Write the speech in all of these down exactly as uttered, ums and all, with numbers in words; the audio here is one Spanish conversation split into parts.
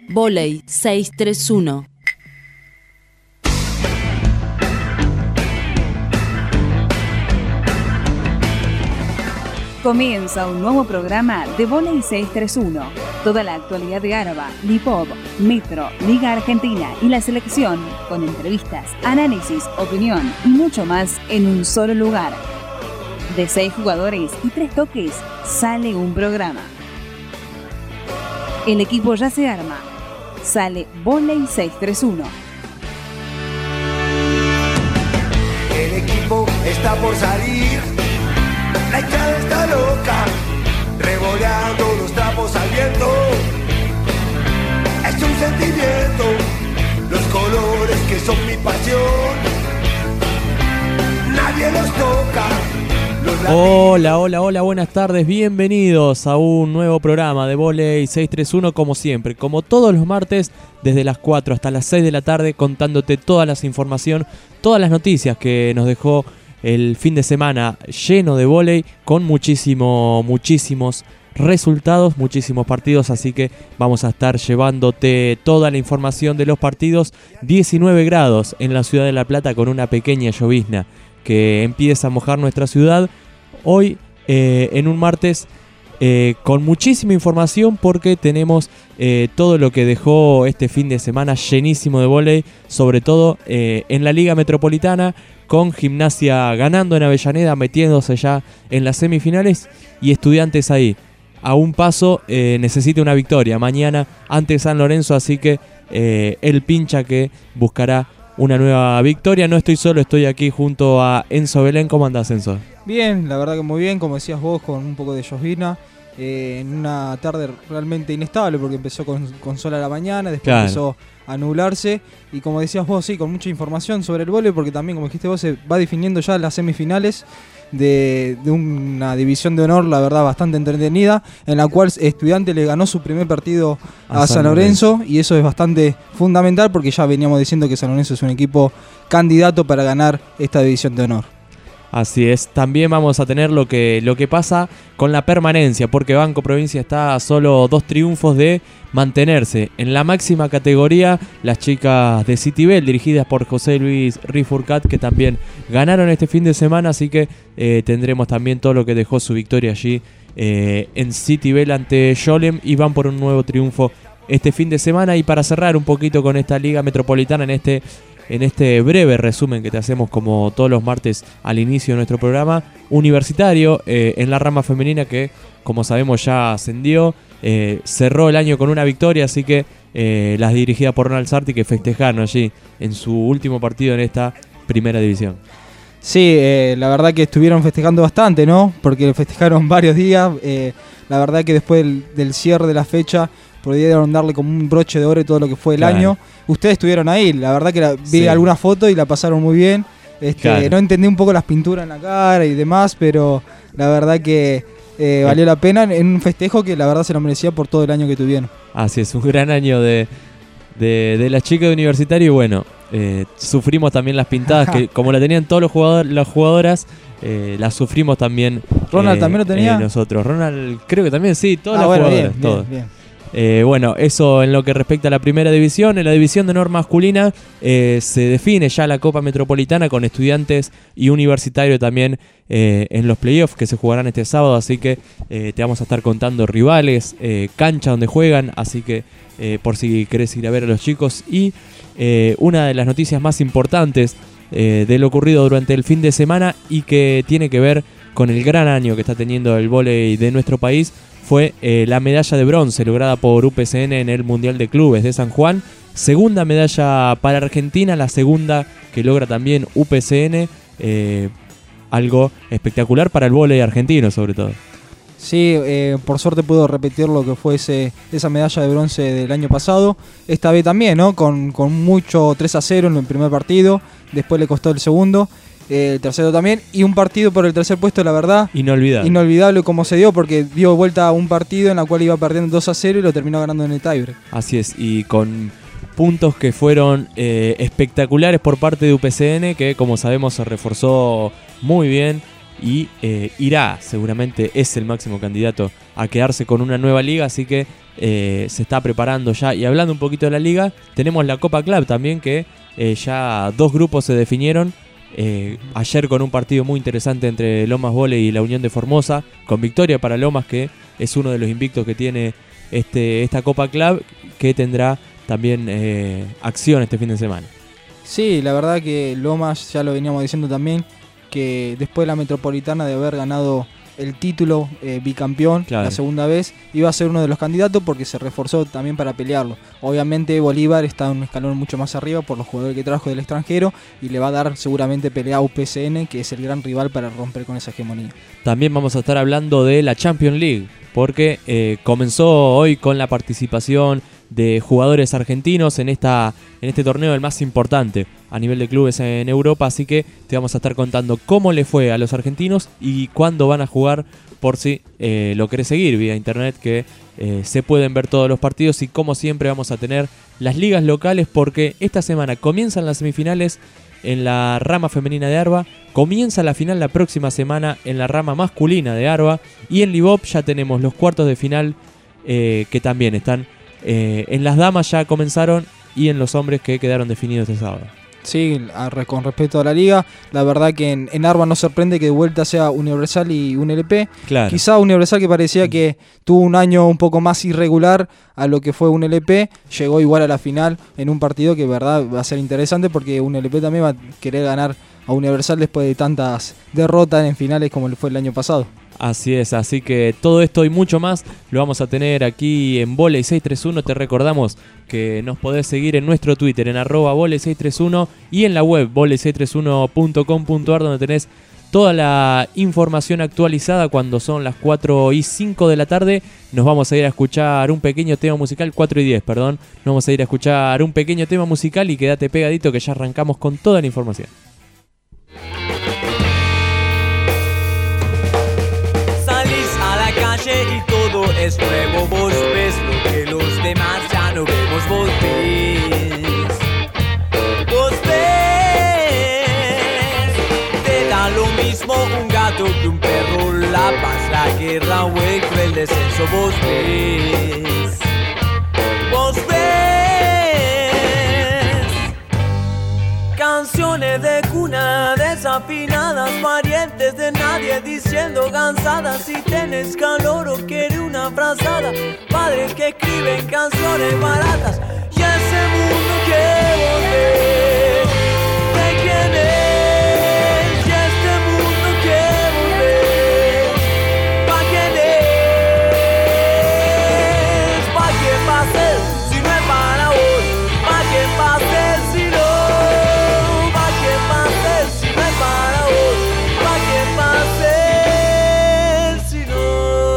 Vóley seiscientos treinta y uno. Comienza un nuevo programa de Vóley seiscientos treinta y uno. Toda la actualidad de Garba, Lipov, Metro, Liga Argentina y la selección, con entrevistas, análisis, opinión y mucho más en un solo lugar. De seis jugadores y tres toques sale un programa. El equipo ya se arma. Sale Vóley seiscientos treinta y uno. El equipo está por salir. La hinchada está loca, revoleando los trapos al viento. Es un sentimiento, los colores que son mi pasión. Nadie los toca. Los hola, hola, hola, buenas tardes, bienvenidos a un nuevo programa de Vóley seiscientos treinta y uno, como siempre, como todos los martes, desde las cuatro hasta las seis de la tarde, contándote todas las información, todas las noticias que nos dejó el fin de semana lleno de vóley, con muchísimo, muchísimos resultados, muchísimos partidos, así que vamos a estar llevándote toda la información de los partidos. diecinueve grados en la ciudad de La Plata, con una pequeña llovizna que empieza a mojar nuestra ciudad. Hoy, eh, en un martes, eh, con muchísima información, porque tenemos eh, todo lo que dejó este fin de semana llenísimo de vóley, sobre todo eh, en la Liga Metropolitana, con Gimnasia ganando en Avellaneda, metiéndose ya en las semifinales, y Estudiantes ahí a un paso, eh, necesita una victoria mañana ante San Lorenzo, así que eh, el pincha que buscará una nueva victoria. No estoy solo, estoy aquí junto a Enzo Belén. ¿Cómo andás, Enzo? Bien, la verdad que muy bien, como decías vos, con un poco de llovizna, eh, en una tarde realmente inestable, porque empezó con, con sol a la mañana, después claro. empezó a nublarse, y como decías vos, sí, con mucha información sobre el vóley, porque también, como dijiste vos, se va definiendo ya las semifinales de, de una división de honor, la verdad, bastante entretenida, en la cual Estudiantes le ganó su primer partido a, a San, San Lorenzo, Lorenzo, y eso es bastante fundamental, porque ya veníamos diciendo que San Lorenzo es un equipo candidato para ganar esta división de honor. Así es, también vamos a tener lo que, lo que pasa con la permanencia, porque Banco Provincia está a solo dos triunfos de mantenerse en la máxima categoría. Las chicas de Citibel, dirigidas por José Luis Rifurcat, que también ganaron este fin de semana, así que eh, tendremos también todo lo que dejó su victoria allí eh, en Citibel ante Yolem, y van por un nuevo triunfo este fin de semana. Y para cerrar un poquito con esta Liga Metropolitana, en este... En este breve resumen que te hacemos como todos los martes al inicio de nuestro programa, Universitario eh, en la rama femenina, que como sabemos ya ascendió, eh, cerró el año con una victoria, así que eh, las dirigidas por Ronald Sarti, que festejaron allí en su último partido en esta primera división. Sí, eh, la verdad que estuvieron festejando bastante, ¿no? Porque festejaron varios días, eh, la verdad que después del, del cierre de la fecha pudieron darle como un broche de oro todo lo que fue el claro. año. Ustedes estuvieron ahí, la verdad que la, vi sí. alguna foto y la pasaron muy bien. Este, claro. No entendí un poco las pinturas en la cara y demás, pero la verdad que eh, valió la pena en un festejo que la verdad se lo merecía por todo el año que tuvieron. Así es, un gran año de, de, de las chicas de Universitario, y bueno, eh, sufrimos también las pintadas, que como la tenían todos los jugadores, las jugadoras, eh, las sufrimos también. ¿Ronald eh, también lo tenía? Eh, nosotros, Ronald creo que también, sí, todas ah, las bueno, jugadoras, bien, todos. Bien, bien. Eh, bueno, eso en lo que respecta a la primera división. En la división de honor masculina eh, se define ya la Copa Metropolitana, con Estudiantes y Universitario también eh, en los playoffs que se jugarán este sábado, así que eh, te vamos a estar contando rivales, eh, cancha donde juegan, así que eh, por si querés ir a ver a los chicos. Y eh, una de las noticias más importantes eh, de lo ocurrido durante el fin de semana, y que tiene que ver con el gran año que está teniendo el vóley de nuestro país, fue eh, la medalla de bronce lograda por U P C N en el Mundial de Clubes de San Juan. Segunda medalla para Argentina, la segunda que logra también U P C N. Eh, algo espectacular para el vóley argentino, sobre todo. Sí, eh, por suerte puedo repetir lo que fue ese, esa medalla de bronce del año pasado. Esta vez también, ¿no? Con, con mucho tres a cero en el primer partido. Después le costó el segundo. El tercero también, y un partido por el tercer puesto, la verdad inolvidable inolvidable como se dio, porque dio vuelta a un partido en la cual iba perdiendo dos a cero y lo terminó ganando en el tiebreak. Así es, y con puntos que fueron eh, espectaculares por parte de U P C N, que como sabemos se reforzó muy bien y eh, irá, seguramente es el máximo candidato a quedarse con una nueva liga, así que eh, se está preparando ya. Y hablando un poquito de la liga, tenemos la Copa Club también, que eh, ya dos grupos se definieron. Eh, ayer con un partido muy interesante entre Lomas Volley y la Unión de Formosa, con victoria para Lomas, que es uno de los invictos que tiene este, esta Copa Club, que tendrá también eh, acción este fin de semana. Sí, la verdad que Lomas, ya lo veníamos diciendo también, que después de la Metropolitana de haber ganado el título eh, bicampeón, claro, la segunda vez, iba a ser uno de los candidatos porque se reforzó también para pelearlo. Obviamente Bolívar está en un escalón mucho más arriba por los jugadores que trajo del extranjero y le va a dar seguramente pelea a U P C N, que es el gran rival para romper con esa hegemonía. También vamos a estar hablando de la Champions League, porque eh, comenzó hoy con la participación de jugadores argentinos en esta en este torneo, el más importante a nivel de clubes en Europa, así que te vamos a estar contando cómo le fue a los argentinos y cuándo van a jugar, por si eh, lo querés seguir vía internet, que eh, se pueden ver todos los partidos. Y como siempre vamos a tener las ligas locales, porque esta semana comienzan las semifinales en la rama femenina de ARBA, comienza la final la próxima semana en la rama masculina de ARBA, y en Libop ya tenemos los cuartos de final eh, que también están eh, en las damas, ya comenzaron, y en los hombres, que quedaron definidos este sábado. Sí, con respecto a la liga, la verdad que en, en ARBA no sorprende que de vuelta sea Universal y un L P. Claro. Quizá Universal, que parecía que tuvo un año un poco más irregular a lo que fue un L P, llegó igual a la final en un partido que verdad va a ser interesante, porque un L P también va a querer ganar a Universal después de tantas derrotas en finales como fue el año pasado. Así es, así que todo esto y mucho más lo vamos a tener aquí en Voley seiscientos treinta y uno. Te recordamos que nos podés seguir en nuestro Twitter en arroba Voley seiscientos treinta y uno y en la web voley seiscientos treinta y uno punto com punto a r, donde tenés toda la información actualizada. Cuando son las cuatro y cinco de la tarde nos vamos a ir a escuchar un pequeño tema musical, cuatro y diez, perdón, nos vamos a ir a escuchar un pequeño tema musical y quédate pegadito que ya arrancamos con toda la información. Y todo es nuevo, vos ves lo que los demás ya no vemos, vos ves, vos ves, te da lo mismo un gato que un perro, la paz, la guerra o el cruel descenso, vos ves, vos ves, canciones de cuna desafinadas, parientes de nadie diciendo cansadas, si tenés calor o quiere una frazada, padres que escriben canciones baratas, y ese mundo que vos ves, ¿de quién es? Y este mundo que vos ves, ¿pa' quién es? ¿Pa' quién va a ser si no es para vos? ¿Pa' quién va a ser si no? ¿Pa' quién va a ser si no es para vos? ¿Pa' quién va a ser si no?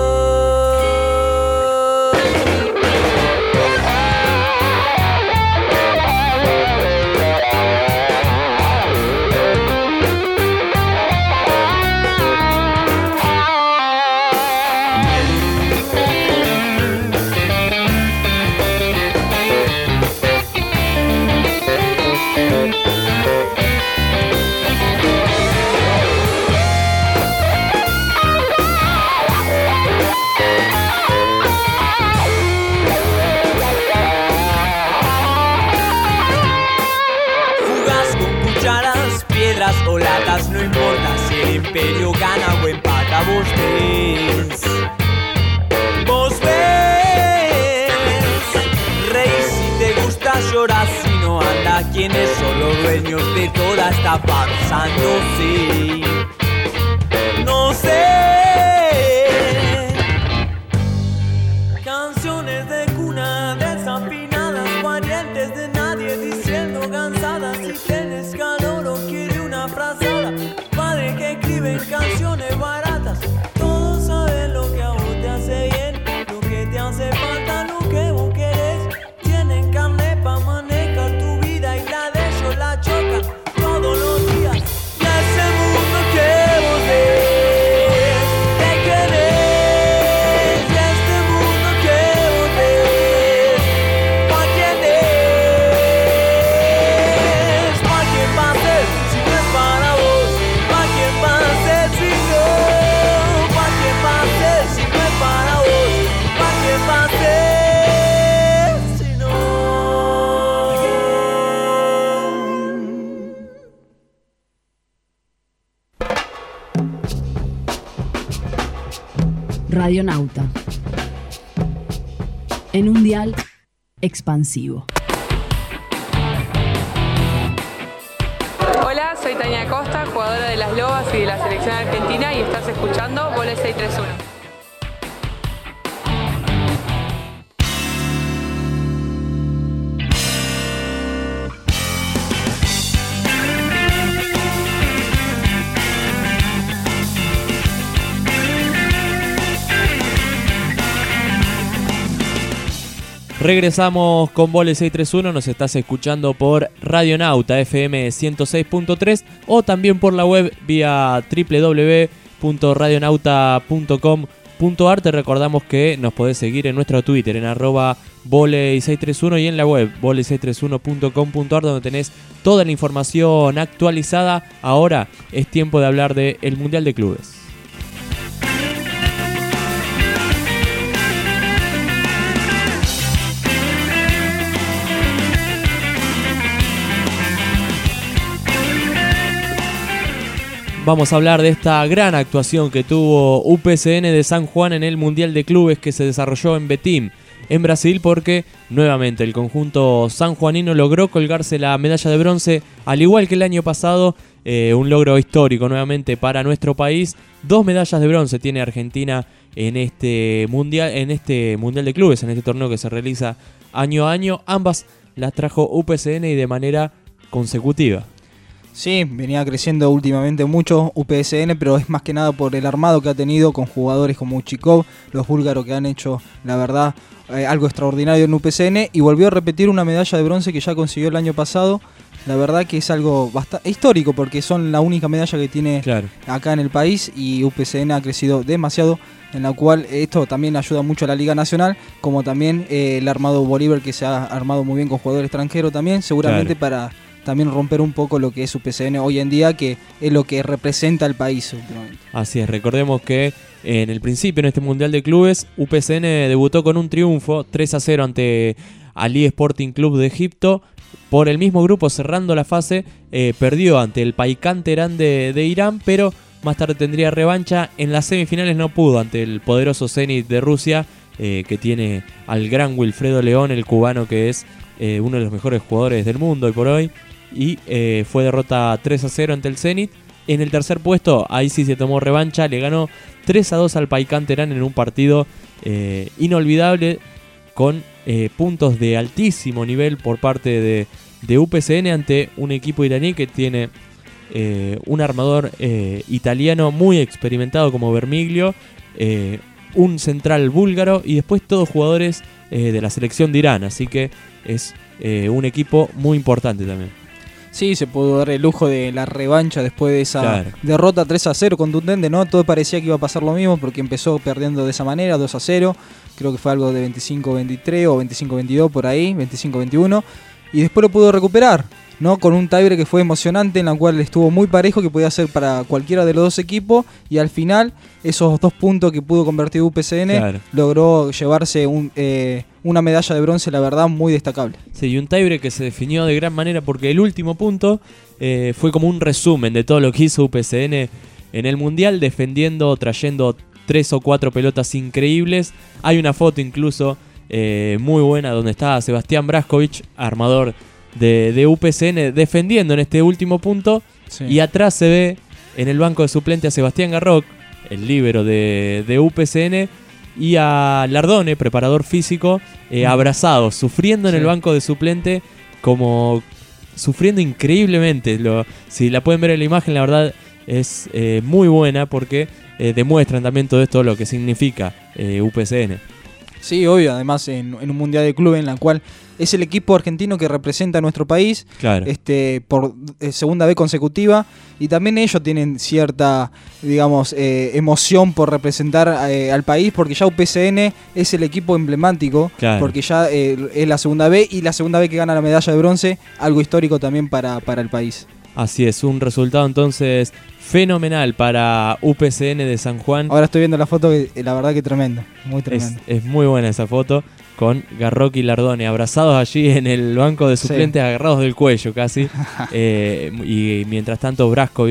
O latas, no importa si el imperio gana o empata, vos ves, vos ves, reís si te gusta, lloras si no anda, quienes son los dueños de toda esta farsa, no sé, no sé, canciones de cuna desafinadas, parientes de nadie diciendo cansadas, si tienes calor o quieres una frazada, padres que escriben canciones baratas, todos saben lo que a vos te hace bien, lo que te hace falta, lo que vos querés, tienen carne pa' manejar tu vida y la de ellos la chocan todos los días, y ese mundo que vos ves, ¿de quién es? Y este mundo que vos ves, Radionauta. En un dial expansivo. Hola, soy Tania Acosta, jugadora de las Lobas y de la selección argentina, y estás escuchando Vole seiscientos treinta y uno. Regresamos con Vole seiscientos treinta y uno, nos estás escuchando por Radionauta F M ciento seis punto tres o también por la web vía doble u doble u doble u punto radionauta punto com punto a r. Te recordamos que nos podés seguir en nuestro Twitter en arroba Vole seiscientos treinta y uno y en la web Vole seiscientos treinta y uno punto com punto a r, donde tenés toda la información actualizada. Ahora es tiempo de hablar del Mundial de Clubes. Vamos a hablar de esta gran actuación que tuvo U P C N de San Juan en el Mundial de Clubes que se desarrolló en Betim, en Brasil, porque nuevamente el conjunto sanjuanino logró colgarse la medalla de bronce, al igual que el año pasado, eh, un logro histórico nuevamente para nuestro país. Dos medallas de bronce tiene Argentina en este mundial, en este Mundial de Clubes, en este torneo que se realiza año a año. Ambas las trajo U P C N y de manera consecutiva. Sí, venía creciendo últimamente mucho U P S N, pero es más que nada por el armado que ha tenido con jugadores como Uchikov, los búlgaros que han hecho, la verdad, eh, algo extraordinario en U P C N, y volvió a repetir una medalla de bronce que ya consiguió el año pasado. La verdad que es algo bastante histórico porque son la única medalla que tiene claro. acá en el país, y U P C N ha crecido demasiado, en la cual esto también ayuda mucho a la Liga Nacional, como también eh, el armado Bolívar, que se ha armado muy bien con jugadores extranjeros también, seguramente claro. para también romper un poco lo que es U P C N hoy en día, que es lo que representa al país últimamente. Así es, recordemos que en el principio, en este Mundial de Clubes, U P C N debutó con un triunfo tres a cero ante Ali Sporting Club de Egipto. Por el mismo grupo, cerrando la fase, eh, perdió ante el Paikán Terán de, de Irán, pero más tarde tendría revancha. En las semifinales no pudo ante el poderoso Zenit de Rusia, eh, que tiene al gran Wilfredo León, el cubano, que es eh, uno de los mejores jugadores del mundo hoy por hoy. Y eh, fue derrota tres a cero ante el Zenit. En el tercer puesto, ahí sí se tomó revancha, le ganó tres a dos al Paikán Terán en un partido eh, inolvidable, con eh, puntos de altísimo nivel por parte de, de U P C N ante un equipo iraní que tiene eh, un armador eh, italiano muy experimentado como Vermiglio, eh, un central búlgaro y después todos jugadores eh, de la selección de Irán, así que es eh, un equipo muy importante también. Sí, se pudo dar el lujo de la revancha después de esa claro. derrota tres a cero contundente, ¿no? Todo parecía que iba a pasar lo mismo porque empezó perdiendo de esa manera, dos a cero. Creo que fue algo de veinticinco veintitrés o veinticinco veintidós por ahí, veinticinco veintiuno. Y después lo pudo recuperar, ¿no? Con un tiebreak que fue emocionante, en la cual estuvo muy parejo, que podía ser para cualquiera de los dos equipos. Y al final, esos dos puntos que pudo convertir U P C N, claro. logró llevarse un... Eh, una medalla de bronce, la verdad, muy destacable. Sí, y un tiebreak que se definió de gran manera porque el último punto eh, fue como un resumen de todo lo que hizo U P C N en el Mundial, defendiendo, trayendo tres o cuatro pelotas increíbles. Hay una foto incluso eh, muy buena donde está Sebastián Braskovich, armador de, de U P C N, defendiendo en este último punto. Sí. Y atrás se ve en el banco de suplente a Sebastián Garroc, el líbero de, de U P C N, y a Lardone, preparador físico, eh, abrazados, sufriendo en sí. el banco de suplente, como sufriendo increíblemente. Lo, si la pueden ver en la imagen, la verdad es eh, muy buena porque eh, demuestran también todo esto, lo que significa eh, U P C N. Sí, obvio, además en, en un Mundial de Clubes en la cual es el equipo argentino que representa a nuestro país, claro. este, por eh, segunda vez consecutiva, y también ellos tienen cierta, digamos, eh, emoción por representar eh, al país, porque ya U P C N es el equipo emblemático, claro. porque ya eh, es la segunda vez, y la segunda vez que gana la medalla de bronce, algo histórico también para, para el país. Así es, un resultado entonces fenomenal para U P C N de San Juan. Ahora estoy viendo la foto, que la verdad que tremendo, muy tremendo. Es, es muy buena esa foto, con Garroc y Lardone abrazados allí en el banco de suplentes, sí. agarrados del cuello casi. eh, y mientras tanto Braskovich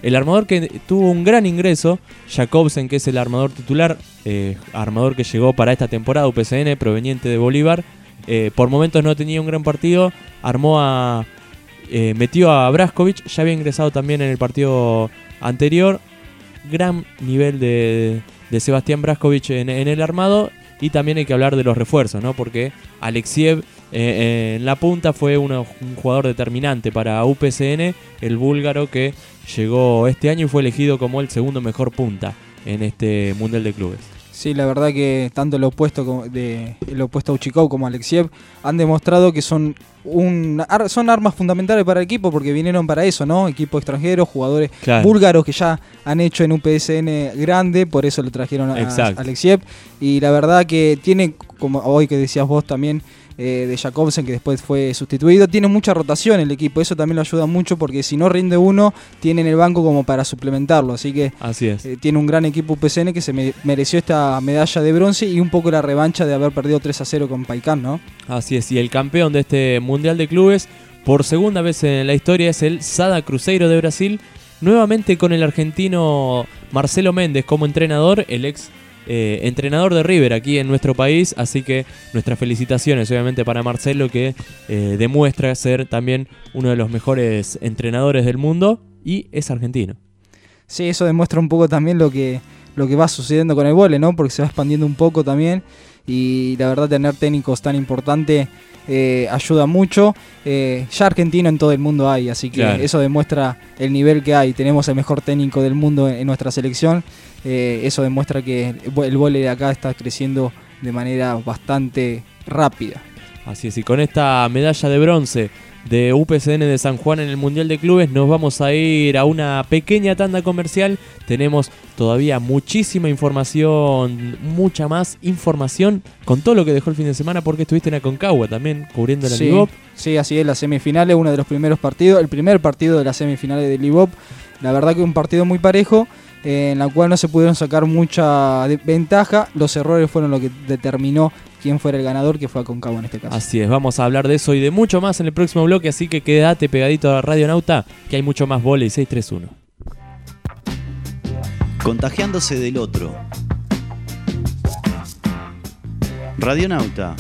El armador que tuvo un gran ingreso, Jacobsen, que es el armador titular, eh, armador que llegó para esta temporada U P C N, proveniente de Bolívar, eh, por momentos no tenía un gran partido, armó a... Eh, metió a Brajkovic, ya había ingresado también en el partido anterior. Gran nivel de, de Sebastián Brajkovic en, en el armado. Y también hay que hablar de los refuerzos, ¿no? Porque Alexiev eh, eh, en la punta fue uno, un jugador determinante para U P C N, el búlgaro que llegó este año y fue elegido como el segundo mejor punta en este Mundial de Clubes. Sí, la verdad que tanto el opuesto como de el opuesto a Uchikov como Alexiev han demostrado que son un son armas fundamentales para el equipo, porque vinieron para eso, ¿no? Equipo extranjero, jugadores claro. búlgaros que ya han hecho en un P S N grande, por eso lo trajeron a, a Alexiev. Y la verdad que tiene, como hoy que decías vos también, eh, de Jacobsen, que después fue sustituido, tiene mucha rotación el equipo, eso también lo ayuda mucho, porque si no rinde uno, tiene en el banco como para suplementarlo, así que así es. Eh, tiene un gran equipo U P C N que se me mereció esta medalla de bronce y un poco la revancha de haber perdido tres a cero con Paicán, ¿no? Así es, y el campeón de este Mundial de Clubes por segunda vez en la historia es el Sada Cruzeiro de Brasil, nuevamente con el argentino Marcelo Méndez como entrenador, el ex Eh, entrenador de River aquí en nuestro país, así que nuestras felicitaciones obviamente para Marcelo, que eh, demuestra ser también uno de los mejores entrenadores del mundo y es argentino. Sí, eso demuestra un poco también lo que, lo que va sucediendo con el vóley, ¿no? Porque se va expandiendo un poco también y la verdad tener técnicos tan importantes eh, ayuda mucho. Eh, ya argentino en todo el mundo hay, así que claro. Eso demuestra el nivel que hay. Tenemos el mejor técnico del mundo en, en nuestra selección. Eh, eso demuestra que el vóley de acá está creciendo de manera bastante rápida. Así es, y con esta medalla de bronce de U P C N de San Juan en el Mundial de Clubes nos vamos a ir a una pequeña tanda comercial. Tenemos todavía muchísima información, mucha más información con todo lo que dejó el fin de semana, porque estuviste en Aconcagua también cubriendo la sí, Libop. Sí, así es, las semifinales, uno de los primeros partidos, el primer partido de las semifinales de Libop. La verdad que un partido muy parejo, eh, en la cual no se pudieron sacar mucha de- ventaja. Los errores fueron lo que determinó quién fuera el ganador, que fue Aconcagua en este caso. Así es, vamos a hablar de eso y de mucho más en el próximo bloque, así que quédate pegadito a Radio Nauta, que hay mucho más vóley seis tres uno. Contagiándose del otro. Radionauta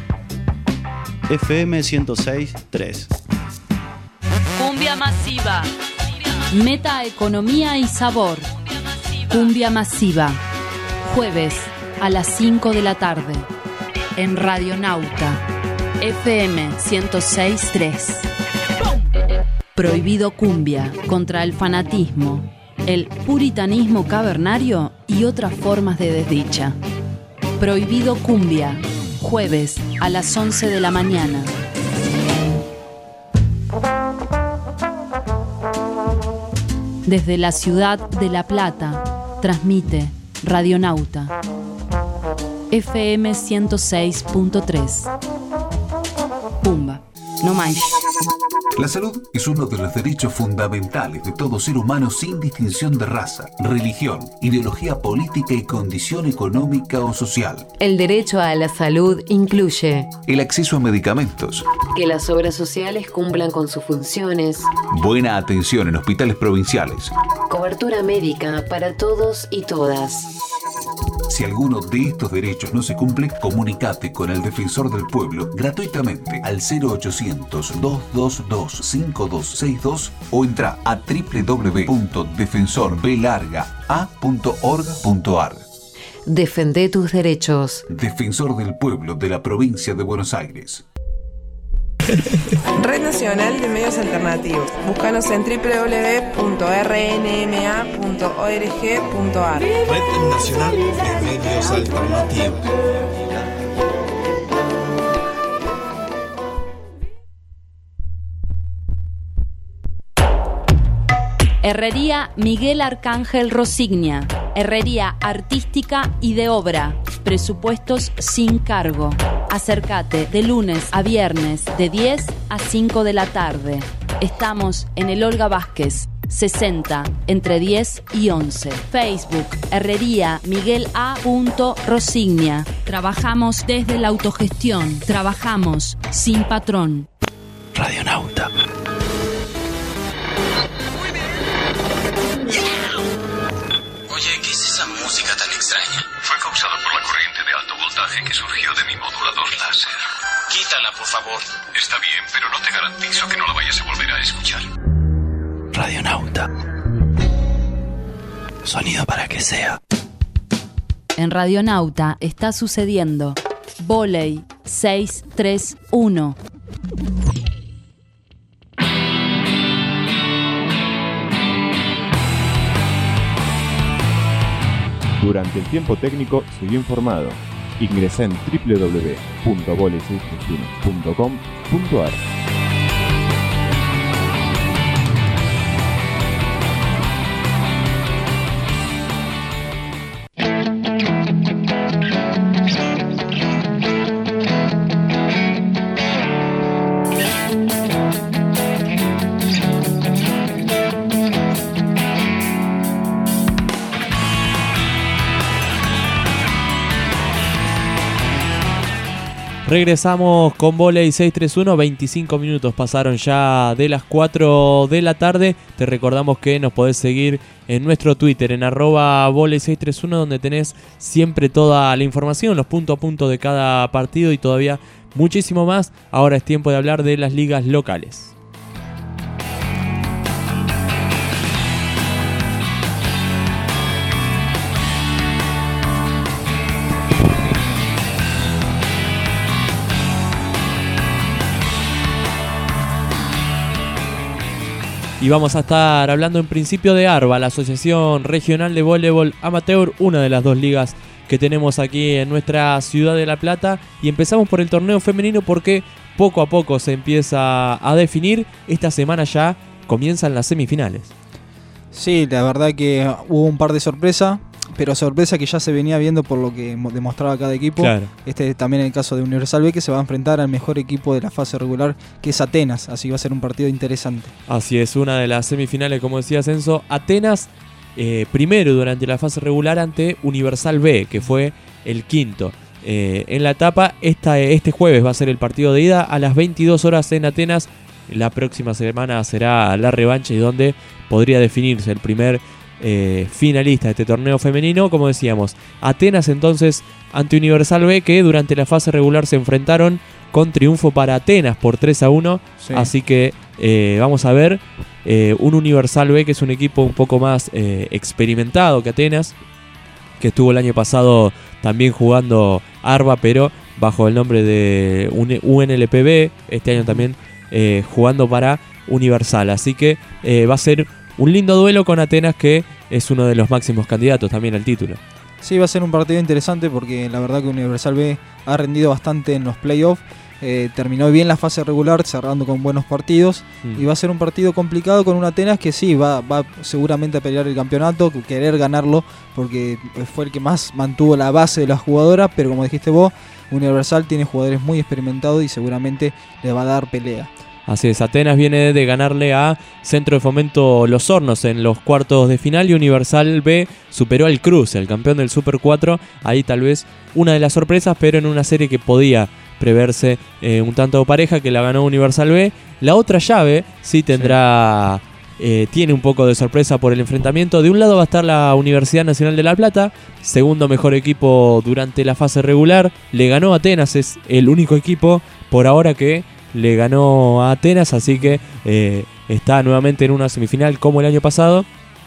F M ciento seis punto tres. Cumbia masiva. Meta economía y sabor. Cumbia masiva. Jueves a las cinco de la tarde. En Radionauta F M ciento seis punto tres. Prohibido cumbia, contra el fanatismo, el puritanismo cavernario y otras formas de desdicha. Prohibido cumbia, jueves a las once de la mañana. Desde la ciudad de La Plata, transmite Radionauta F M ciento seis punto tres. Pumba, no más. La salud es uno de los derechos fundamentales de todo ser humano sin distinción de raza, religión, ideología política y condición económica o social. El derecho a la salud incluye el acceso a medicamentos, que las obras sociales cumplan con sus funciones, buena atención en hospitales provinciales, cobertura médica para todos y todas. Si alguno de estos derechos no se cumple, comunícate con el Defensor del Pueblo gratuitamente al cero ochocientos, dos dos dos, cinco dos seis dos o entra a doble u doble u doble u punto defensor b larga a punto org punto a r. Defende tus derechos. Defensor del Pueblo de la Provincia de Buenos Aires. Red Nacional de Medios Alternativos. Búscanos en doble u doble u doble u punto r n m a punto org punto a r. Red Nacional de Medios Alternativos. Herrería Miguel Arcángel Rosignia. Herrería artística y de obra. Presupuestos sin cargo. Acércate de lunes a viernes de diez a cinco de la tarde. Estamos en el Olga Vázquez, sesenta, entre diez y once. Facebook, Herrería Miguel A. Rosignia. Trabajamos desde la autogestión. Trabajamos sin patrón. Radionauta. esa música tan extraña? Fue causada por la corriente de alto voltaje que surgió de mi modulador láser. Quítala, por favor. Está bien, pero no te garantizo que no la vayas a volver a escuchar. Radionauta. Sonido para que sea. En Radionauta está sucediendo Voley seiscientos treinta y uno. Durante el tiempo técnico seguí informado. Ingresé en doble u doble u doble u punto voley seis tres uno punto com punto a r. Regresamos con Voley seiscientos treinta y uno, veinticinco minutos pasaron ya de las cuatro de la tarde. Te recordamos que nos podés seguir en nuestro Twitter, en arroba Voley seiscientos treinta y uno, donde tenés siempre toda la información, los punto a punto de cada partido y todavía muchísimo más. Ahora es tiempo de hablar de las ligas locales. Y vamos a estar hablando en principio de ARBA, la Asociación Regional de Voleibol Amateur, una de las dos ligas que tenemos aquí en nuestra ciudad de La Plata. Y empezamos por el torneo femenino porque poco a poco se empieza a definir. Esta semana ya comienzan las semifinales. Sí, la verdad que hubo un par de sorpresas, pero sorpresa que ya se venía viendo por lo que demostraba cada equipo. Claro. Este también en el caso de Universal B, que se va a enfrentar al mejor equipo de la fase regular, que es Atenas, así que va a ser un partido interesante. Así es, una de las semifinales, como decía Censo. Atenas eh, primero durante la fase regular ante Universal B, que fue el quinto. Eh, en la etapa, esta, este jueves va a ser el partido de ida a las veintidós horas en Atenas. La próxima semana será la revancha y donde podría definirse el primer Eh, finalista de este torneo femenino. Como decíamos, Atenas entonces ante Universal B, que durante la fase regular se enfrentaron con triunfo para Atenas por tres a uno. Sí. Así que eh, vamos a ver eh, un Universal B que es un equipo un poco más eh, experimentado que Atenas, que estuvo el año pasado también jugando ARBA, pero bajo el nombre de U N L P B, este año también eh, jugando para Universal. Así que eh, va a ser un lindo duelo con Atenas, que es uno de los máximos candidatos también al título. Sí, va a ser un partido interesante porque la verdad que Universal B ha rendido bastante en los playoffs. Eh, terminó bien la fase regular, cerrando con buenos partidos. Mm. Y va a ser un partido complicado con un Atenas que sí, va, va seguramente a pelear el campeonato, querer ganarlo, porque fue el que más mantuvo la base de las jugadoras. Pero como dijiste vos, Universal tiene jugadores muy experimentados y seguramente le va a dar pelea. Así es, Atenas viene de ganarle a Centro de Fomento Los Hornos en los cuartos de final y Universal B superó al Cruz, el campeón del Super cuatro. Ahí tal vez una de las sorpresas, pero en una serie que podía preverse eh, un tanto pareja, que la ganó Universal B. La otra llave sí tendrá, sí. Eh, tiene un poco de sorpresa por el enfrentamiento. De un lado va a estar la Universidad Nacional de La Plata, segundo mejor equipo durante la fase regular. Le ganó a Atenas, es el único equipo por ahora que le ganó a Atenas, así que eh, está nuevamente en una semifinal como el año pasado.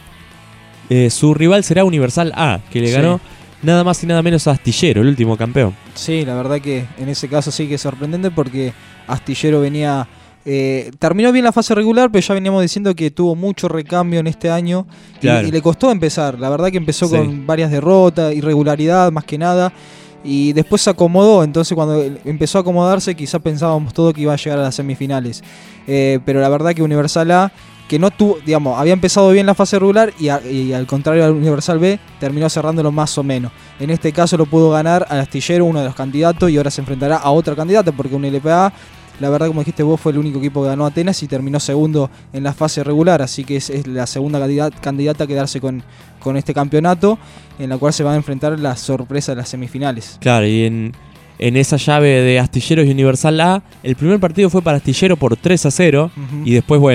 Eh, su rival será Universal A, que le ganó sí. nada más y nada menos a Astillero, el último campeón. Sí, la verdad que en ese caso sí que es sorprendente porque Astillero venía... Eh, terminó bien la fase regular, pero ya veníamos diciendo que tuvo mucho recambio en este año. Claro. y, y le costó empezar. La verdad que empezó sí. con varias derrotas, irregularidad más que nada. Y después se acomodó, entonces cuando empezó a acomodarse quizás pensábamos todo que iba a llegar a las semifinales. Eh, pero la verdad que Universal A, que no tuvo, digamos, había empezado bien la fase regular y, a, y al contrario al Universal B, terminó cerrándolo más o menos. En este caso lo pudo ganar al Astillero, uno de los candidatos, y ahora se enfrentará a otra candidata porque un L P A, la verdad como dijiste vos, fue el único equipo que ganó Atenas y terminó segundo en la fase regular, así que es, es la segunda candidata, candidata a quedarse con, con este campeonato, en la cual se van a enfrentar la sorpresa de las semifinales. Claro, y en, en esa llave de Astilleros y Universal A, el primer partido fue para Astillero por tres a cero, uh-huh. y después, bueno,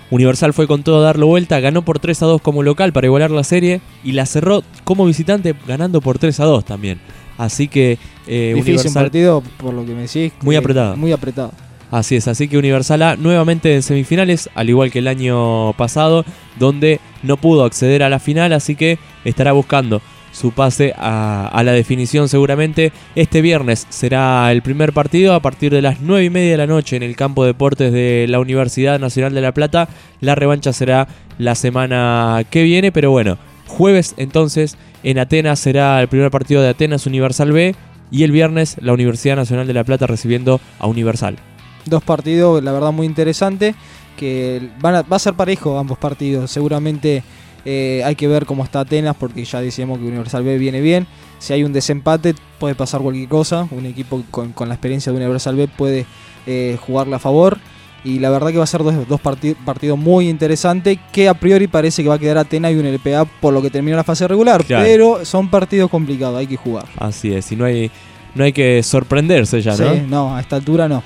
Universal fue con todo a darlo vuelta, ganó por tres a dos como local para igualar la serie y la cerró como visitante ganando por tres a dos también. Así que eh, difícil Universal, un partido, por lo que me decís. muy apretado. Muy apretado. Así es, así que Universal A nuevamente en semifinales, al igual que el año pasado, donde no pudo acceder a la final, así que estará buscando su pase a, a la definición seguramente. Este viernes será el primer partido a partir de las nueve y media de la noche en el campo de deportes de la Universidad Nacional de La Plata. La revancha será la semana que viene, pero bueno, jueves entonces en Atenas será el primer partido de Atenas Universal B y el viernes la Universidad Nacional de La Plata recibiendo a Universal. Dos partidos, la verdad, muy interesante, que van a, va a ser parejo ambos partidos. Seguramente eh, hay que ver cómo está Atenas, porque ya decíamos que Universal B viene bien. Si hay un desempate puede pasar cualquier cosa. Un equipo con, con la experiencia de Universal B puede eh, jugarle a favor. Y la verdad que va a ser dos, dos partid- partidos muy interesantes, que a priori parece que va a quedar Atenas y un L P A por lo que terminó la fase regular. Claro. Pero son partidos complicados, hay que jugar. Así es, y no hay, no hay que sorprenderse ya, ¿no? Sí, no, a esta altura no.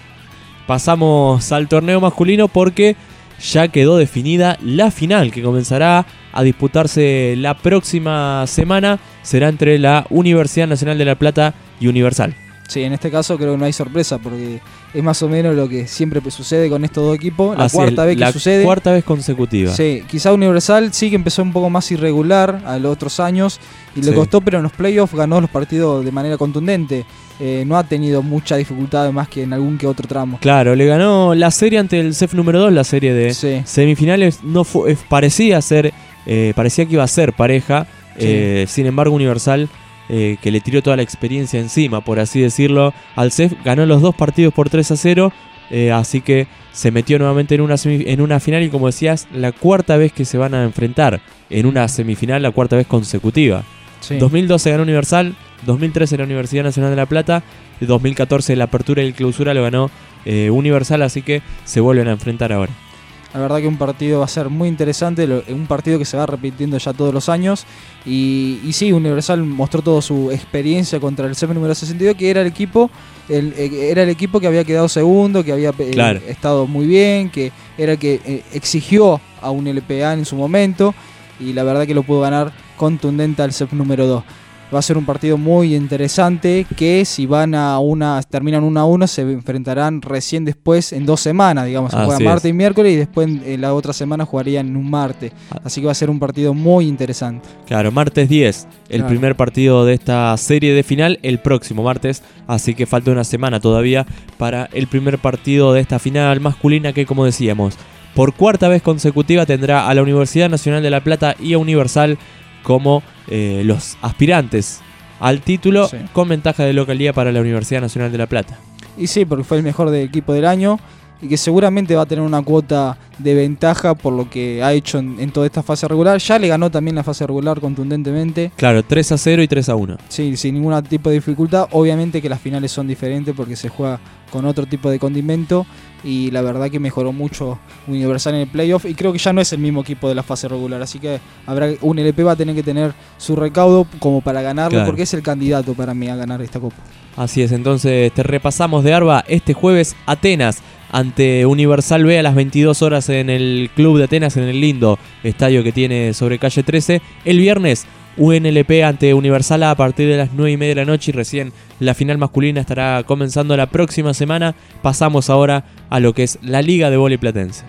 Pasamos al torneo masculino porque ya quedó definida la final que comenzará a disputarse la próxima semana. Será entre la Universidad Nacional de La Plata y Universal. Sí, en este caso creo que no hay sorpresa porque es más o menos lo que siempre sucede con estos dos equipos. La Así cuarta es, vez que la sucede. La cuarta vez consecutiva. Sí, quizá Universal sí que empezó un poco más irregular a los otros años y le sí. costó, pero en los playoffs ganó los partidos de manera contundente. Eh, no ha tenido mucha dificultad más que en algún que otro tramo. Claro, le ganó la serie ante el C E F número dos, la serie de sí. semifinales. No fue, parecía ser, eh, parecía que iba a ser pareja. Sí. Eh, sin embargo, Universal, eh, que le tiró toda la experiencia encima, por así decirlo, al C E F, ganó los dos partidos por tres a cero. Eh, así que se metió nuevamente en una, semif- en una final y, como decías, la cuarta vez que se van a enfrentar en una semifinal, la cuarta vez consecutiva. Sí. dos mil doce ganó Universal, dos mil trece la Universidad Nacional de La Plata, dos mil catorce la apertura y el clausura lo ganó eh, Universal, así que se vuelven a enfrentar ahora. La verdad que un partido va a ser muy interesante, un partido que se va repitiendo ya todos los años. Y, y sí, Universal mostró toda su experiencia contra el C E F número sesenta y dos, que era el equipo el, era el equipo que había quedado segundo, que había claro. eh, estado muy bien, que era el que eh, exigió a un L P A en su momento. Y la verdad que lo pudo ganar contundente al C E F número dos. Va a ser un partido muy interesante que si van a una terminan uno a uno se enfrentarán recién después en dos semanas, digamos, se juega martes y miércoles y después en la otra semana jugarían en un martes. Así que va a ser un partido muy interesante. Claro, martes diez, el claro. primer partido de esta serie de final, el próximo martes, así que falta una semana todavía para el primer partido de esta final masculina que, como decíamos, por cuarta vez consecutiva tendrá a la Universidad Nacional de La Plata y a Universal como eh, los aspirantes al título, sí. con ventaja de localidad para la Universidad Nacional de La Plata. Y sí, porque fue el mejor del equipo del año y que seguramente va a tener una cuota de ventaja por lo que ha hecho en, en toda esta fase regular. Ya le ganó también la fase regular contundentemente. Claro, tres a cero y tres a uno. Sí, sin ningún tipo de dificultad. Obviamente que las finales son diferentes porque se juega con otro tipo de condimento y la verdad que mejoró mucho Universal en el playoff y creo que ya no es el mismo equipo de la fase regular, así que habrá un L P va a tener que tener su recaudo como para ganarlo, claro. porque es el candidato para mí a ganar esta copa. Así es, entonces te repasamos de Arba este jueves Atenas ante Universal B a las veintidós horas en el Club de Atenas, en el lindo estadio que tiene sobre calle trece. El viernes U N L P ante Universal A a partir de las nueve y media de la noche y recién la final masculina estará comenzando la próxima semana. Pasamos ahora a lo que es la Liga de Vóley Platense.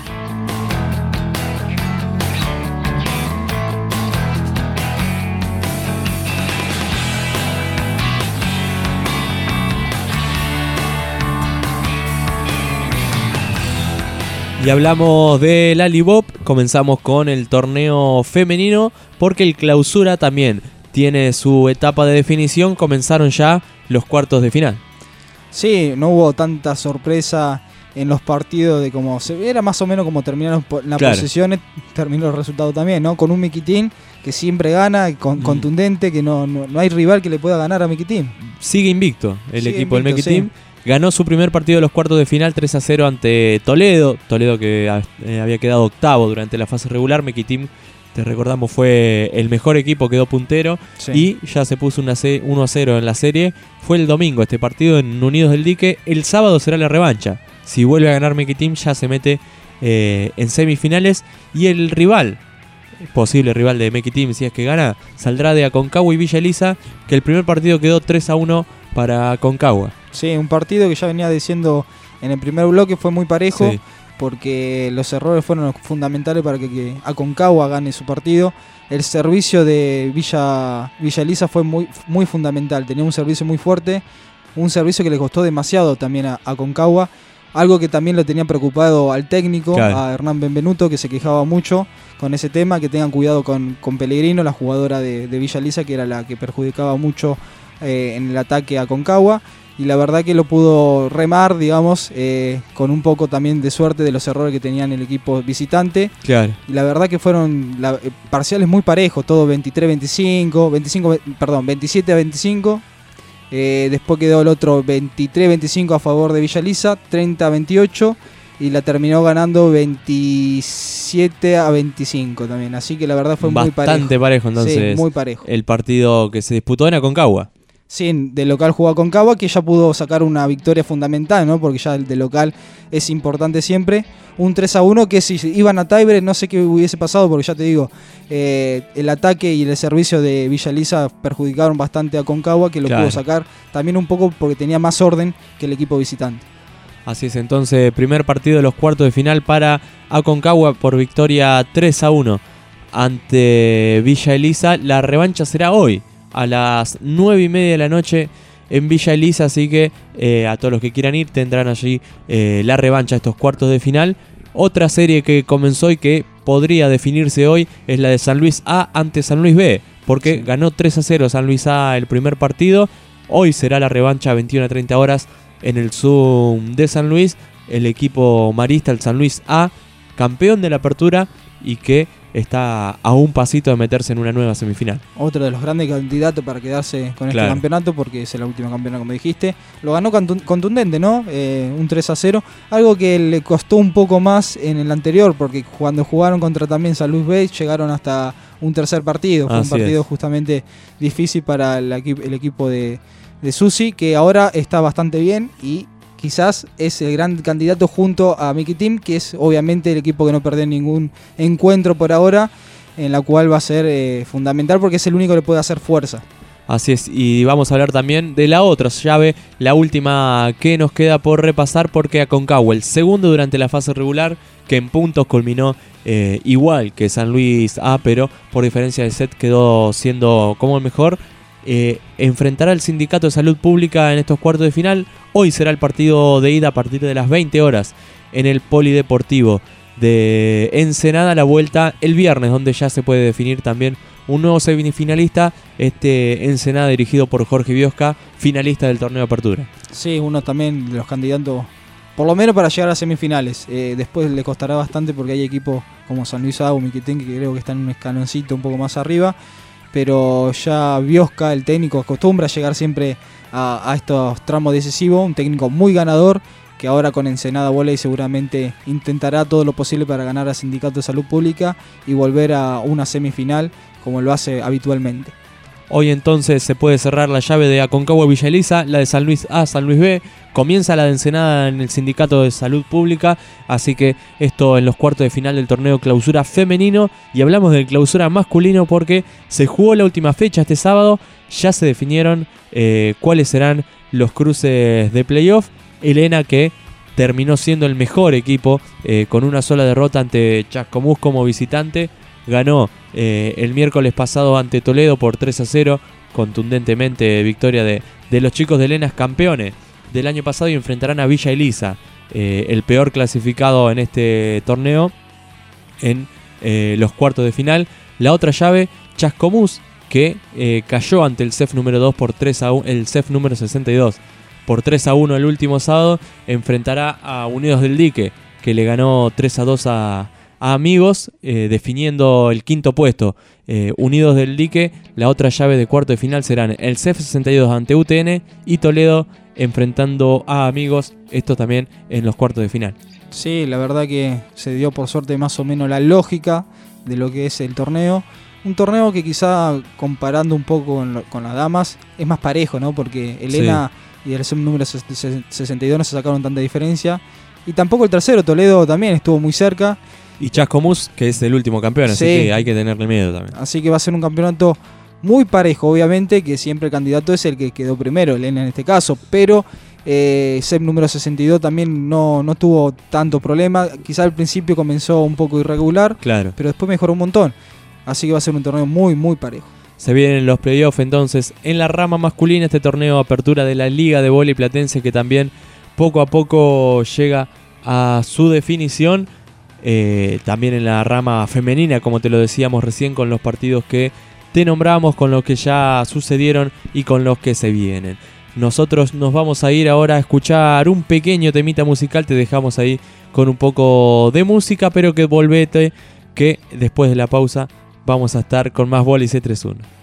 Y hablamos del Alibop, comenzamos con el torneo femenino porque el clausura también tiene su etapa de definición, comenzaron ya los cuartos de final. Sí, no hubo tanta sorpresa en los partidos de cómo se era más o menos como terminaron las claro. posiciones, terminó el resultado también, ¿no? Con un Miquitín que siempre gana, con, mm. contundente, que no, no, no hay rival que le pueda ganar a Miquitín. Sigue invicto el Sigue equipo invicto, del Miquitín. Sí. Ganó su primer partido de los cuartos de final tres a cero ante Toledo. Toledo que eh, había quedado octavo durante la fase regular. Miquitín, te recordamos, fue el mejor equipo, quedó puntero. Sí. Y ya se puso una uno a cero en la serie. Fue el domingo este partido en Unidos del Dique. El sábado será la revancha. Si vuelve a ganar Miquitín ya se mete eh, en semifinales. Y el rival, posible rival de Meki Team, si es que gana, saldrá de Aconcagua y Villa Elisa, que el primer partido quedó tres a uno para Aconcagua. Sí, un partido que ya venía diciendo en el primer bloque fue muy parejo, sí, porque los errores fueron fundamentales para que, que Aconcagua gane su partido. El servicio de Villa, Villa Elisa fue muy, muy fundamental, tenía un servicio muy fuerte, un servicio que le costó demasiado también a Aconcagua, algo que también lo tenía preocupado al técnico, claro, a Hernán Benvenuto, que se quejaba mucho con ese tema, que tengan cuidado con, con Pellegrino, la jugadora de, de Villa Elisa, que era la que perjudicaba mucho eh, en el ataque a Aconcagua. Y la verdad que lo pudo remar, digamos, eh, con un poco también de suerte de los errores que tenían el equipo visitante. Claro. Y la verdad que fueron la, eh, parciales muy parejos, todo veintitrés veinticinco, veinticinco, perdón, veintisiete a veinticinco. Eh, después quedó el otro veintitrés veinticinco a favor de Villa Elisa, treinta a veintiocho. Y la terminó ganando veintisiete a veinticinco también. Así que la verdad fue bastante muy parejo. Bastante parejo, entonces. Sí, muy parejo. El partido que se disputó en Aconcagua. Sí, de local jugó Aconcagua, que ya pudo sacar una victoria fundamental, ¿no? Porque ya el de local es importante siempre. Un tres a uno que si iban a tiebreak no sé qué hubiese pasado, porque ya te digo, eh, el ataque y el servicio de Villa Elisa perjudicaron bastante a Aconcagua, que lo claro. pudo sacar también un poco porque tenía más orden que el equipo visitante. Así es, entonces primer partido de los cuartos de final para Aconcagua por victoria tres a uno ante Villa Elisa. La revancha será hoy a las nueve y media de la noche en Villa Elisa, así que eh, a todos los que quieran ir tendrán allí eh, la revancha de estos cuartos de final. Otra serie que comenzó y que podría definirse hoy es la de San Luis A ante San Luis B, porque sí. ganó tres a cero San Luis A el primer partido. Hoy será la revancha a veintiuna a treinta horas en el Zoom de San Luis. El equipo marista, el San Luis A, campeón de la apertura y que está a un pasito de meterse en una nueva semifinal. Otro de los grandes candidatos para quedarse con claro. este campeonato, porque es el último campeonato, como dijiste. Lo ganó contundente, ¿no? Eh, un tres a cero. Algo que le costó un poco más en el anterior, porque cuando jugaron contra también San Luis B, llegaron hasta un tercer partido. Fue Así un partido es. justamente difícil para el, equi- el equipo de, de Susi, que ahora está bastante bien y quizás es el gran candidato junto a Meki Team, que es obviamente el equipo que no perdió ningún encuentro por ahora, en la cual va a ser eh, fundamental porque es el único que le puede hacer fuerza. Así es, y vamos a hablar también de la otra llave, la última que nos queda por repasar, porque Aconcagua, el segundo durante la fase regular, que en puntos culminó eh, igual que San Luis A, pero por diferencia de set quedó siendo como el mejor. Eh, enfrentará al Sindicato de Salud Pública en estos cuartos de final. Hoy será el partido de ida a partir de las veinte horas en el Polideportivo de Ensenada. La vuelta el viernes, donde ya se puede definir también un nuevo semifinalista. Este Ensenada dirigido por Jorge Biosca, finalista del torneo de apertura. Sí, uno también de los candidatos, por lo menos para llegar a semifinales. Eh, después le costará bastante porque hay equipos como San Luis A o Miquetén, que creo que están en un escaloncito un poco más arriba. Pero ya Biosca, el técnico, acostumbra a llegar siempre a, a estos tramos decisivos. Un técnico muy ganador, que ahora con Ensenada Volley seguramente intentará todo lo posible para ganar al Sindicato de Salud Pública y volver a una semifinal como lo hace habitualmente. Hoy entonces se puede cerrar la llave de Aconcagua Villa Elisa, la de San Luis A, San Luis B. Comienza la de Ensenada en el Sindicato de Salud Pública, así que esto en los cuartos de final del torneo Clausura femenino. Y hablamos del Clausura masculino porque se jugó la última fecha este sábado, ya se definieron eh, cuáles serán los cruces de playoff. Elena, que terminó siendo el mejor equipo eh, con una sola derrota ante Chascomús como visitante, ganó eh, el miércoles pasado ante Toledo por tres a cero, contundentemente victoria de, de los chicos de Elena, campeones del año pasado, y enfrentarán a Villa Elisa, eh, el peor clasificado en este torneo, en eh, los cuartos de final. La otra llave, Chascomús, que eh, cayó ante el C E F número dos por tres a uno, el C E F número sesenta y dos por tres a uno el último sábado, enfrentará a Unidos del Dique, que le ganó tres a dos a a Amigos, eh, definiendo el quinto puesto. eh, Unidos del Dique, la otra llave de cuarto de final serán el C E F sesenta y dos ante U T N y Toledo enfrentando a Amigos, esto también en los cuartos de final. Sí, la verdad que se dio por suerte más o menos la lógica de lo que es el torneo. Un torneo que quizá comparando un poco con, lo, con las damas es más parejo, ¿no? Porque Elena sí. y el número sesenta y dos no se sacaron tanta diferencia. y tampoco el tercero, Toledo también estuvo muy cerca. Y Chascomús, que es el último campeón, así Sí. que hay que tenerle miedo también. Así que va a ser un campeonato muy parejo, obviamente, que siempre el candidato es el que quedó primero, el N en este caso, pero eh, S E P número sesenta y dos también no, no tuvo tanto problema. Quizá al principio comenzó un poco irregular, Claro. pero después mejoró un montón. Así que va a ser un torneo muy, muy parejo. Se vienen los playoffs entonces en la rama masculina, este torneo de apertura de la Liga de Vóley Platense, que también poco a poco llega a su definición. Eh, también en la rama femenina, como te lo decíamos recién, con los partidos que te nombramos, con los que ya sucedieron y con los que se vienen. Nosotros nos vamos a ir ahora a escuchar un pequeño temita musical, te dejamos ahí con un poco de música, pero que volvete, que después de la pausa vamos a estar con más Vóley seiscientos treinta y uno.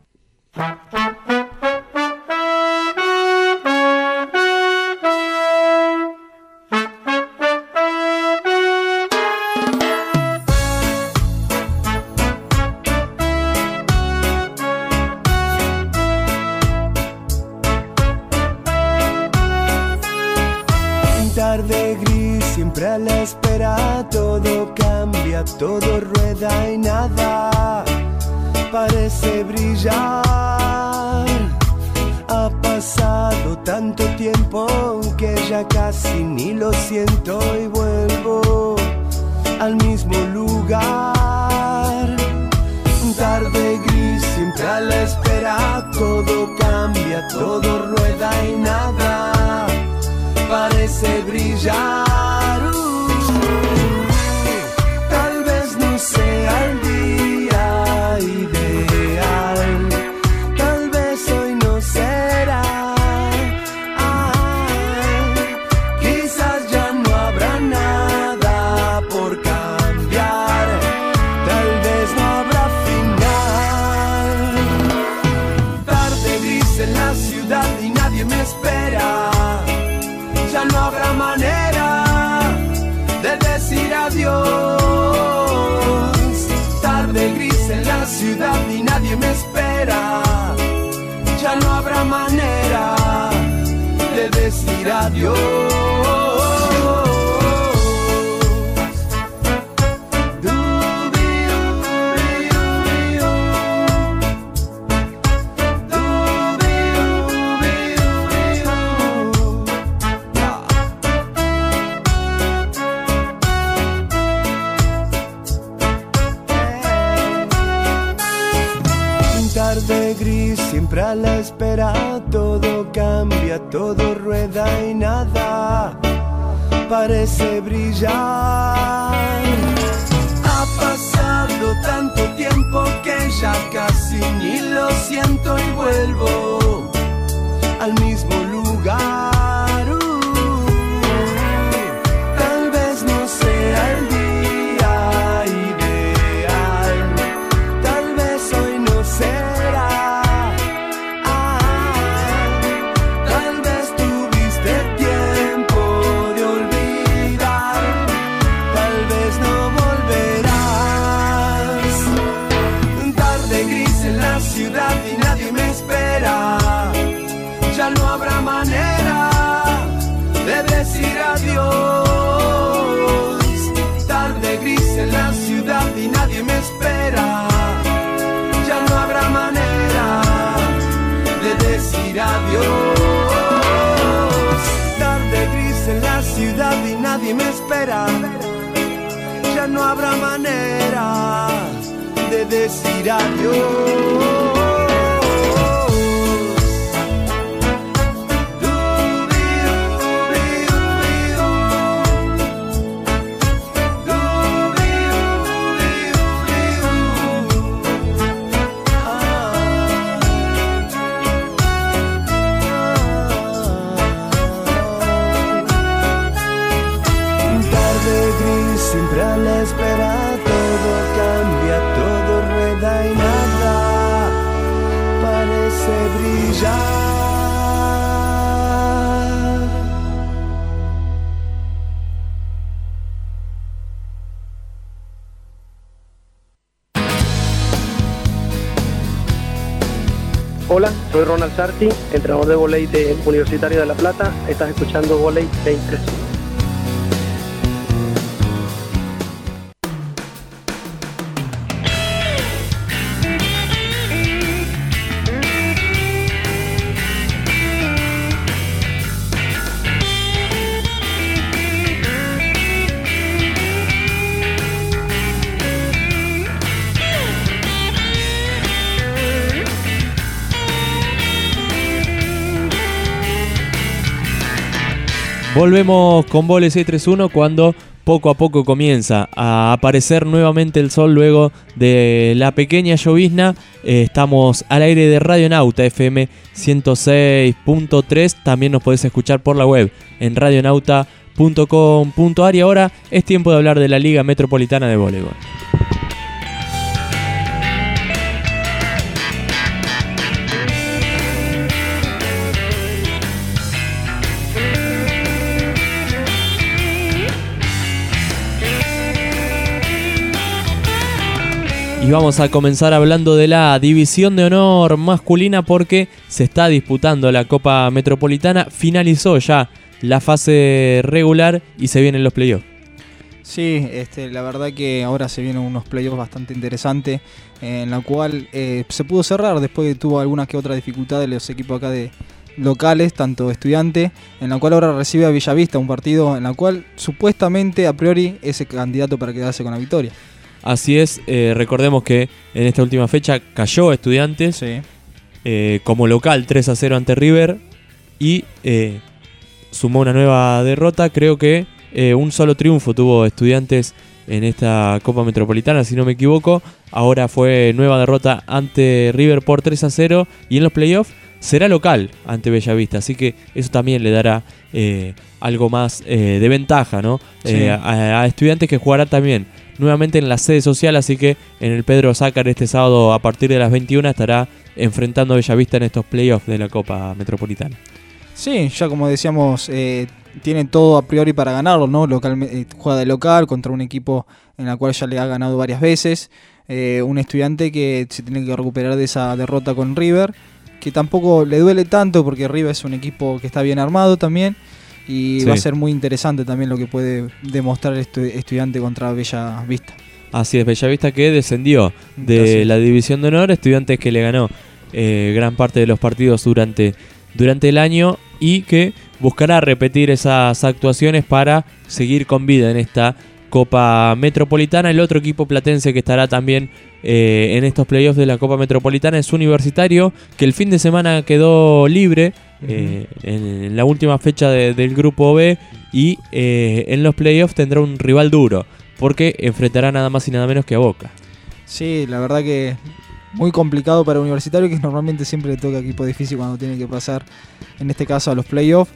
Tarde gris, siempre a la espera, todo cambia, todo rueda y nada parece brillar. Ha pasado tanto tiempo que ya casi ni lo siento y vuelvo al mismo lugar. Tarde gris, siempre a la espera, todo cambia, todo rueda y nada parece brillar. Uh, tal vez no sea el día ideal, tal vez hoy no será. Ah, quizás ya no habrá nada por cambiar, tal vez no habrá final. Tarde gris en la ciudad y nadie me espera. Ya no habrá manera de decir adiós. Tarde gris en la ciudad y nadie me espera. Ya no habrá manera de decir adiós. Tarde gris, siempre a la espera, todo cambia, todo rueda y nada parece brillar. Ha pasado tanto tiempo que ya casi ni lo siento y vuelvo al mismo lugar. Uh, tal vez no sea el día ideal, tal vez hoy no sea. Ya no habrá manera de decir adiós. Tarde gris en la ciudad y nadie me espera. Ya no habrá manera de decir adiós. Tarde gris en la ciudad y nadie me espera. Ya no habrá manera de decir adiós. Siempre a la espera, todo cambia, todo rueda y nada parece brillar. Hola, soy Ronald Sarti, entrenador de vóley de Universitario de La Plata. Estás escuchando Vóley seiscientos treinta y uno. Volvemos con Vole seiscientos treinta y uno cuando poco a poco comienza a aparecer nuevamente el sol luego de la pequeña llovizna. Eh, estamos al aire de Radionauta F M ciento seis punto tres. También nos podés escuchar por la web en radionauta punto com punto a r. Y ahora es tiempo de hablar de la Liga Metropolitana de Voleibol. Y vamos a comenzar hablando de la División de Honor masculina porque se está disputando la Copa Metropolitana. Finalizó ya la fase regular y se vienen los playoffs. Sí, este, la verdad que ahora se vienen unos playoffs bastante interesantes, en la cual eh, se pudo cerrar después de que tuvo alguna que otra dificultad de los equipos acá de locales, tanto Estudiantes, en la cual ahora recibe a Bellavista, un partido en la cual supuestamente a priori es el candidato para quedarse con la victoria. Así es, eh, recordemos que en esta última fecha cayó Estudiantes sí. eh, como local tres a cero ante River y eh, sumó una nueva derrota. Creo que eh, un solo triunfo tuvo Estudiantes en esta Copa Metropolitana, si no me equivoco. Ahora fue nueva derrota ante River por tres a cero y en los playoffs será local ante Bellavista, así que eso también le dará eh, algo más eh, de ventaja, ¿no? Sí. Eh, a, a Estudiantes, que jugará también nuevamente en la sede social, así que en el Pedro Sácar este sábado a partir de las veintiuna estará enfrentando a Bellavista en estos playoffs de la Copa Metropolitana. Sí, ya como decíamos, eh, tiene todo a priori para ganarlo, ¿no? Local, eh, juega de local contra un equipo en el cual ya le ha ganado varias veces, eh, un Estudiante que se tiene que recuperar de esa derrota con River, que tampoco le duele tanto porque River es un equipo que está bien armado también. Y sí. Va a ser muy interesante también lo que puede demostrar este Estudiante contra Bellavista. Así es, Bellavista que descendió de Así. la División de Honor, Estudiantes que le ganó eh, gran parte de los partidos durante, durante el año y que buscará repetir esas actuaciones para seguir con vida en esta Copa Metropolitana. El otro equipo platense que estará también eh, en estos playoffs de la Copa Metropolitana es Universitario, que el fin de semana quedó libre eh, uh-huh. en, en la última fecha de, del Grupo B y eh, en los playoffs tendrá un rival duro porque enfrentará nada más y nada menos que a Boca. Sí, la verdad que muy complicado para Universitario, que normalmente siempre le toca equipo difícil cuando tiene que pasar, en este caso, a los playoffs.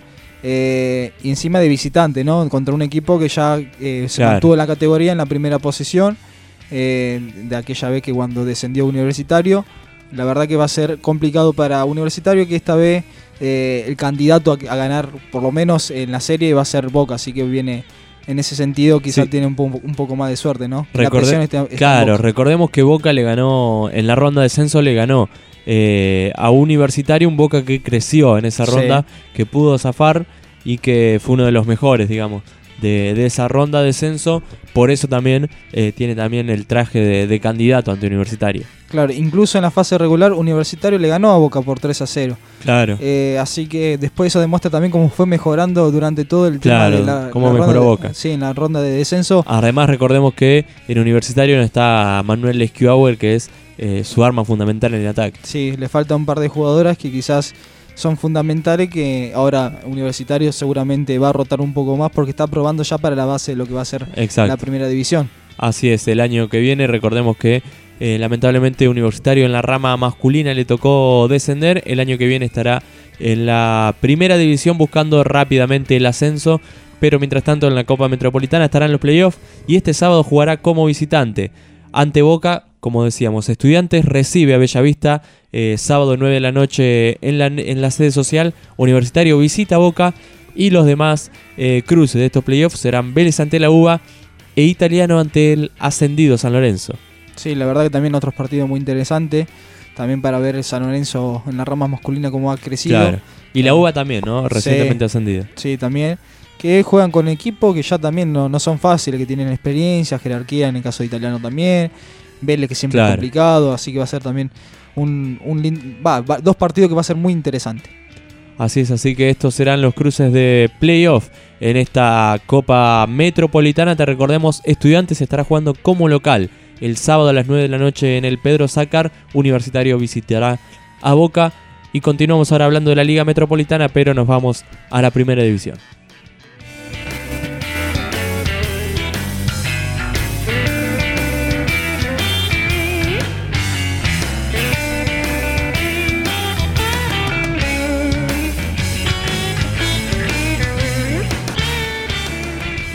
Eh, y encima de visitante, ¿no? Contra un equipo que ya eh, se claro. mantuvo en la categoría en la primera posición eh, de aquella vez que cuando descendió Universitario. La verdad que va a ser complicado para Universitario, que esta vez eh, el candidato a, a ganar por lo menos en la serie va a ser Boca, así que viene en ese sentido quizás sí. tiene un, po- un poco más de suerte, ¿no? Recorde- está, está claro, recordemos que Boca le ganó en la ronda de descenso, le ganó Eh, a Universitario, un Boca que creció en esa ronda, sí. que pudo zafar y que fue uno de los mejores, digamos, de, de esa ronda de descenso. Por eso también eh, tiene también el traje de, de candidato ante Universitario. Claro, incluso en la fase regular Universitario le ganó a Boca por tres a cero. Claro. Eh, así que después eso demuestra también cómo fue mejorando durante todo el claro, tema de la, cómo la mejoró ronda Boca. De, sí, en la ronda de descenso. Además recordemos que en Universitario no está Manuel Lesquiauer, que es eh, su arma fundamental en el ataque. Sí, le falta un par de jugadoras que quizás son fundamentales, que ahora Universitario seguramente va a rotar un poco más porque está probando ya para la base de lo que va a ser Exacto. la primera división. Así es, el año que viene recordemos que eh, lamentablemente Universitario en la rama masculina le tocó descender. El año que viene estará en la primera división buscando rápidamente el ascenso, pero mientras tanto en la Copa Metropolitana estará en los playoffs y este sábado jugará como visitante ante Boca. Como decíamos, Estudiantes recibe a Bellavista eh, sábado nueve de la noche en la, en la sede social. Universitario visita a Boca y los demás eh, cruces de estos playoffs serán Vélez ante la U B A e Italiano ante el ascendido San Lorenzo. Sí, la verdad que también otros partidos muy interesantes. También para ver San Lorenzo en la rama masculina cómo ha crecido. Claro. Y la U B A también, ¿no? Recientemente sí, ascendida. Sí, también. Que juegan con equipos que ya también no, no son fáciles, que tienen experiencia, jerarquía, en el caso de Italiano también. Vélez, que siempre claro. es complicado, así que va a ser también un, un va, va, dos partidos que va a ser muy interesante. Así es, así que estos serán los cruces de playoff en esta Copa Metropolitana. Te recordemos, Estudiantes estará jugando como local el sábado a las nueve de la noche en el Pedro Sácar. Universitario visitará a Boca y continuamos ahora hablando de la Liga Metropolitana, pero nos vamos a la primera división.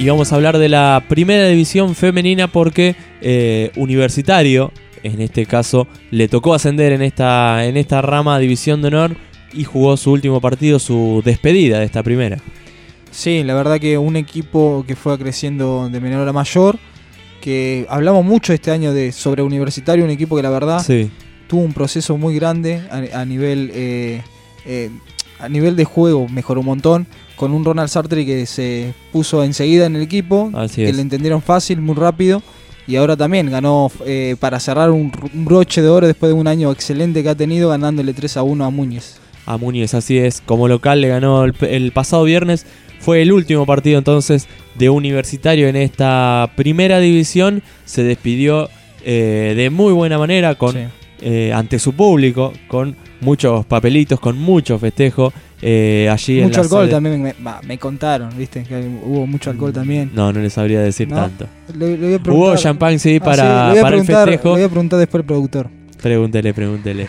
y vamos a hablar de la primera división femenina porque eh, Universitario, en este caso, le tocó ascender en esta, en esta rama División de Honor y jugó su último partido, su despedida de esta primera. Sí, la verdad que un equipo que fue creciendo de menor a mayor, que hablamos mucho este año de sobre Universitario, un equipo que la verdad sí. tuvo un proceso muy grande a, a nivel eh, eh, a nivel de juego, mejoró un montón, con un Ronald Sartre que se puso enseguida en el equipo, Así que es. le entendieron fácil, muy rápido, y ahora también ganó eh, para cerrar un, un broche de oro después de un año excelente que ha tenido, ganándole tres a uno a Muñez. A Muñez, así es, como local le ganó el, el pasado viernes, fue el último partido entonces de Universitario en esta primera división, se despidió eh, de muy buena manera con... Sí. Eh, ante su público, con muchos papelitos, con mucho festejo. Eh, allí mucho en la alcohol sede. también me, bah, me contaron, viste, que hubo mucho alcohol también. No, no les sabría decir ¿No? tanto. Le, le voy a hubo champán, sí, para, ah, sí, para el festejo. Le voy a preguntar después al productor. Pregúntele, pregúntele.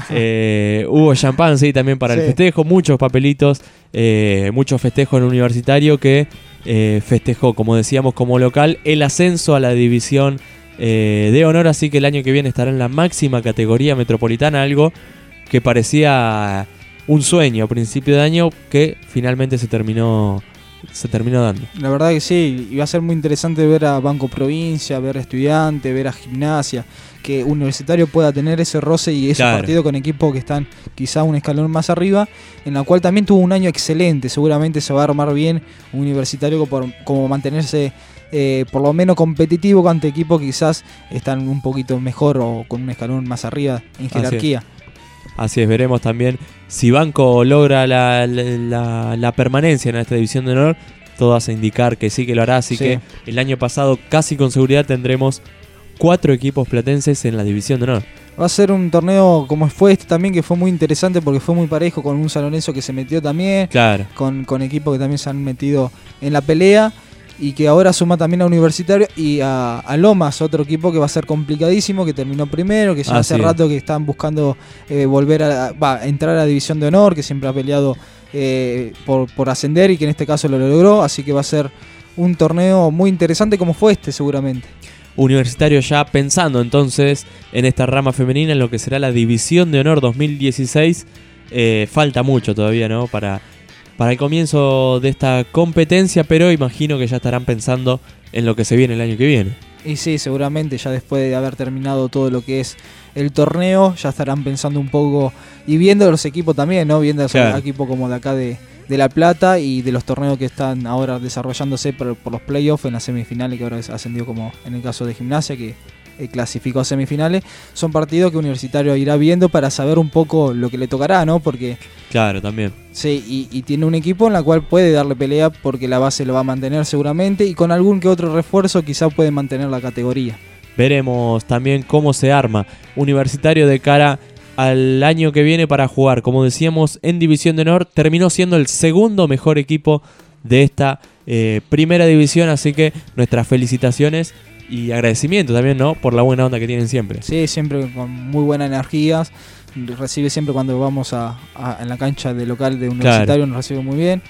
eh, hubo champán, sí, también para sí. el festejo. Muchos papelitos, eh, mucho festejo en Universitario que eh, festejó, como decíamos, como local, el ascenso a la división Eh, de honor, así que el año que viene estará en la máxima categoría metropolitana, algo que parecía un sueño a principio de año que finalmente se terminó se terminó dando. La verdad que sí, y va a ser muy interesante ver a Banco Provincia, ver a Estudiante, ver a Gimnasia, que Universitario pueda tener ese roce y ese claro. partido con equipos que están quizá un escalón más arriba, en la cual también tuvo un año excelente, seguramente se va a armar bien un Universitario por, como mantenerse Eh, por lo menos competitivo ante equipos que quizás están un poquito mejor o con un escalón más arriba en jerarquía. Así es, Así es veremos también si Banco logra la, la, la, la permanencia en esta división de honor, todo hace indicar que sí que lo hará, así sí. que el año pasado casi con seguridad tendremos cuatro equipos platenses en la división de honor. Va a ser un torneo como fue este también, que fue muy interesante porque fue muy parejo, con un San Lorenzo que se metió también, claro. con, con equipos que también se han metido en la pelea. Y que ahora suma también a Universitario y a, a Lomas, otro equipo que va a ser complicadísimo, que terminó primero, que ya ah, hace sí. rato que están buscando eh, volver a, va, entrar a la División de Honor, que siempre ha peleado eh, por, por ascender y que en este caso lo logró, así que va a ser un torneo muy interesante como fue este seguramente. Universitario ya pensando entonces en esta rama femenina, en lo que será la División de Honor dos mil dieciséis, eh, falta mucho todavía, ¿no? Para... para el comienzo de esta competencia, pero imagino que ya estarán pensando en lo que se viene el año que viene. Y sí, seguramente ya después de haber terminado todo lo que es el torneo, ya estarán pensando un poco y viendo los equipos también, ¿no? Viendo claro. los equipos como de acá de, de La Plata y de los torneos que están ahora desarrollándose por, por los playoffs en las semifinales, que ahora ascendió como en el caso de Gimnasia, que clasificó a semifinales. Son partidos que Universitario irá viendo para saber un poco lo que le tocará, ¿no? Porque claro, también. Sí, y, y tiene un equipo en la cual puede darle pelea porque la base lo va a mantener seguramente y con algún que otro refuerzo quizá puede mantener la categoría. Veremos también cómo se arma Universitario de cara al año que viene para jugar. Como decíamos, en División de Honor terminó siendo el segundo mejor equipo de esta eh, primera división, así que nuestras felicitaciones y agradecimiento también, ¿no? Por la buena onda que tienen siempre. Sí, siempre con muy buenas energías. Recibe siempre cuando vamos a, a en la cancha de local de Universitario, claro. Nos recibe muy bien.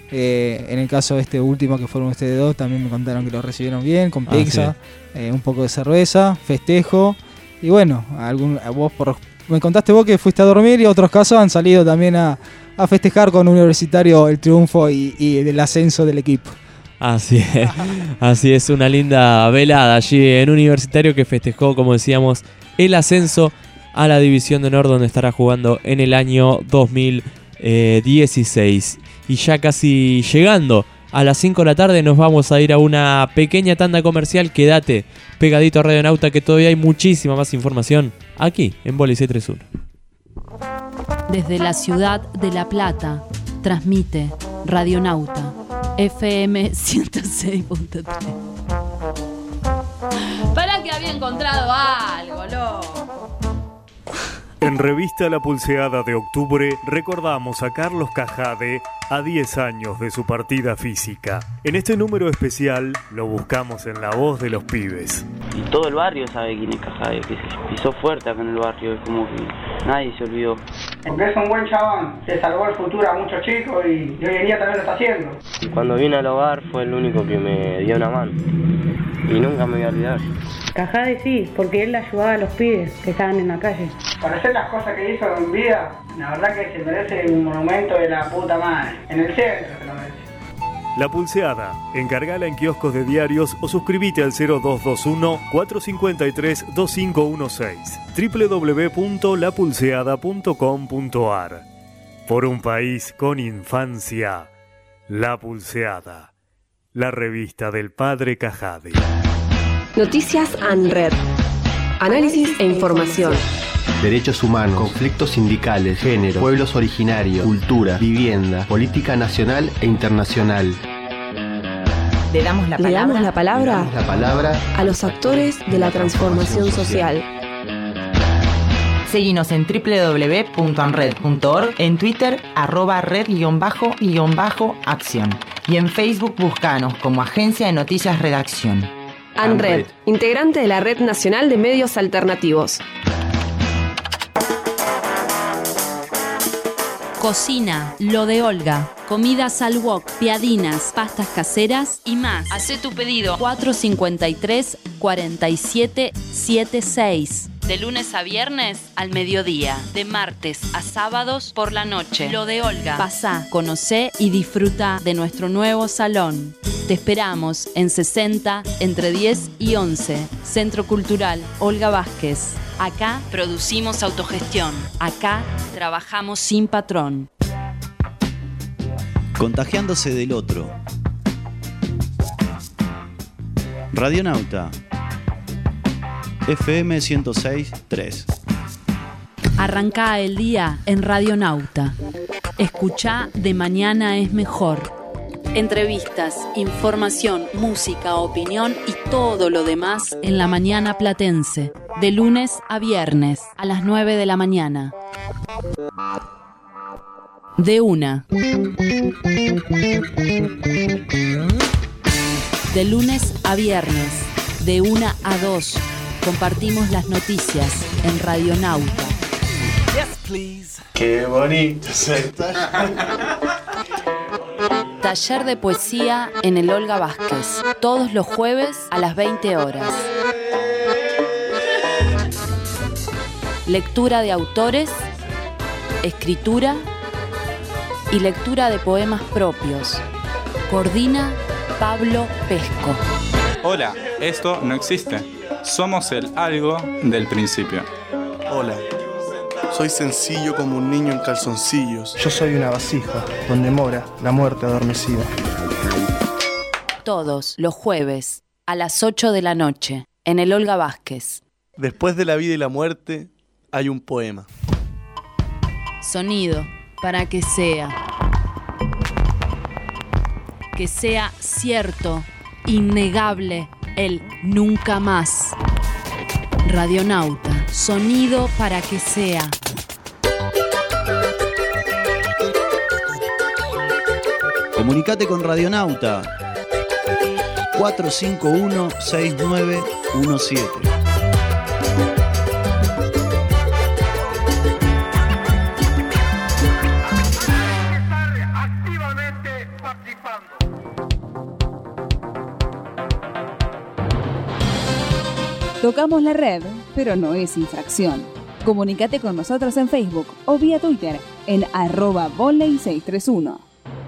Eh, en el caso de este último que fueron ustedes dos, también me contaron que lo recibieron bien, con pizza, ah, sí. eh, un poco de cerveza, festejo. Y bueno, algún, vos por, me contaste vos que fuiste a dormir y otros casos han salido también a, a festejar con Universitario el triunfo y, y el ascenso del equipo. Así es, así es, una linda velada allí en Universitario que festejó, como decíamos, el ascenso a la División de Honor, donde estará jugando en el año dos mil dieciséis. Y ya casi llegando a las cinco de la tarde nos vamos a ir a una pequeña tanda comercial. Quédate pegadito a Radio Nauta que todavía hay muchísima más información aquí en Voley seiscientos treinta y uno. Desde la ciudad de La Plata, transmite Radio Nauta F M ciento seis punto tres. Para que había encontrado algo, loco. En Revista La Pulseada de octubre recordamos a Carlos Cajade a diez años de su partida física. En este número especial lo buscamos en la voz de los pibes. todo el barrio sabe quién es Cajade, que se pisó fuerte acá en el barrio, es como que nadie se olvidó. Porque es un buen chabón, se salvó el futuro a muchos chicos y, y hoy en día también lo está haciendo. Cuando vine al hogar fue el único que me dio una mano y nunca me voy a olvidar. Cajade sí, porque él ayudaba a los pibes que estaban en la calle. Para hacer las cosas que hizo en vida, la verdad que se merece un monumento de la puta madre. En el centro se lo merece. La Pulseada, encargala en kioscos de diarios o suscríbete al cero dos dos uno, cuatro cinco tres, dos cinco uno seis, doble u doble u doble u punto la pulseada punto com punto a r. Por un país con infancia, La Pulseada, la revista del padre Cajade. Noticias ANRED. Análisis e información. Derechos humanos, conflictos sindicales, género, pueblos originarios, cultura, vivienda, política nacional e internacional. Le damos la palabra, Le damos la palabra, Le damos la palabra a los actores de la transformación social. Seguinos en doble u doble u doble u punto anred punto org, en Twitter, arroba red-acción y en Facebook buscanos como Agencia de Noticias Redacción. ANRED, integrante de la Red Nacional de Medios Alternativos. Cocina, lo de Olga, comidas al wok, piadinas, pastas caseras y más. Hacé tu pedido cuatro cinco tres, cuatro siete siete seis. De lunes a viernes al mediodía, de martes a sábados por la noche. Lo de Olga. Pasá, conocé y disfruta de nuestro nuevo salón. Te esperamos en sesenta, entre diez y once. Centro Cultural Olga Vázquez. Acá producimos autogestión. Acá trabajamos sin patrón. Contagiándose del otro. Radionauta. F M ciento seis punto tres. Arrancá el día en Radionauta. Escuchá De Mañana es Mejor. Entrevistas, información, música, opinión y todo lo demás en la mañana platense. De lunes a viernes a las nueve de la mañana. De una. De lunes a viernes. De una a dos. Compartimos las noticias en Radionauta. Yes, please. Qué bonito se Taller de poesía en el Olga Vázquez. Todos los jueves a las veinte horas. Lectura de autores, escritura y lectura de poemas propios. Coordina Pablo Pesco. Hola, esto no existe. Somos el algo del principio. Hola, soy sencillo como un niño en calzoncillos. Yo soy una vasija donde mora la muerte adormecida. Todos los jueves a las ocho de la noche en el Olga Vázquez. Después de la vida y la muerte hay un poema. Sonido para que sea. Que sea cierto, innegable, el nunca más. Radionauta, sonido para que sea. Comunicate con Radionauta cuatro cinco uno, seis nueve uno siete. Tocamos la red, pero no es infracción. Comunícate con nosotros en Facebook o vía Twitter en arroba voley seiscientos treinta y uno.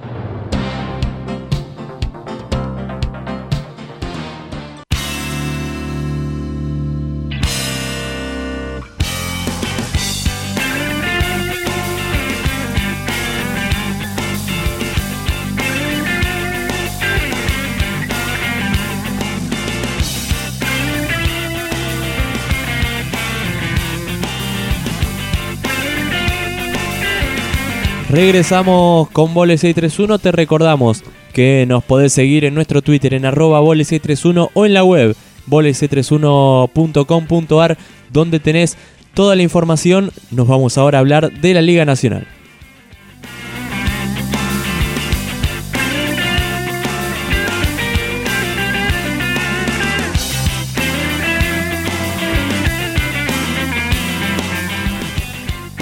Regresamos con Vole seiscientos treinta y uno. Te recordamos que nos podés seguir en nuestro Twitter en arroba Vole seiscientos treinta y uno o en la web vole seiscientos treinta y uno punto com punto a r, donde tenés toda la información. Nos vamos ahora a hablar de la Liga Nacional.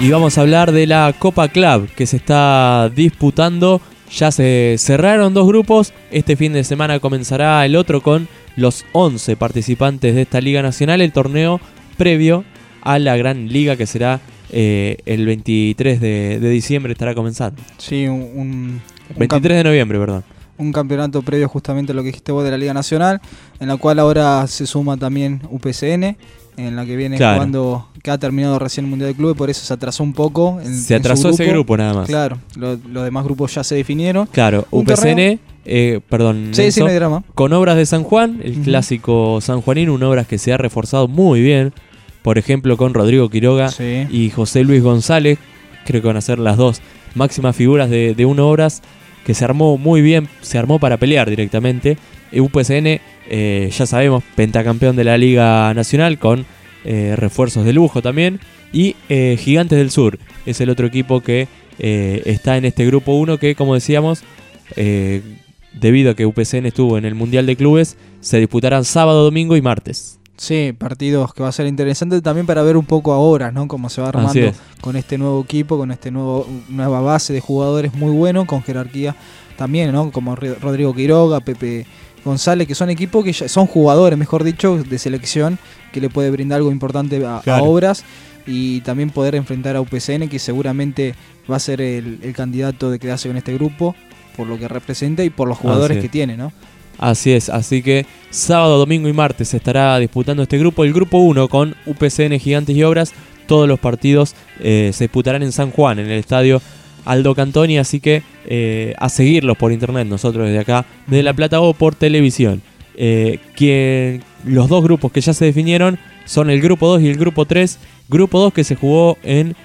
y vamos a hablar de la Copa Club que se está disputando. Ya se cerraron dos grupos, este fin de semana comenzará el otro con los once participantes de esta Liga Nacional, el torneo previo a la Gran Liga que será eh, el veintitrés de diciembre, estará comenzando. Sí, un, un veintitrés de noviembre, perdón. Un campeonato previo justamente a lo que dijiste vos de la Liga Nacional, en la cual ahora se suma también U P C N, en la que viene claro. jugando, que ha terminado recién el Mundial de Clubes, por eso se atrasó un poco. En, se atrasó en su grupo. ese grupo nada más. Claro, lo, los demás grupos ya se definieron. Claro, un U P C N, eh, perdón, sí, Enzo, sí, no hay drama. Con Obras de San Juan, el uh-huh. clásico sanjuanino, un Obras que se ha reforzado muy bien, por ejemplo con Rodrigo Quiroga sí. y José Luis González, creo que van a ser las dos máximas figuras de, de un Obras que se armó muy bien, se armó para pelear directamente. U P C N, eh, ya sabemos, pentacampeón de la Liga Nacional con Eh, refuerzos de lujo también, y eh, Gigantes del Sur es el otro equipo que eh, está en este grupo uno que, como decíamos, eh, debido a que U P C N estuvo en el Mundial de Clubes, se disputarán sábado, domingo y martes. Sí, partidos que va a ser interesante también para ver un poco ahora, ¿no? Cómo se va armando con este nuevo equipo, con este nuevo nueva base de jugadores muy bueno, con jerarquía también, ¿no? Como Rodrigo Quiroga, Pepe González, que son equipos que ya son jugadores, mejor dicho, de selección, que le puede brindar algo importante a, claro. a Obras, y también poder enfrentar a U P C N, que seguramente va a ser el, el candidato de quedarse con este grupo, por lo que representa y por los jugadores que tiene, ¿no? Así es, así que sábado, domingo y martes se estará disputando este grupo. El grupo uno con U P C N, Gigantes y Obras, todos los partidos eh, se disputarán en San Juan, en el estadio Aldo Cantoni, así que eh, a seguirlos por internet, nosotros desde acá, de La Plata, o por televisión. Eh, que los dos grupos que ya se definieron son el grupo dos y el grupo tres. Grupo dos que se jugó en,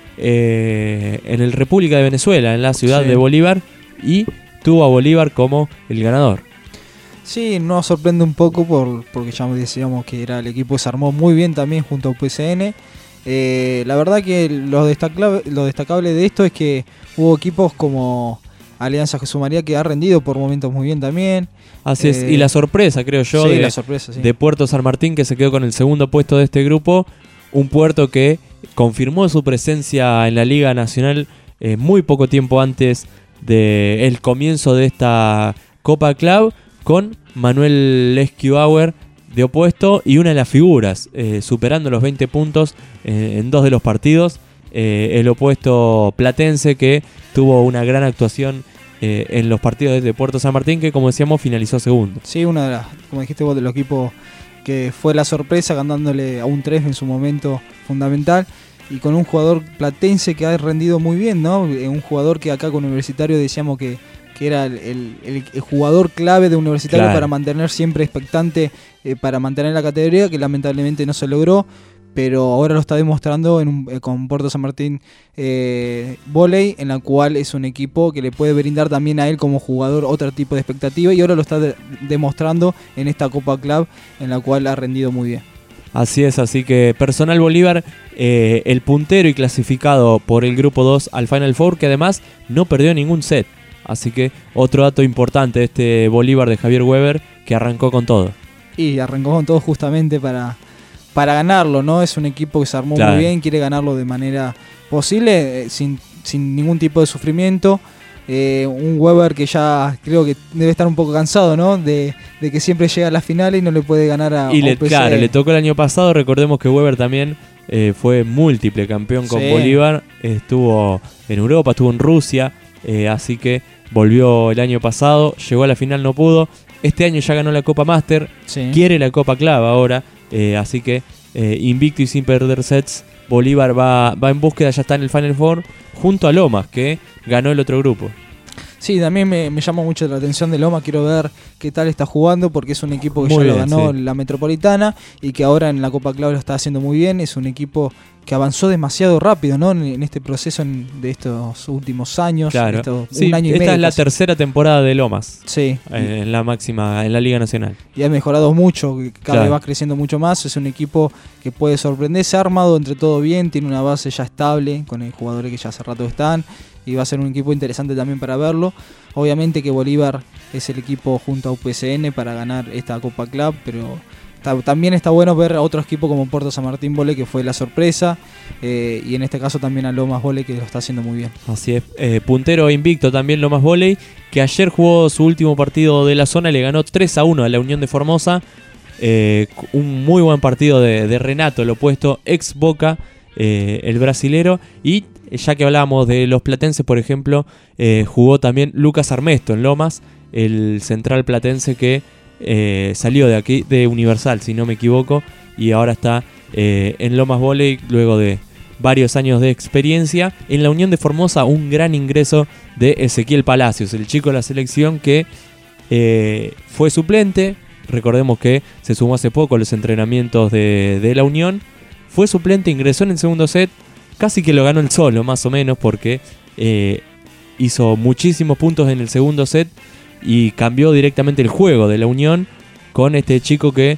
eh, en el República de Venezuela, en la ciudad sí. de Bolívar, y tuvo a Bolívar como el ganador. Sí, nos sorprende un poco por, porque ya decíamos que era el equipo que se armó muy bien también junto a U P C N. Eh, la verdad que lo destacable, lo destacable de esto es que hubo equipos como Alianza Jesús María que ha rendido por momentos muy bien también. Así eh, es, y la sorpresa, creo yo, sí, de, la sorpresa, sí. de Puerto San Martín, que se quedó con el segundo puesto de este grupo. Un Puerto que confirmó su presencia en la Liga Nacional eh, muy poco tiempo antes del comienzo de esta Copa Club, con Manuel Lesquiauer de opuesto y una de las figuras, eh, superando los veinte puntos eh, en dos de los partidos. Eh, el opuesto platense, que tuvo una gran actuación eh, en los partidos de Puerto San Martín, que, como decíamos, finalizó segundo. Sí, una de las, como dijiste vos, de los equipos que fue la sorpresa, ganándole a un tres en su momento fundamental, y con un jugador platense que ha rendido muy bien, ¿no? Un jugador que acá con Universitario decíamos que que era el, el, el jugador clave de Universitario, claro, para mantener siempre expectante, eh, para mantener la categoría, que lamentablemente no se logró, pero ahora lo está demostrando en un, eh, con Puerto San Martín eh, Volley, en la cual es un equipo que le puede brindar también a él como jugador otro tipo de expectativa, y ahora lo está de, demostrando en esta Copa Club, en la cual ha rendido muy bien. Así es, así que Personal Bolívar, eh, el puntero y clasificado por el grupo dos al Final Four, que además no perdió ningún set. Así que otro dato importante de este Bolívar de Javier Weber, que arrancó con todo. Y arrancó con todo justamente para, para ganarlo, ¿no? Es un equipo que se armó, claro, muy bien, quiere ganarlo de manera posible, eh, sin, sin ningún tipo de sufrimiento. Eh, un Weber que ya creo que debe estar un poco cansado, ¿no? De, de que siempre llega a la final y no le puede ganar a Y le, O P C. Claro, le tocó el año pasado. Recordemos que Weber también eh, fue múltiple campeón con sí. Bolívar. Estuvo en Europa, estuvo en Rusia. Eh, así que volvió el año pasado, llegó a la final, no pudo. Este año ya ganó la Copa Master, sí. quiere la Copa Club ahora, eh, así que eh, invicto y sin perder sets, Bolívar va, va en búsqueda, ya está en el Final Four, junto a Lomas, que ganó el otro grupo. Sí, también me, me llama mucho la atención de Lomas, quiero ver qué tal está jugando, porque es un equipo que muy ya bien, lo ganó, sí, la Metropolitana, y que ahora en la Copa Club lo está haciendo muy bien. Es un equipo que avanzó demasiado rápido, ¿no? En, en este proceso en, de estos últimos años. Claro. Estos, sí, un año y esta medio es la casi. tercera temporada de Lomas. Sí. Eh, en la máxima, en la Liga Nacional. Y ha mejorado mucho, cada claro. vez va creciendo mucho más. Es un equipo que puede sorprender, se ha armado entre todo bien, tiene una base ya estable, con el jugadores que ya hace rato están, y va a ser un equipo interesante también para verlo. Obviamente que Bolívar es el equipo junto a U P C N para ganar esta Copa Club, pero ta, también está bueno ver a otro equipo como Puerto San Martín Vole, que fue la sorpresa, eh, y en este caso también a Lomas Vole, que lo está haciendo muy bien. Así es, eh, puntero invicto también Lomas Vole, que ayer jugó su último partido de la zona y le ganó tres a uno a la Unión de Formosa. Eh, un muy buen partido de, de Renato, el opuesto, ex Boca, eh, el brasilero. Y ya que hablábamos de los platenses, por ejemplo, eh, jugó también Lucas Armesto en Lomas, el central platense que eh, salió de aquí, de Universal, si no me equivoco, y ahora está eh, en Lomas Volley luego de varios años de experiencia. En la Unión de Formosa, un gran ingreso de Ezequiel Palacios, el chico de la selección que eh, fue suplente. Recordemos que se sumó hace poco a los entrenamientos de, de la Unión. Fue suplente, ingresó en el segundo set, casi que lo ganó él solo, más o menos, porque eh, hizo muchísimos puntos en el segundo set y cambió directamente el juego de la Unión con este chico que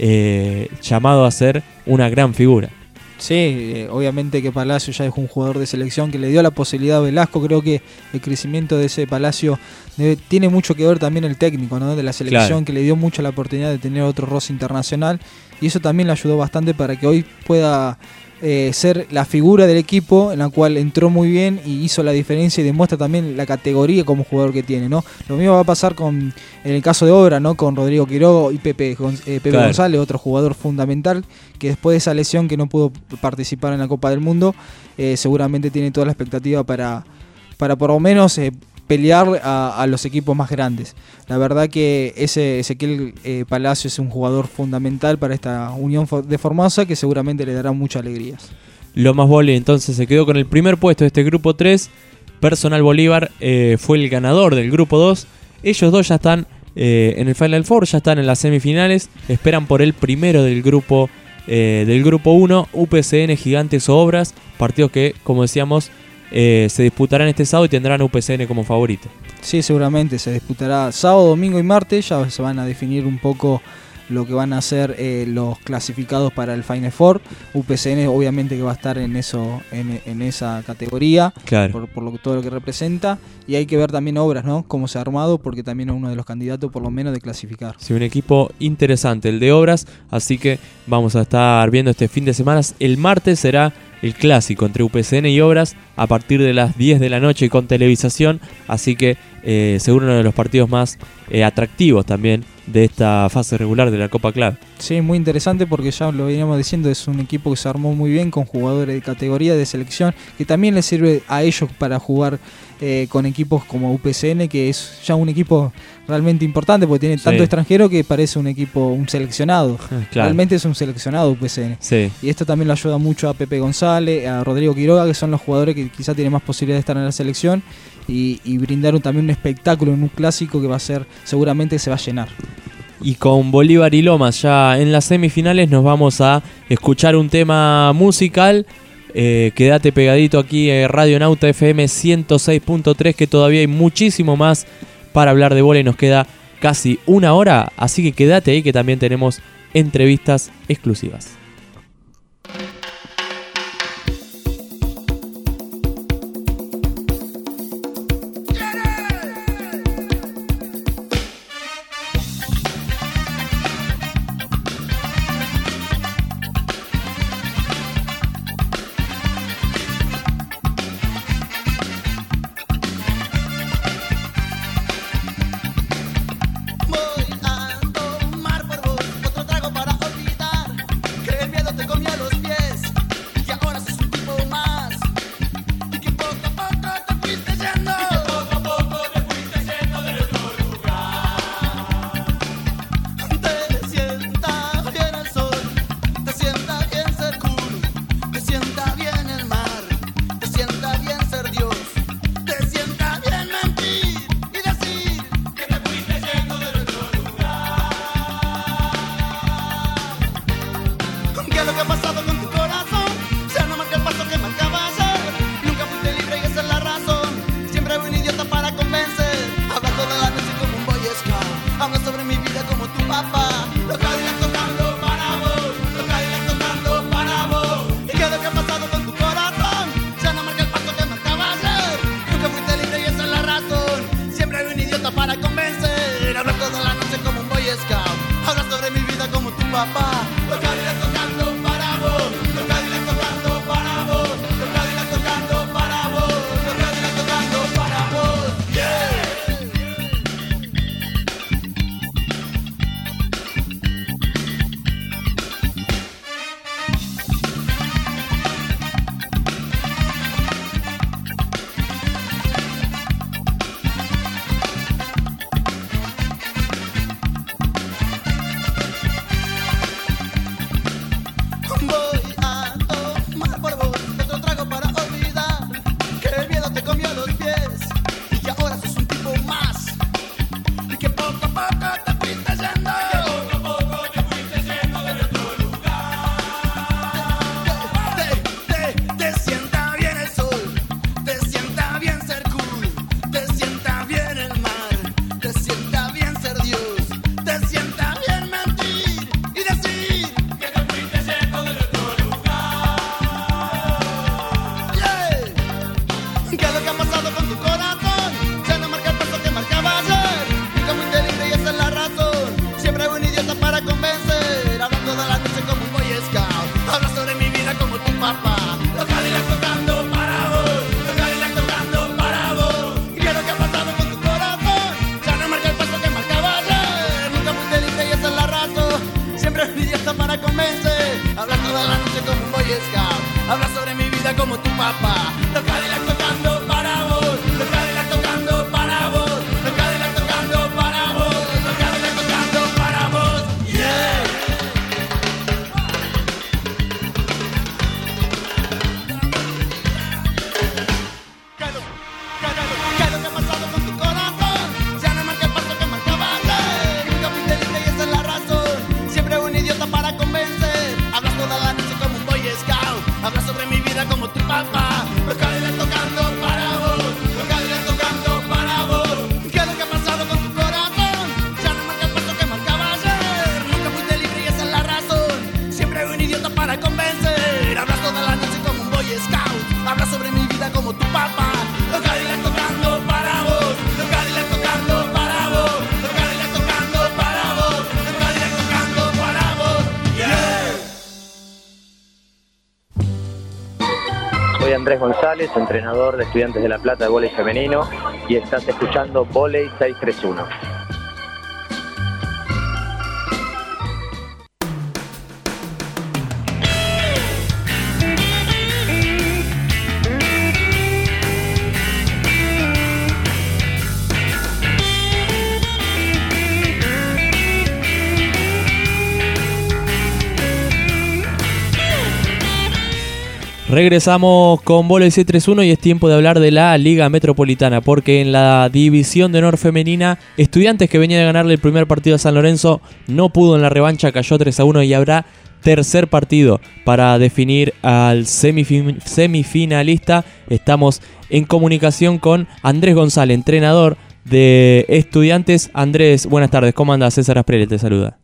eh, llamado a ser una gran figura. Sí, eh, obviamente que Palacio ya es un jugador de selección que le dio la posibilidad a Velasco. Creo que el crecimiento de ese Palacio debe, tiene mucho que ver también el técnico, ¿no?, de la selección, claro, que le dio mucho la oportunidad de tener otro roce internacional, y eso también le ayudó bastante para que hoy pueda eh, ser la figura del equipo, en la cual entró muy bien y hizo la diferencia y demuestra también la categoría como jugador que tiene, ¿no? Lo mismo va a pasar con en el caso de Obra, ¿no?, con Rodrigo Quiroga y Pepe, eh, Pepe claro. González, otro jugador fundamental que después de esa lesión que no pudo participar en la Copa del Mundo, eh, seguramente tiene toda la expectativa para, para por lo menos eh, pelear a, a los equipos más grandes. La verdad que ese Ezequiel eh, Palacio es un jugador fundamental para esta Unión de Formosa, que seguramente le dará muchas alegrías. Lomas Volley entonces se quedó con el primer puesto de este grupo tres. Personal Bolívar eh, fue el ganador del grupo dos. Ellos dos ya están eh, en el Final Four, ya están en las semifinales. Esperan por el primero del grupo eh, del grupo uno, U P C N, Gigantes o Obras. Partidos que, como decíamos, Eh, se disputarán este sábado y tendrán U P C N como favorito. Sí, seguramente se disputará sábado, domingo y martes. Ya se van a definir un poco lo que van a ser eh, los clasificados para el Final Four. U P C N obviamente que va a estar en eso, en, en esa categoría, claro, por, por lo, todo lo que representa. Y hay que ver también Obras, ¿no?, cómo se ha armado, porque también es uno de los candidatos por lo menos de clasificar. Sí, un equipo interesante el de Obras, así que vamos a estar viendo este fin de semana. El martes será el clásico entre U P C N y Obras a partir de las diez de la noche con televisación, así que eh, seguro uno de los partidos más eh, atractivos también de esta fase regular de la Copa Club. Sí, muy interesante porque ya lo veníamos diciendo, es un equipo que se armó muy bien con jugadores de categoría, de selección, que también les sirve a ellos para jugar eh, con equipos como U P C N, que es ya un equipo realmente importante porque tiene tanto sí. extranjero que parece un equipo, un seleccionado. Claro. Realmente es un seleccionado U P C N. Sí. Y esto también lo ayuda mucho a Pepe González, a Rodrigo Quiroga, que son los jugadores que quizá tienen más posibilidad de estar en la selección y, y brindar un, también un espectáculo en un clásico que va a ser, seguramente se va a llenar. Y con Bolívar y Lomas ya en las semifinales nos vamos a escuchar un tema musical. Eh, quédate pegadito aquí en Radio Nauta F M ciento seis punto tres, que todavía hay muchísimo más para hablar de vóley. Nos queda casi una hora, así que quédate ahí que también tenemos entrevistas exclusivas. Voy a tomar por vos otro trago para olvidar. papá. Los Cadillacs tocando para vos, los Cadillacs tocando para vos, los Cadillacs tocando para vos, los Cadillacs tocando para vos. Yeah. Andrés González, entrenador de Estudiantes de La Plata de vóley femenino, y estás escuchando Voley seiscientos treinta y uno. Regresamos con Voley seiscientos treinta y uno y es tiempo de hablar de la Liga Metropolitana, porque en la División de Honor femenina, Estudiantes, que venía de ganarle el primer partido a San Lorenzo, no pudo en la revancha, cayó tres a uno y habrá tercer partido para definir al semifin- semifinalista. Estamos en comunicación con Andrés González, entrenador de Estudiantes. Andrés, buenas tardes, ¿cómo andas? César Asprele te saluda.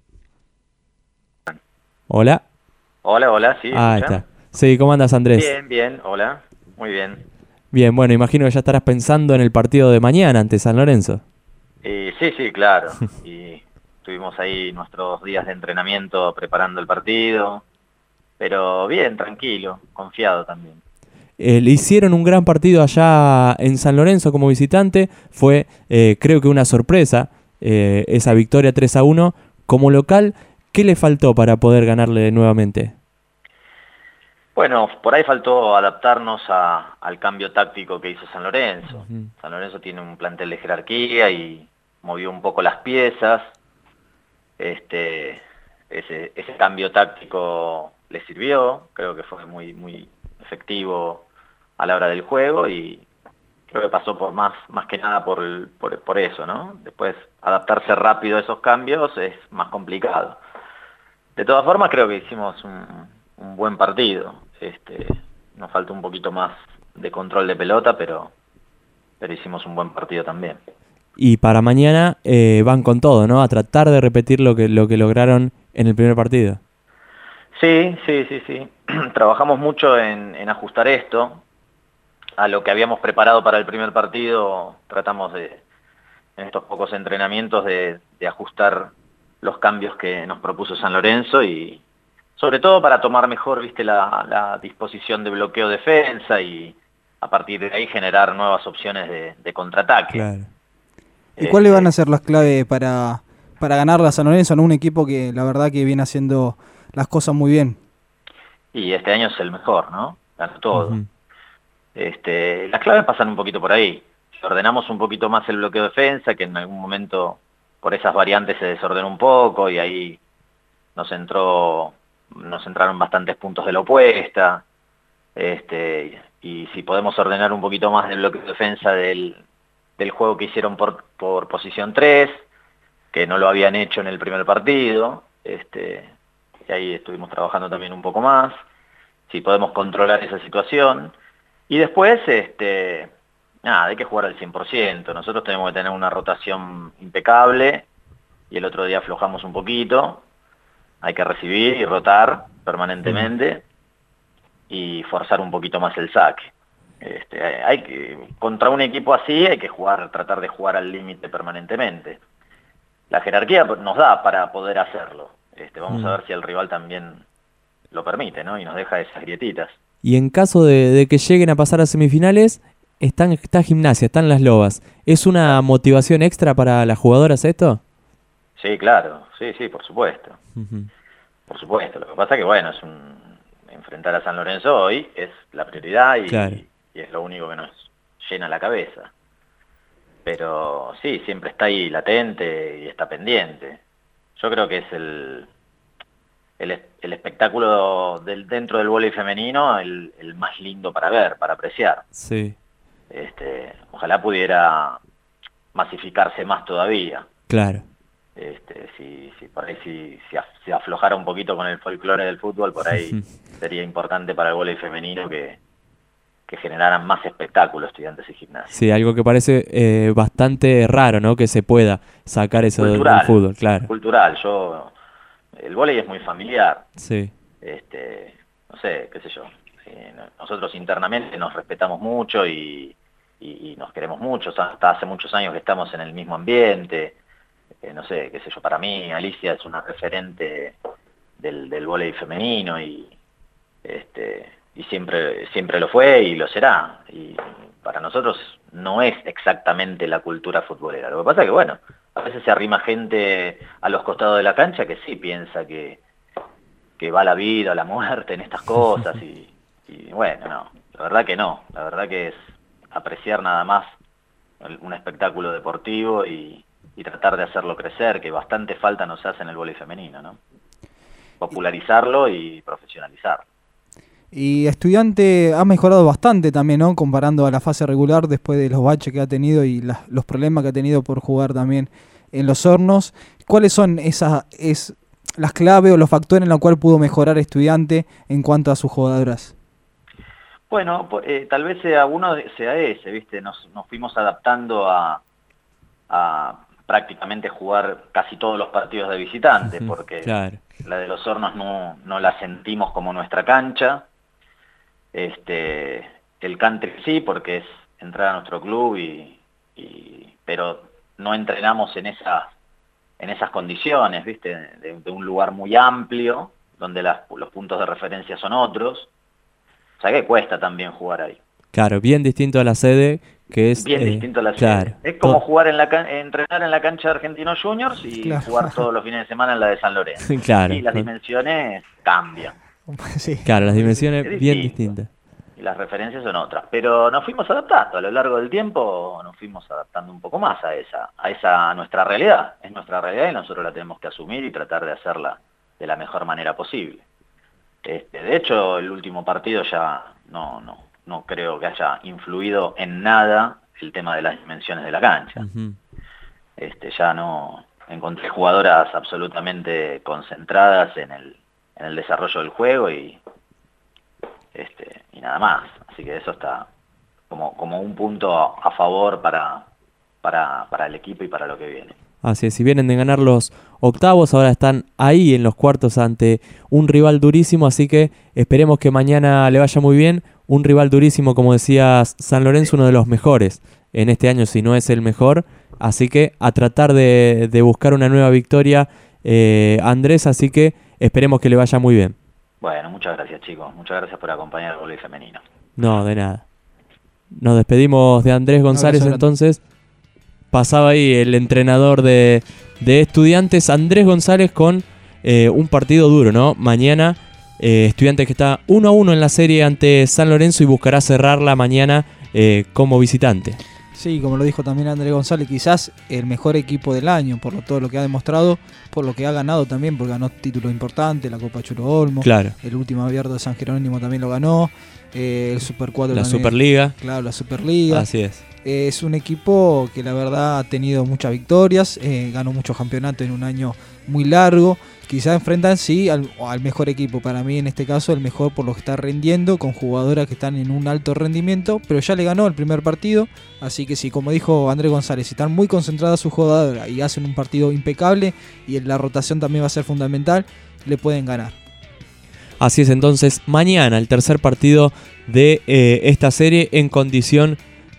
Hola. Hola, hola, sí. Ah, está. Sí, ¿cómo andas, Andrés? Bien, bien, hola, muy bien. Bien, bueno, imagino que ya estarás pensando en el partido de mañana ante San Lorenzo. Y sí, sí, claro. Y tuvimos ahí nuestros días de entrenamiento preparando el partido, pero bien, tranquilo, confiado también. Eh, le hicieron un gran partido allá en San Lorenzo como visitante, fue eh, creo que una sorpresa eh, esa victoria tres a uno. Como local, ¿qué le faltó para poder ganarle nuevamente? Bueno, por ahí faltó adaptarnos a, al cambio táctico que hizo San Lorenzo. Uh-huh. San Lorenzo tiene un plantel de jerarquía y movió un poco las piezas. Este, ese, ese cambio táctico le sirvió, creo que fue muy, muy efectivo a la hora del juego y creo que pasó por más, más que nada por, el, por, por eso, ¿no? Después adaptarse rápido a esos cambios es más complicado. De todas formas, creo que hicimos un, un buen partido. Este, nos falta un poquito más de control de pelota, pero, pero hicimos un buen partido también. Y para mañana eh, van con todo, ¿no? A tratar de repetir lo que, lo que lograron en el primer partido. Sí, sí, sí, sí. Trabajamos mucho en, en ajustar esto a lo que habíamos preparado para el primer partido. Tratamos de, en estos pocos entrenamientos, de, de ajustar los cambios que nos propuso San Lorenzo y sobre todo para tomar mejor, viste, la, la disposición de bloqueo-defensa y a partir de ahí generar nuevas opciones de, de contraataque. Claro. ¿Y cuáles Este, van a ser las claves para, para ganarle a San Lorenzo, en un equipo que la verdad que viene haciendo las cosas muy bien? Y este año es el mejor, ¿no? Ganó todo. Uh-huh. Este, las claves pasan un poquito por ahí. Ordenamos un poquito más el bloqueo-defensa, que en algún momento por esas variantes se desordenó un poco y ahí nos entró, nos entraron bastantes puntos de la opuesta. Este, y si podemos ordenar un poquito más el bloqueo-defensa del, del juego que hicieron por, por posición tres, que no lo habían hecho en el primer partido, este, y ahí estuvimos trabajando también un poco más, si podemos controlar esa situación. Y después, este, nada, hay que jugar al cien por ciento. Nosotros tenemos que tener una rotación impecable y el otro día aflojamos un poquito. Hay que recibir y rotar permanentemente y forzar un poquito más el saque. Este, hay que, contra un equipo así hay que jugar, tratar de jugar al límite permanentemente. La jerarquía nos da para poder hacerlo. Este, vamos mm. a ver si el rival también lo permite, ¿no? Y nos deja esas grietitas. Y en caso de, de que lleguen a pasar a semifinales, están, está Gimnasia, están las Lobas. ¿Es una motivación extra para las jugadoras esto? Sí, claro, sí, sí, por supuesto. Uh-huh. Por supuesto, lo que pasa que bueno, es un enfrentar a San Lorenzo hoy es la prioridad y, claro. y, y es lo único que nos llena la cabeza. Pero sí, siempre está ahí latente y está pendiente. Yo creo que es el... El, el espectáculo del dentro del vóley femenino el, el más lindo para ver, para apreciar. Sí. Este, ojalá pudiera masificarse más todavía. Claro. Este, si, si por ahí si, si, af, si aflojara un poquito con el folclore del fútbol, por ahí sería importante para el vóley femenino que, que generaran más espectáculo Estudiantes y Gimnasia. Sí, algo que parece eh, bastante raro, ¿no? Que se pueda sacar eso cultural, del fútbol, claro. Cultural, yo... El vóley es muy familiar. Sí. Este, no sé, qué sé yo. Sí, nosotros internamente nos respetamos mucho y, y, y nos queremos mucho. Hasta hace muchos años que estamos en el mismo ambiente. Eh, no sé, qué sé yo. Para mí, Alicia es una referente del, del vóley femenino y este y siempre siempre lo fue y lo será. Y para nosotros no es exactamente la cultura futbolera. Lo que pasa es que, bueno, a veces se arrima gente a los costados de la cancha que sí piensa que, que va la vida o la muerte en estas cosas y, y bueno, no, la verdad que no, la verdad que es apreciar nada más un espectáculo deportivo y, y tratar de hacerlo crecer, que bastante falta nos hace en el vóley femenino, ¿no? Popularizarlo y profesionalizarlo. Y Estudiante ha mejorado bastante también, ¿no? Comparando a la fase regular después de los baches que ha tenido y la, los problemas que ha tenido por jugar también en los hornos. ¿Cuáles son esas es, las claves o los factores en los cuales pudo mejorar Estudiante en cuanto a sus jugadoras? Bueno, eh, tal vez sea uno, sea ese, ¿viste? Nos, nos fuimos adaptando a, a prácticamente jugar casi todos los partidos de visitante, porque claro. la de los hornos no, no la sentimos como nuestra cancha. Este, el country sí, porque es entrar a nuestro club y, y pero no entrenamos en esas en esas condiciones, ¿viste? De, de un lugar muy amplio donde las, los puntos de referencia son otros, o sea que cuesta también jugar ahí. Claro, bien distinto a la sede, que es bien eh, distinto a la claro. sede. Es como jugar en la entrenar en la cancha de Argentinos Juniors y claro. jugar todos los fines de semana en la de San Lorenzo. Claro. Y las dimensiones cambian. Sí. Claro, las dimensiones es bien distintas. Y las referencias son otras. Pero nos fuimos adaptando, a lo largo del tiempo nos fuimos adaptando un poco más a esa, a esa nuestra realidad. Es nuestra realidad y nosotros la tenemos que asumir y tratar de hacerla de la mejor manera posible. Este, de hecho, el último partido ya no, no, no creo que haya influido en nada el tema de las dimensiones de la cancha. Uh-huh. Este, ya no encontré jugadoras absolutamente concentradas en el en el desarrollo del juego y este y nada más, así que eso está como como un punto a favor para para para el equipo y para lo que viene. Así es, si vienen de ganar los octavos, ahora están ahí en los cuartos ante un rival durísimo, así que esperemos que mañana le vaya muy bien. Un rival durísimo, como decías, San Lorenzo, uno de los mejores en este año, si no es el mejor, así que a tratar de, de buscar una nueva victoria eh, Andrés, así que esperemos que le vaya muy bien. Bueno, muchas gracias, chicos. Muchas gracias por acompañar al vóley femenino. No, de nada. Nos despedimos de Andrés González, no, entonces. Pasaba ahí el entrenador de, de Estudiantes, Andrés González, con eh, un partido duro, ¿no? Mañana, eh, Estudiantes que está uno a uno en la serie ante San Lorenzo y buscará cerrarla mañana eh, como visitante. Sí, como lo dijo también Andrés González, quizás el mejor equipo del año, por lo, todo lo que ha demostrado, por lo que ha ganado también, porque ganó títulos importantes, la Copa Churo Olmo, claro. El último abierto de San Jerónimo también lo ganó, eh, el Super cuatro la también, Superliga. Claro, la Superliga. Así es. Eh, es un equipo que la verdad ha tenido muchas victorias, eh, ganó muchos campeonatos en un año muy largo. Quizás enfrentan sí al, al mejor equipo, para mí en este caso el mejor por lo que está rindiendo, con jugadoras que están en un alto rendimiento, pero ya le ganó el primer partido, así que sí, como dijo Andrés González, si están muy concentradas sus jugadoras y hacen un partido impecable y la rotación también va a ser fundamental, le pueden ganar. Así es, entonces mañana el tercer partido de eh, esta serie en condición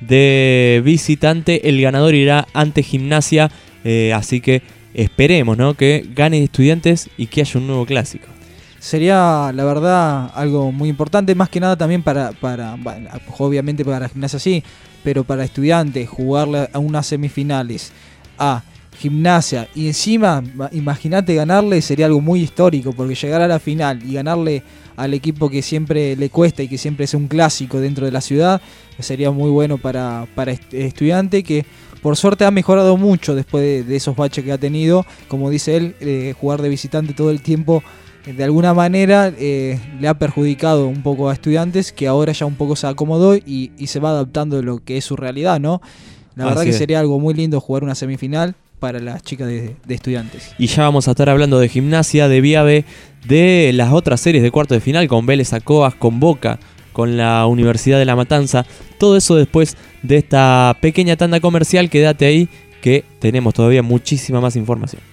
de visitante, el ganador irá ante Gimnasia, eh, así que esperemos, ¿no?, que gane Estudiantes y que haya un nuevo clásico. Sería, la verdad, algo muy importante, más que nada también para, para bueno, obviamente para Gimnasia sí, pero para Estudiantes, jugarle a unas semifinales a Gimnasia y encima, imagínate ganarle, sería algo muy histórico, porque llegar a la final y ganarle al equipo que siempre le cuesta y que siempre es un clásico dentro de la ciudad, sería muy bueno para, para Estudiante, que por suerte ha mejorado mucho después de, de esos baches que ha tenido. Como dice él, eh, jugar de visitante todo el tiempo eh, de alguna manera eh, le ha perjudicado un poco a Estudiantes, que ahora ya un poco se acomodó y, y se va adaptando a lo que es su realidad, ¿no? La verdad que sería algo muy lindo jugar una semifinal para las chicas de, de Estudiantes. Y ya vamos a estar hablando de Gimnasia, de Viave, de las otras series de cuarto de final, con Vélez Acoas, con Boca, con la Universidad de La Matanza. Todo eso después de esta pequeña tanda comercial. Quédate ahí, que tenemos todavía muchísima más información.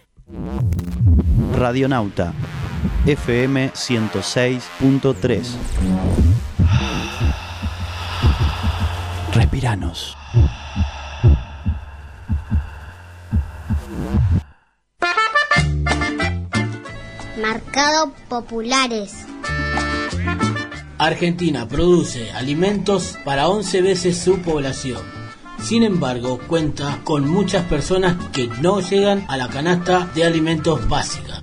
Radionauta F M ciento seis punto tres. Respiranos. Mercado Populares. Argentina produce alimentos para once veces su población. Sin embargo, cuenta con muchas personas que no llegan a la canasta de alimentos básica.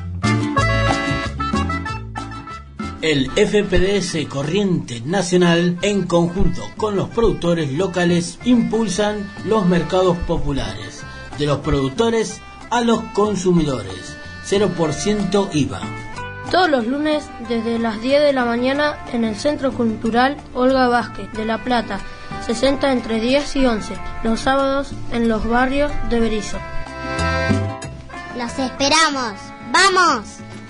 El F P D S Corriente Nacional, en conjunto con los productores locales, impulsan los mercados populares, de los productores a los consumidores. cero por ciento I V A. Todos los lunes desde las diez de la mañana en el Centro Cultural Olga Vázquez de La Plata, sesenta entre diez y once. Los sábados en los barrios de Berizo. ¡Los esperamos! ¡Vamos!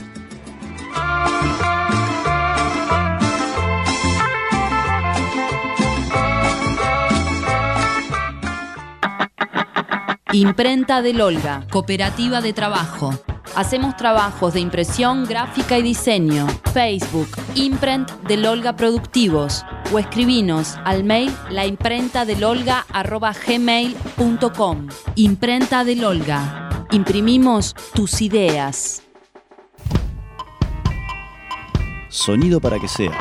Imprenta del Olga, cooperativa de trabajo. Hacemos trabajos de impresión, gráfica y diseño. Facebook, Imprent del Olga Productivos. O escribinos al mail laimprentadelolga arroba gmail punto com. Imprenta del Olga. Imprimimos tus ideas. Sonido para que sea.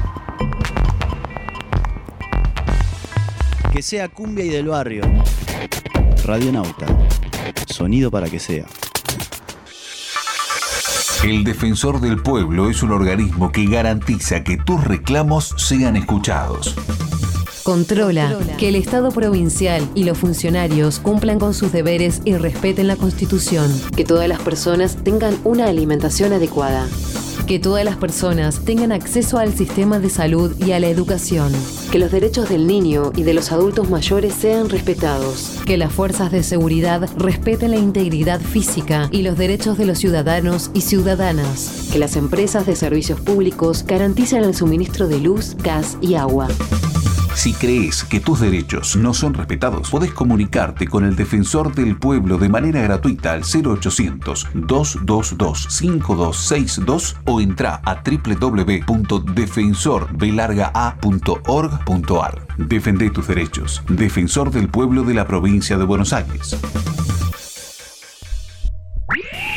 Que sea cumbia y del barrio. Radionauta. Sonido para que sea. El Defensor del Pueblo es un organismo que garantiza que tus reclamos sean escuchados. Controla que el Estado provincial y los funcionarios cumplan con sus deberes y respeten la Constitución. Que todas las personas tengan una alimentación adecuada. Que todas las personas tengan acceso al sistema de salud y a la educación. Que los derechos del niño y de los adultos mayores sean respetados. Que las fuerzas de seguridad respeten la integridad física y los derechos de los ciudadanos y ciudadanas. Que las empresas de servicios públicos garanticen el suministro de luz, gas y agua. Si crees que tus derechos no son respetados, podés comunicarte con el Defensor del Pueblo de manera gratuita al cero ochocientos, dos dos dos, cinco dos seis dos o entra a doble u doble u doble u punto defensor b larga a punto org punto a r. Defende tus derechos. Defensor del Pueblo de la Provincia de Buenos Aires.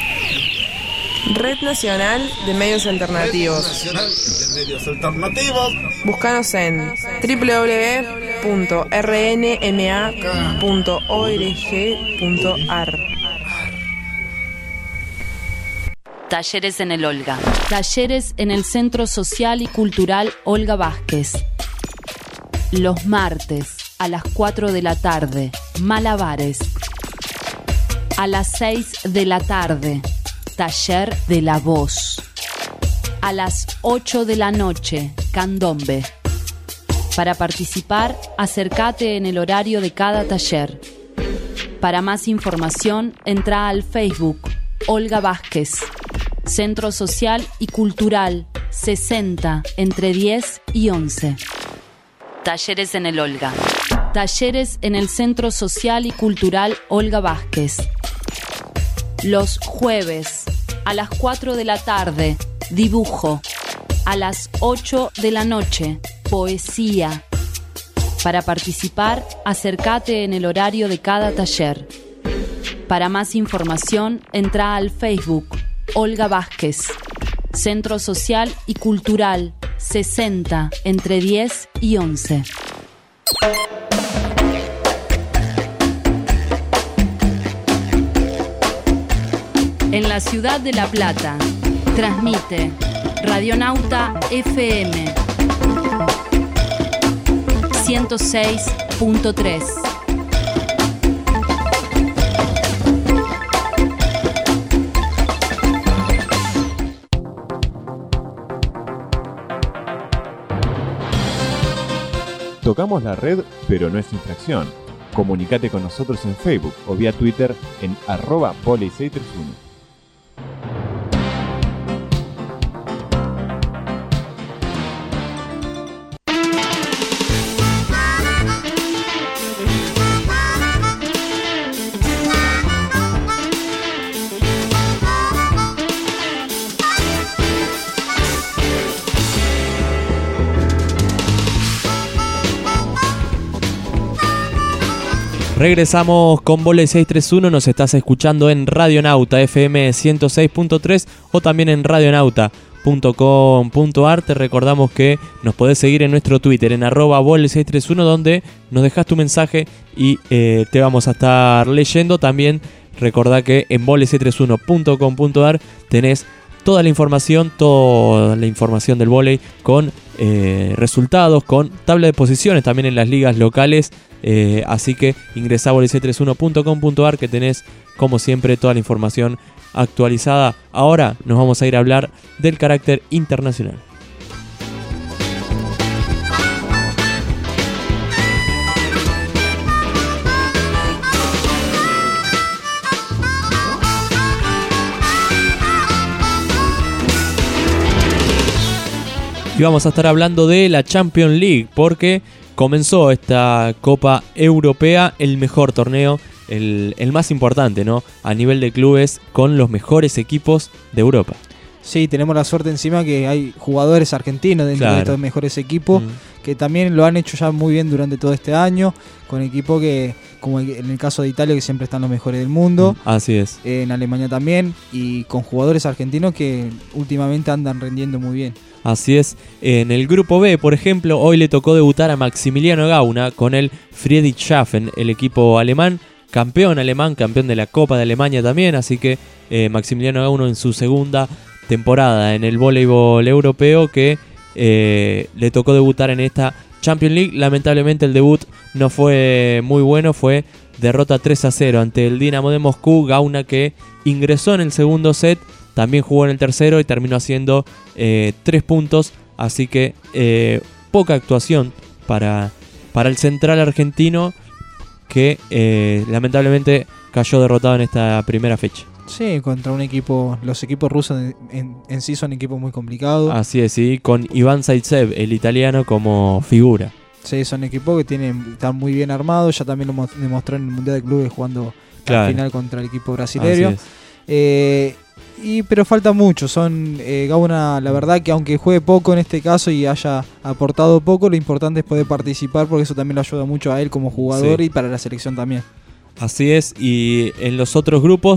Red Nacional de Medios Alternativos. Red Nacional de Medios Alternativos. Búscanos en doble u doble u doble u punto r n m a punto org punto a r. Talleres en el Olga. Talleres en el Centro Social y Cultural Olga Vázquez. Los martes a las cuatro de la tarde, malabares. A las seis de la tarde, taller de la voz. A las ocho de la noche, candombe. Para participar, acércate en el horario de cada taller. Para más información, entra al Facebook Olga Vázquez. Centro Social y Cultural sesenta entre diez y once. Talleres en el Olga. Talleres en el Centro Social y Cultural Olga Vázquez. Los jueves a las cuatro de la tarde, dibujo. A las ocho de la noche, poesía. Para participar, acércate en el horario de cada taller. Para más información, entra al Facebook Olga Vázquez. Centro Social y Cultural sesenta entre diez y once. En la ciudad de La Plata, transmite Radionauta F M ciento seis punto tres. Tocamos la red, pero no es infracción. Comunicate con nosotros en Facebook o vía Twitter en arroba voley seis tres uno. Regresamos con Voley seis tres uno, nos estás escuchando en Radionauta F M ciento seis punto tres o también en radionauta punto com punto a r. Te recordamos que nos podés seguir en nuestro Twitter en arroba voley seis tres uno, donde nos dejas tu mensaje y eh, te vamos a estar leyendo. También recordá que en voley seis tres uno punto com punto a r tenés toda la información, toda la información del vóley con eh, resultados, con tabla de posiciones también en las ligas locales. Eh, así que ingresá a voley seis tres uno punto com punto a r que tenés, como siempre, toda la información actualizada. Ahora nos vamos a ir a hablar del carácter internacional. Y vamos a estar hablando de la Champions League, porque comenzó esta Copa Europea, el mejor torneo, el, el más importante, ¿no? A nivel de clubes, con los mejores equipos de Europa. Sí, tenemos la suerte encima que hay jugadores argentinos dentro claro. de estos mejores equipos, mm. que también lo han hecho ya muy bien durante todo este año, con equipos que, como en el caso de Italia, que siempre están los mejores del mundo. Mm, así es. En Alemania también, y con jugadores argentinos que últimamente andan rendiendo muy bien. Así es. En el grupo B, por ejemplo, hoy le tocó debutar a Maximiliano Gauna con el Friedrichshafen, el equipo alemán, campeón alemán, campeón de la Copa de Alemania también, así que eh, Maximiliano Gauna en su segunda temporada en el voleibol europeo, que eh, le tocó debutar en esta Champions League. Lamentablemente el debut no fue muy bueno, fue derrota tres a cero ante el Dinamo de Moscú. Gauna, que ingresó en el segundo set, también jugó en el tercero y terminó haciendo eh, tres puntos, así que eh, poca actuación para, para el central argentino, que eh, lamentablemente cayó derrotado en esta primera fecha. Sí, contra un equipo, los equipos rusos en, en, en sí son equipos muy complicados. Así es, sí, con Iván Zaitsev, el italiano, como figura. Sí, son equipos que tienen, están muy bien armados, ya también lo demostró en el Mundial de Clubes jugando claro. al final contra el equipo brasileño. Eh, y pero falta mucho, son eh, Gauna, la verdad que aunque juegue poco en este caso y haya aportado poco, lo importante es poder participar, porque eso también le ayuda mucho a él como jugador sí. y para la selección también. Así es, y en los otros grupos,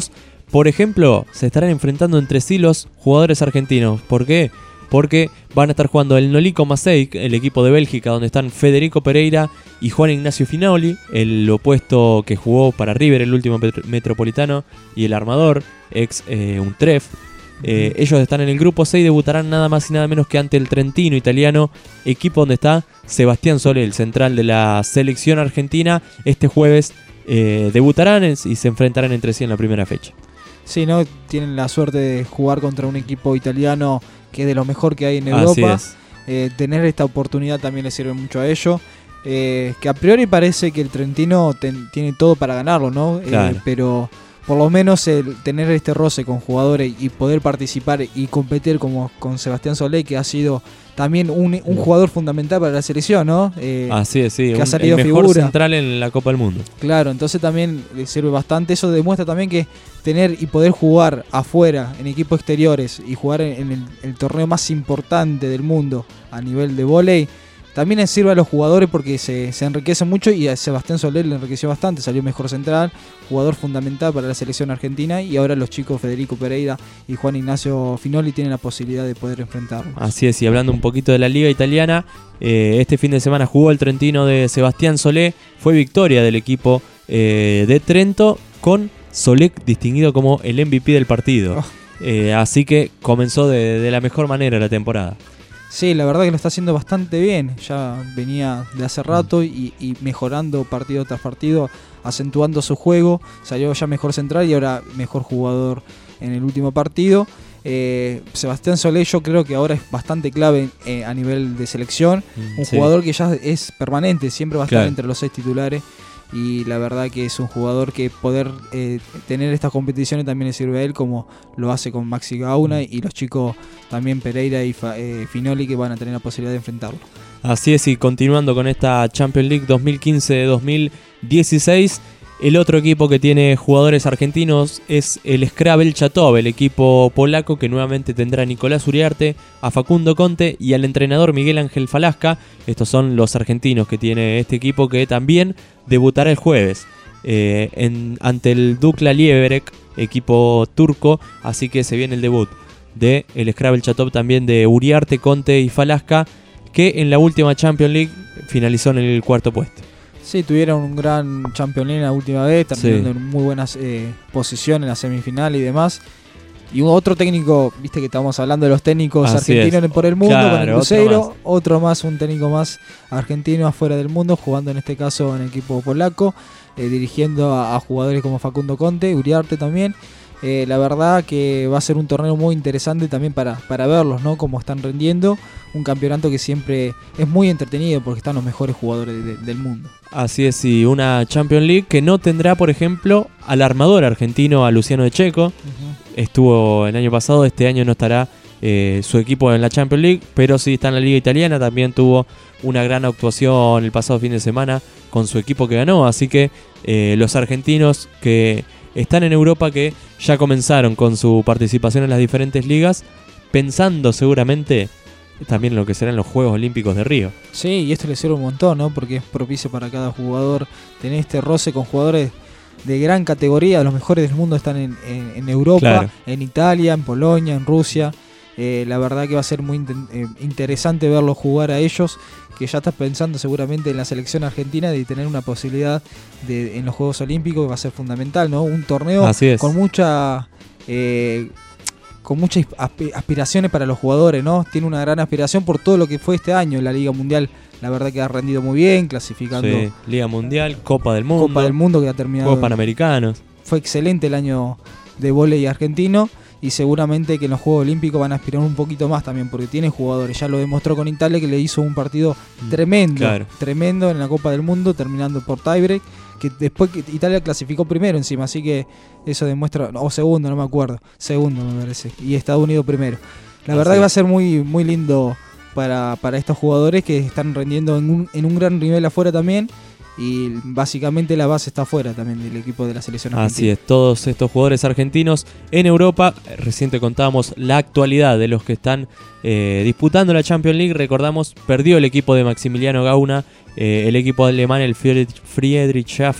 por ejemplo, se estarán enfrentando entre sí los jugadores argentinos. ¿Por qué? Porque van a estar jugando el Nolico Maseic, el equipo de Bélgica, donde están Federico Pereira y Juan Ignacio Finoli, el opuesto que jugó para River, el último metropolitano, y el armador, ex eh, Untref. Eh, ellos están en el grupo C y debutarán nada más y nada menos que ante el Trentino italiano, equipo donde está Sebastián Solé, el central de la selección argentina. Este jueves eh, debutarán y se enfrentarán entre sí en la primera fecha. Sí, ¿no? Tienen la suerte de jugar contra un equipo italiano que es de lo mejor que hay en Europa. Así es. Eh, tener esta oportunidad también le sirve mucho a ellos. Eh, que a priori parece que el Trentino ten, tiene todo para ganarlo, ¿no? Claro. Eh, pero por lo menos el tener este roce con jugadores y poder participar y competir como con Sebastián Solé, que ha sido también un, un jugador fundamental para la selección, ¿no? Eh, Así es, sí. Que un, ha salido el mejor figura. central en la Copa del Mundo. Claro, entonces también le sirve bastante. Eso demuestra también que tener y poder jugar afuera, en equipos exteriores, y jugar en, en el, el torneo más importante del mundo a nivel de vóley, también le sirve a los jugadores porque se, se enriquecen mucho, y a Sebastián Soler le enriqueció bastante, salió mejor central, jugador fundamental para la selección argentina, y ahora los chicos Federico Pereira y Juan Ignacio Finoli tienen la posibilidad de poder enfrentarlos. Así es, y hablando un poquito de la liga italiana, eh, este fin de semana jugó el Trentino de Sebastián Solé, fue victoria del equipo eh, de Trento, con Solé distinguido como el M V P del partido. Oh. Eh, así que comenzó de, de la mejor manera la temporada. Sí, la verdad que lo está haciendo bastante bien. Ya venía de hace rato y, y mejorando partido tras partido, acentuando su juego. Salió ya mejor central y ahora mejor jugador en el último partido. Eh, Sebastián Solé yo creo que ahora es bastante clave eh, a nivel de selección. Un sí. jugador que ya es permanente, siempre va a estar claro. entre los seis titulares. Y la verdad que es un jugador que poder eh, tener estas competiciones también le sirve a él, como lo hace con Maxi Gauna y los chicos también Pereira y Fa, eh, Finoli, que van a tener la posibilidad de enfrentarlo. Así es, y continuando con esta Champions League dos mil quince dos mil dieciséis, el otro equipo que tiene jugadores argentinos es el Scrabble Chatov, el equipo polaco que nuevamente tendrá a Nicolás Uriarte, a Facundo Conte y al entrenador Miguel Ángel Falasca. Estos son los argentinos que tiene este equipo, que también debutará el jueves eh, en, ante el Dukla Lieberek, equipo turco, así que se viene el debut de el Scrabble Chatov también de Uriarte, Conte y Falasca, que en la última Champions League finalizó en el cuarto puesto. Sí, tuvieron un gran Champions League la última vez, terminando sí. en muy buenas eh, posiciones en la semifinal y demás. Y otro técnico, viste que estamos hablando de los técnicos Así argentinos es. por el mundo, claro, con el Cruzeiro, otro más. otro más, un técnico más argentino afuera del mundo, jugando en este caso en el equipo polaco, eh, dirigiendo a, a jugadores como Facundo Conte, Uriarte también. Eh, la verdad que va a ser un torneo muy interesante también para, para verlos, ¿no? Cómo están rendiendo. Un campeonato que siempre es muy entretenido porque están los mejores jugadores de, de, del mundo. Así es, y una Champions League que no tendrá, por ejemplo, al armador argentino, a Luciano De Checo. Uh-huh. Estuvo el año pasado, este año no estará eh, su equipo en la Champions League, pero sí está en la Liga Italiana. También tuvo una gran actuación el pasado fin de semana con su equipo que ganó. Así que eh, los argentinos que están en Europa, que ya comenzaron con su participación en las diferentes ligas, pensando seguramente también en lo que serán los Juegos Olímpicos de Río. Sí, y esto le sirve un montón, ¿no? Porque es propicio para cada jugador tener este roce con jugadores de gran categoría. Los mejores del mundo están en, en, en Europa, claro. en Italia, en Polonia, en Rusia. Eh, la verdad que va a ser muy in- eh, interesante verlos jugar a ellos, que ya estás pensando seguramente en la selección argentina de tener una posibilidad de, en los Juegos Olímpicos, que va a ser fundamental, ¿no? Un torneo con mucha eh, con muchas aspiraciones para los jugadores, ¿no? Tiene una gran aspiración por todo lo que fue este año. La Liga Mundial, la verdad que ha rendido muy bien, clasificando. Sí, Liga Mundial, Copa del Mundo. Copa del Mundo que ha terminado. Juegos Panamericanos. Fue excelente el año de vóley argentino. Y seguramente que en los Juegos Olímpicos van a aspirar un poquito más también, porque tiene jugadores. Ya lo demostró con Italia, que le hizo un partido tremendo, claro. tremendo en la Copa del Mundo, terminando por tiebreak, que después que Italia clasificó primero encima, así que eso demuestra, o segundo, no me acuerdo, segundo me parece, y Estados Unidos primero. La verdad que va a ser muy, muy lindo para, para estos jugadores que están rendiendo en un, en un gran nivel afuera también. Y básicamente la base está afuera también del equipo de la selección argentina. Así es, todos estos jugadores argentinos en Europa. Reciente contábamos la actualidad de los que están eh, disputando la Champions League. Recordamos, perdió el equipo de Maximiliano Gauna, eh, el equipo alemán, el Friedrichshafen,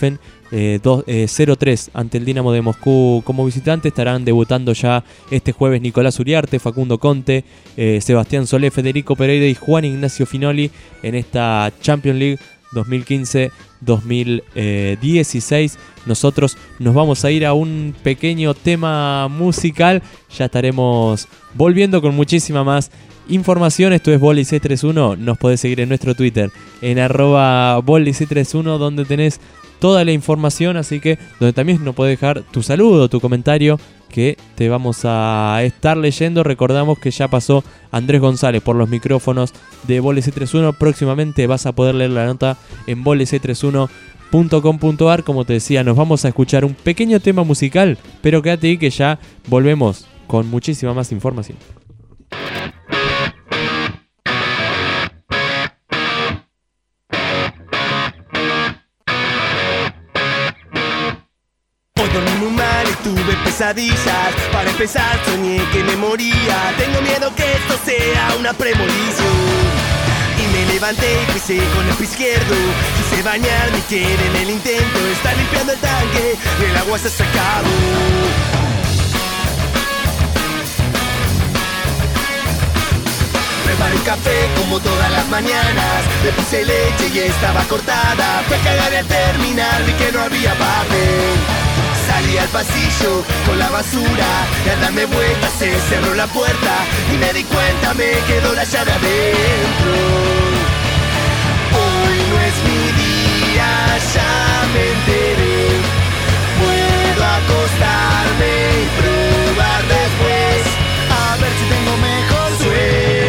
eh, dos, eh, cero tres ante el Dinamo de Moscú como visitante. Estarán debutando ya este jueves Nicolás Uriarte, Facundo Conte, eh, Sebastián Solé, Federico Pereira y Juan Ignacio Finoli en esta Champions League dos mil quince dos mil dieciséis. Nosotros nos vamos a ir a un pequeño tema musical. Ya estaremos volviendo con muchísima más información. Esto es Voley seiscientos treinta y uno. Nos podés seguir en nuestro Twitter en arroba Voley seiscientos treinta y uno, donde tenés toda la información, así que donde también nos podés dejar tu saludo, tu comentario, que te vamos a estar leyendo. Recordamos que ya pasó Andrés González por los micrófonos de Voley seiscientos treinta y uno. Próximamente vas a poder leer la nota en voley seiscientos treinta y uno punto com punto a r. Como te decía, nos vamos a escuchar un pequeño tema musical, pero quédate ahí que ya volvemos con muchísima más información. Tuve pesadillas, para empezar soñé que me moría. Tengo miedo que esto sea una premonición. Y me levanté y pisé con el pie izquierdo. Quise bañarme y quedé en el intento. Está limpiando el tanque y el agua se ha sacado. Preparé un café como todas las mañanas. Le puse leche y estaba cortada. Fui a cagar y al terminar vi que no había papel. Salí al pasillo con la basura y al darme vueltas se cerró la puerta y me di cuenta, me quedó la llave adentro. Hoy no es mi día, ya me enteré. Puedo acostarme y probar después, a ver si tengo mejor suerte.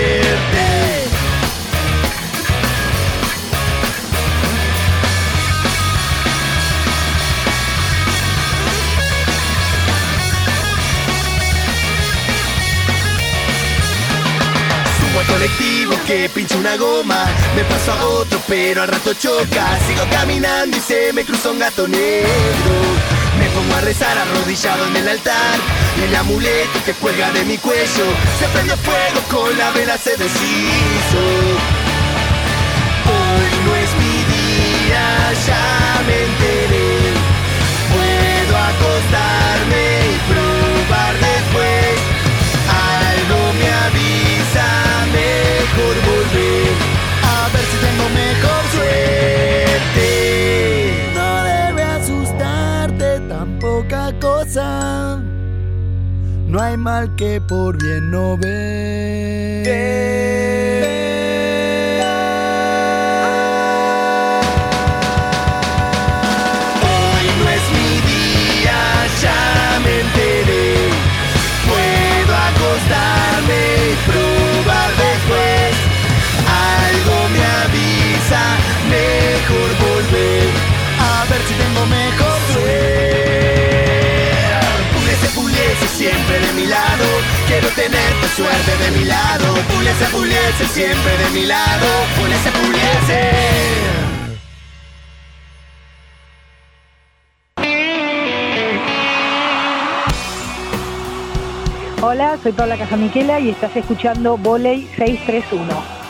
Colectivo que pincha una goma, me paso a otro pero al rato choca. Sigo caminando y se me cruza un gato negro. Me pongo a rezar arrodillado en el altar y el amuleto que cuelga de mi cuello se prendió fuego, con la vela se deshizo. Hoy no es mi día, ya me enteré. Puedo acostarme y probar después. Algo me avisa, mejor volver, a ver si tengo mejor suerte. No debe asustarte tan poca cosa. No hay mal que por bien no ve. Hoy no es mi día, ya me enteré. Puedo acostarme y probar después. Algo me avisa, mejor volver, a ver si tengo mejor suerte. Puliese, puliese siempre de mi lado. Quiero tener tu suerte de mi lado. Puliese, puliese siempre de mi lado. Puliese, puliese. Hola, soy Paula Casamiquela y estás escuchando Voley seiscientos treinta y uno.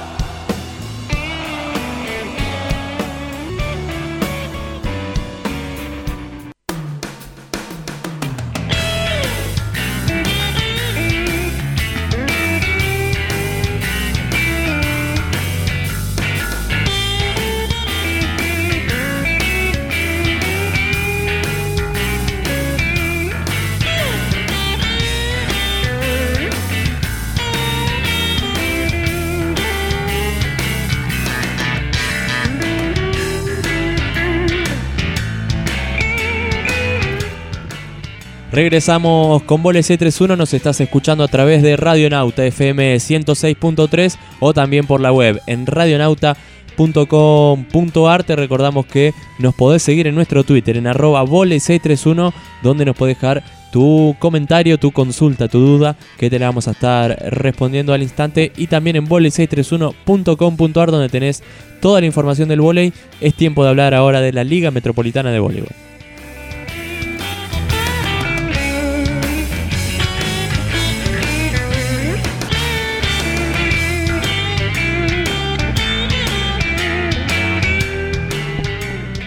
Regresamos con Voley seiscientos treinta y uno, nos estás escuchando a través de Radionauta F M ciento seis punto tres o también por la web en radionauta punto com punto a r. Te recordamos que nos podés seguir en nuestro Twitter en arroba Voley seiscientos treinta y uno, donde nos podés dejar tu comentario, tu consulta, tu duda, que te la vamos a estar respondiendo al instante, y también en voley seiscientos treinta y uno punto com punto a r, donde tenés toda la información del vóley. Es tiempo de hablar ahora de la Liga Metropolitana de Voleibol.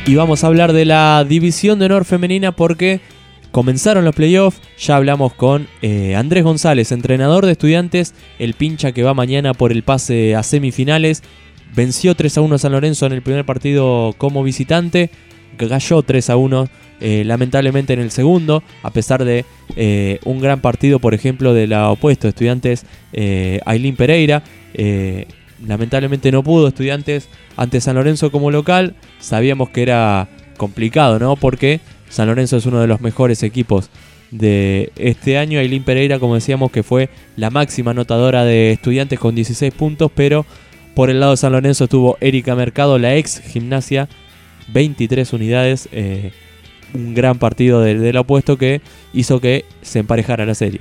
Y vamos a hablar de la División de Honor Femenina porque comenzaron los playoffs. Ya hablamos con eh, Andrés González, entrenador de Estudiantes, el pincha que va mañana por el pase a semifinales. Venció tres a uno a San Lorenzo en el primer partido como visitante. Cayó tres a uno eh, lamentablemente en el segundo, a pesar de eh, un gran partido, por ejemplo, de la opuesta Estudiantes, eh, Ailín Pereira. Eh, lamentablemente no pudo Estudiantes ante San Lorenzo como local. Sabíamos que era complicado, ¿no? Porque San Lorenzo es uno de los mejores equipos de este año. Ailín Pereira, como decíamos, que fue la máxima anotadora de Estudiantes con dieciséis puntos, pero por el lado de San Lorenzo estuvo Erika Mercado, la ex Gimnasia, veintitrés unidades. Eh, un gran partido del, del opuesto que hizo que se emparejara la serie.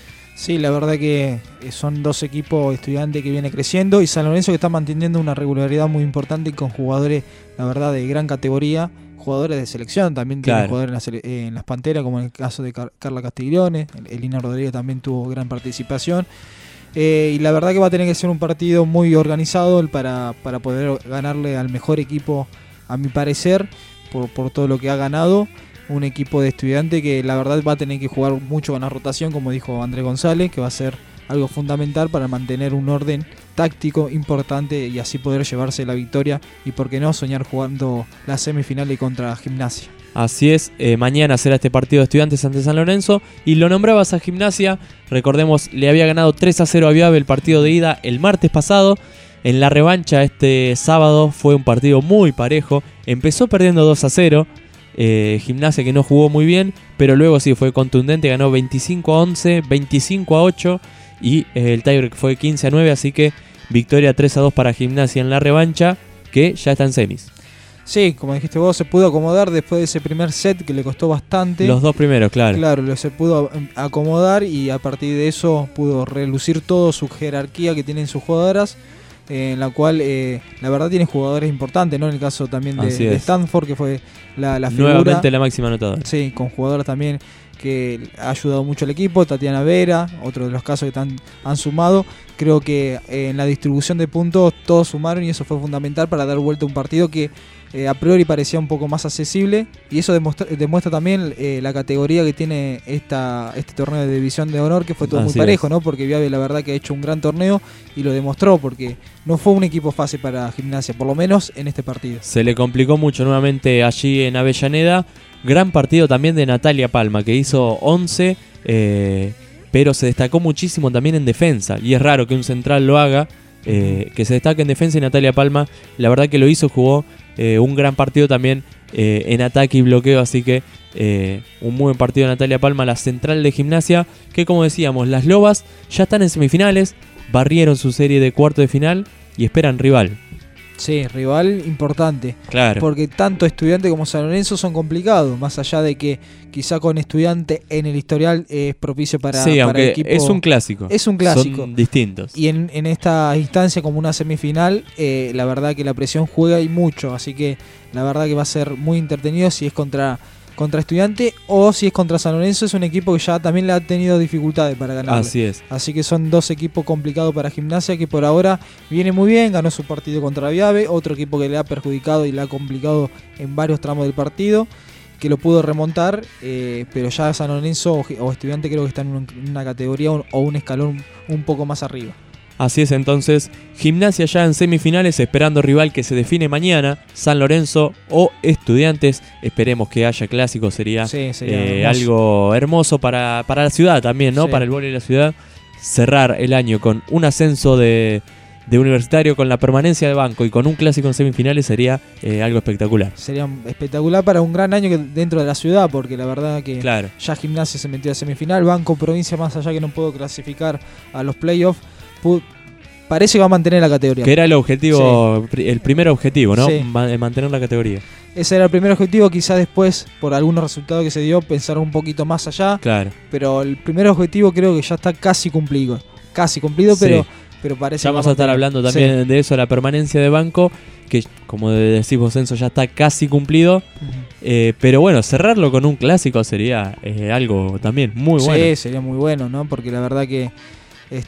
Sí, la verdad que son dos equipos Estudiantes que viene creciendo y San Lorenzo que está manteniendo una regularidad muy importante y con jugadores, la verdad, de gran categoría, jugadores de selección, también tiene Claro. jugadores en, la sele- en las Panteras, como en el caso de Car- Carla Castiglione, Elina Rodríguez también tuvo gran participación. Eh, y la verdad que va a tener que ser un partido muy organizado para, para poder ganarle al mejor equipo, a mi parecer, por, por todo lo que ha ganado. Un equipo de Estudiantes que la verdad va a tener que jugar mucho con la rotación, como dijo Andrés González, que va a ser algo fundamental para mantener un orden táctico importante y así poder llevarse la victoria y por qué no soñar jugando la semifinal contra Gimnasia. Así es, eh, mañana será este partido de Estudiantes ante San Lorenzo. Y lo nombrabas a Gimnasia, recordemos, le había ganado tres a cero a Viave el partido de ida el martes pasado. En la revancha este sábado fue un partido muy parejo. Empezó perdiendo dos a cero, eh, Gimnasia que no jugó muy bien, pero luego sí fue contundente, ganó veinticinco a once, veinticinco a ocho y eh, el tiebreak fue quince a nueve, así que victoria tres a dos para Gimnasia en la revancha, que ya está en semis. Sí, como dijiste vos, se pudo acomodar después de ese primer set que le costó bastante. Los dos primeros, claro. Claro, lo- se pudo acomodar y a partir de eso pudo relucir toda su jerarquía que tienen sus jugadoras, eh, en la cual eh, la verdad tiene jugadores importantes, ¿no? En el caso también de, Así de es. Stanford, que fue la, la figura. Nuevamente la máxima anotadora. Sí, con jugadoras también que ha ayudado mucho al equipo. Tatiana Vera, otro de los casos que tan- han sumado. Creo que eh, en la distribución de puntos todos sumaron y eso fue fundamental para dar vuelta a un partido que eh, a priori parecía un poco más accesible, y eso demuestra, demuestra también eh, la categoría que tiene esta, este torneo de División de Honor, que fue todo Así muy parejo, es. ¿no? Porque Viave la verdad que ha hecho un gran torneo y lo demostró, porque no fue un equipo fácil para Gimnasia, por lo menos en este partido. Se le complicó mucho nuevamente allí en Avellaneda. Gran partido también de Natalia Palma, que hizo once, eh, pero se destacó muchísimo también en defensa. Y es raro que un central lo haga, eh, que se destaque en defensa, y Natalia Palma la verdad que lo hizo, jugó eh, un gran partido también eh, en ataque y bloqueo. Así que eh, un muy buen partido de Natalia Palma, la central de Gimnasia, que como decíamos, las Lobas ya están en semifinales, barrieron su serie de cuarto de final y esperan rival. Sí, rival importante. Claro. Porque tanto Estudiante como San Lorenzo son complicados, más allá de que quizá con Estudiante en el historial es propicio para, Sí, para aunque el equipo. es un clásico. Es un clásico. Son distintos. Y en, en esta instancia como una semifinal, eh, la verdad que la presión juega y mucho, así que la verdad que va a ser muy entretenido si es contra, contra Estudiante o si es contra San Lorenzo. Es un equipo que ya también le ha tenido dificultades para ganar. Así es. Así que son dos equipos complicados para Gimnasia, que por ahora viene muy bien, ganó su partido contra Viave, otro equipo que le ha perjudicado y le ha complicado en varios tramos del partido, que lo pudo remontar, eh, pero ya San Lorenzo o, o Estudiante creo que están en un- en una categoría o un escalón un poco más arriba. Así es, entonces, Gimnasia ya en semifinales, esperando rival que se define mañana, San Lorenzo o Estudiantes. Esperemos que haya clásico, sería, Sí, sería eh, hermoso. algo hermoso para, para la ciudad también, ¿no? Sí. Para el vóley de la ciudad. Cerrar el año con un ascenso de, de Universitario, con la permanencia de banco y con un clásico en semifinales sería eh, algo espectacular. Sería espectacular para un gran año que dentro de la ciudad, porque la verdad que Claro. ya Gimnasia se metió a semifinal, Banco Provincia, más allá que no pudo clasificar a los playoffs, pu- parece que va a mantener la categoría. Que era el objetivo, pri- el primer objetivo, ¿no? Sí. Ma- de mantener la categoría. Ese era el primer objetivo, quizás después, por algunos resultados que se dio, pensar un poquito más allá. Claro. Pero el primer objetivo creo que ya está casi cumplido. Casi cumplido, Sí. pero, pero parece Ya que vamos va a estar mantener. hablando también Sí. de eso, la permanencia de banco, que como decís vos, Enzo, ya está casi cumplido. Eh, pero bueno, cerrarlo con un clásico sería eh, algo también muy bueno. Sí, sería muy bueno, ¿no? Porque la verdad que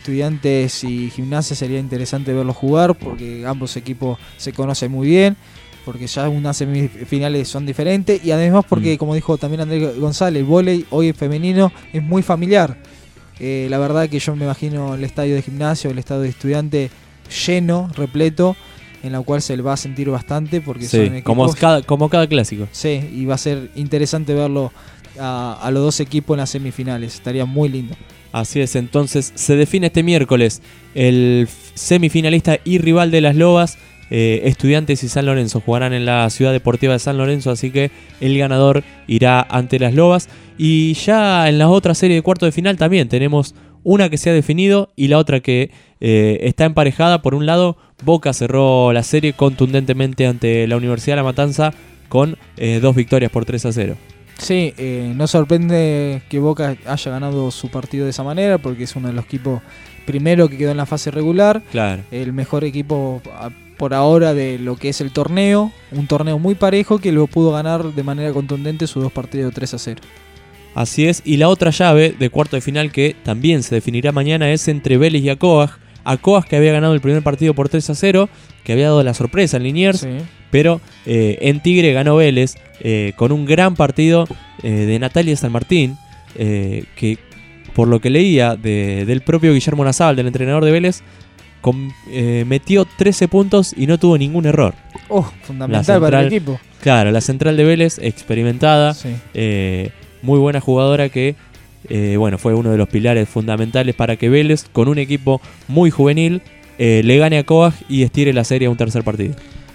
Estudiantes y Gimnasia sería interesante verlos jugar, porque ambos equipos se conocen muy bien. porque ya unas semifinales son diferentes y además porque, mm. como dijo también Andrés González, el vóley hoy femenino es muy familiar. Eh, la verdad que yo me imagino el estadio de Gimnasia, el estadio de Estudiante lleno, repleto, en la cual se le va a sentir bastante porque sí, son equipos, como cada, como cada clásico. Sí, y va a ser interesante verlo a, a los dos equipos en las semifinales, estaría muy lindo. Así es, entonces se define este miércoles el semifinalista y rival de las Lobas. Eh, Estudiantes y San Lorenzo jugarán en la Ciudad Deportiva de San Lorenzo, así que el ganador irá ante las Lobas. Y ya en la otra serie de cuartos de final también tenemos una que se ha definido y la otra que eh, está emparejada. Por un lado, Boca cerró la serie contundentemente ante la Universidad de La Matanza con eh, dos victorias por tres a cero. Sí, eh, no sorprende que Boca haya ganado su partido de esa manera porque es uno de los equipos primero que quedó en la fase regular. Claro. El mejor equipo a, por ahora de lo que es el torneo. Un torneo muy parejo que lo pudo ganar de manera contundente sus dos partidos de tres a cero. Así es, y la otra llave de cuarto de final que también se definirá mañana es entre Vélez y Acoag. Acoag que había ganado el primer partido por tres a cero, que había dado la sorpresa en Liniers, sí. pero eh, en Tigre ganó Vélez eh, con un gran partido eh, de Natalia San Martín, eh, que por lo que leía de, del propio Guillermo Nazábal, del entrenador de Vélez, con, eh, metió trece puntos y no tuvo ningún error. Oh, fundamental central, para el equipo. Claro, la central de Vélez, experimentada, sí. eh, muy buena jugadora que eh, bueno, fue uno de los pilares fundamentales para que Vélez, con un equipo muy juvenil, eh, le gane a Coag y estire la serie a un tercer partido.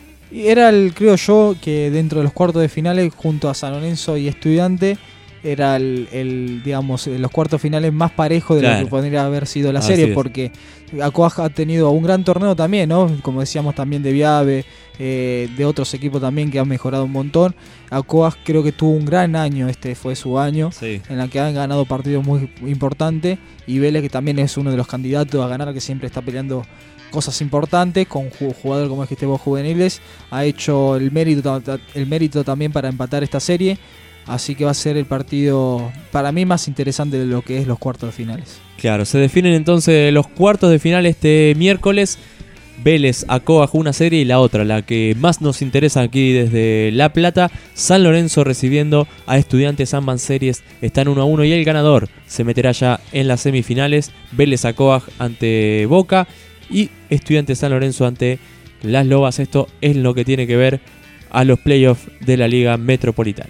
Y era el, creo yo, que dentro de los cuartos de finales, junto a San Lorenzo y Estudiante, era el, el digamos, los cuartos finales más parejos de claro. lo que podría haber sido la Así serie, es. porque Acoag ha tenido un gran torneo también, ¿no? Como decíamos también de Viave, eh, de otros equipos también que han mejorado un montón. Acoag creo que tuvo un gran año, este fue su año, sí. en la que han ganado partidos muy importantes, y Vélez, que también es uno de los candidatos a ganar, que siempre está peleando cosas importantes, con jugadores como dijiste vos juveniles, ha hecho el mérito, el mérito también para empatar esta serie. Así que va a ser el partido, para mí, más interesante de lo que es los cuartos de finales. Claro, se definen entonces los cuartos de final este miércoles. Vélez, Acoag una serie y la otra, la que más nos interesa aquí desde La Plata, San Lorenzo recibiendo a Estudiantes. Ambas series están uno a uno y el ganador se meterá ya en las semifinales. Vélez, Acoag ante Boca y Estudiantes San Lorenzo ante las Lobas. Esto es lo que tiene que ver a los playoffs de la Liga Metropolitana.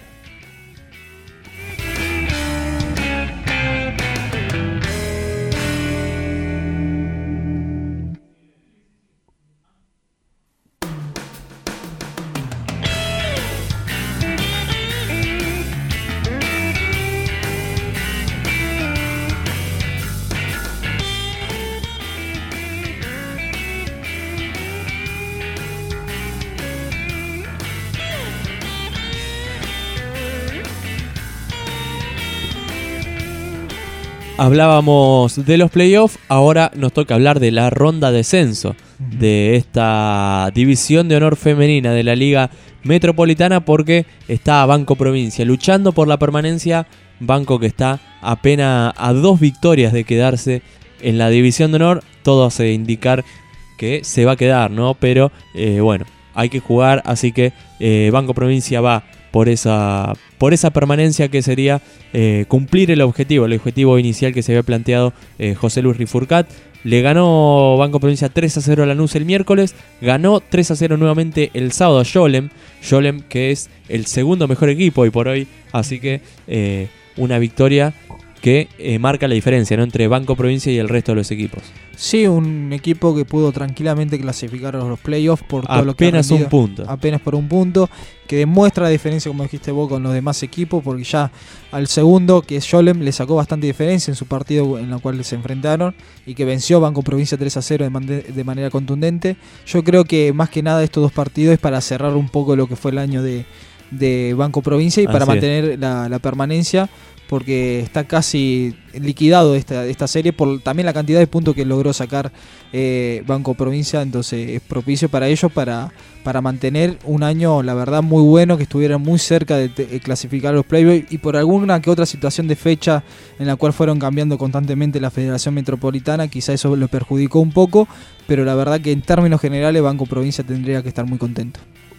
Hablábamos de los playoffs, ahora nos toca hablar de la ronda de descenso uh-huh. de esta división de honor femenina de la Liga Metropolitana, porque está Banco Provincia luchando por la permanencia. Banco que está apenas a dos victorias de quedarse en la división de honor. Todo hace indicar que se va a quedar, ¿no? Pero eh, bueno, hay que jugar, así que eh, Banco Provincia va por esa, por esa permanencia, que sería eh, cumplir el objetivo, el objetivo inicial que se había planteado eh, José Luis Rifurcat. Le ganó Banco Provincia tres a cero a Lanús el miércoles, ganó tres a cero nuevamente el sábado a Yolem, Yolem que es el segundo mejor equipo hoy por hoy, así que eh, una victoria que eh, marca la diferencia, ¿no?, entre Banco Provincia y el resto de los equipos. Sí, un equipo que pudo tranquilamente clasificar a los playoffs por todo lo que ha apenas un punto. Apenas por un punto, que demuestra la diferencia, como dijiste vos, con los demás equipos, porque ya al segundo, que es Yolem, le sacó bastante diferencia en su partido en el cual se enfrentaron y que venció Banco Provincia tres a cero de, man- de manera contundente. Yo creo que más que nada estos dos partidos es para cerrar un poco lo que fue el año de, de Banco Provincia y Así para mantener la, la permanencia, porque está casi liquidado esta, esta serie por también la cantidad de puntos que logró sacar eh, Banco Provincia. Entonces es propicio para ellos para, para mantener un año, la verdad, muy bueno, que estuvieran muy cerca de, de clasificar los playoffs, y por alguna que otra situación de fecha en la cual fueron cambiando constantemente la Federación Metropolitana, quizá eso lo perjudicó un poco, pero la verdad que en términos generales Banco Provincia tendría que estar muy contento.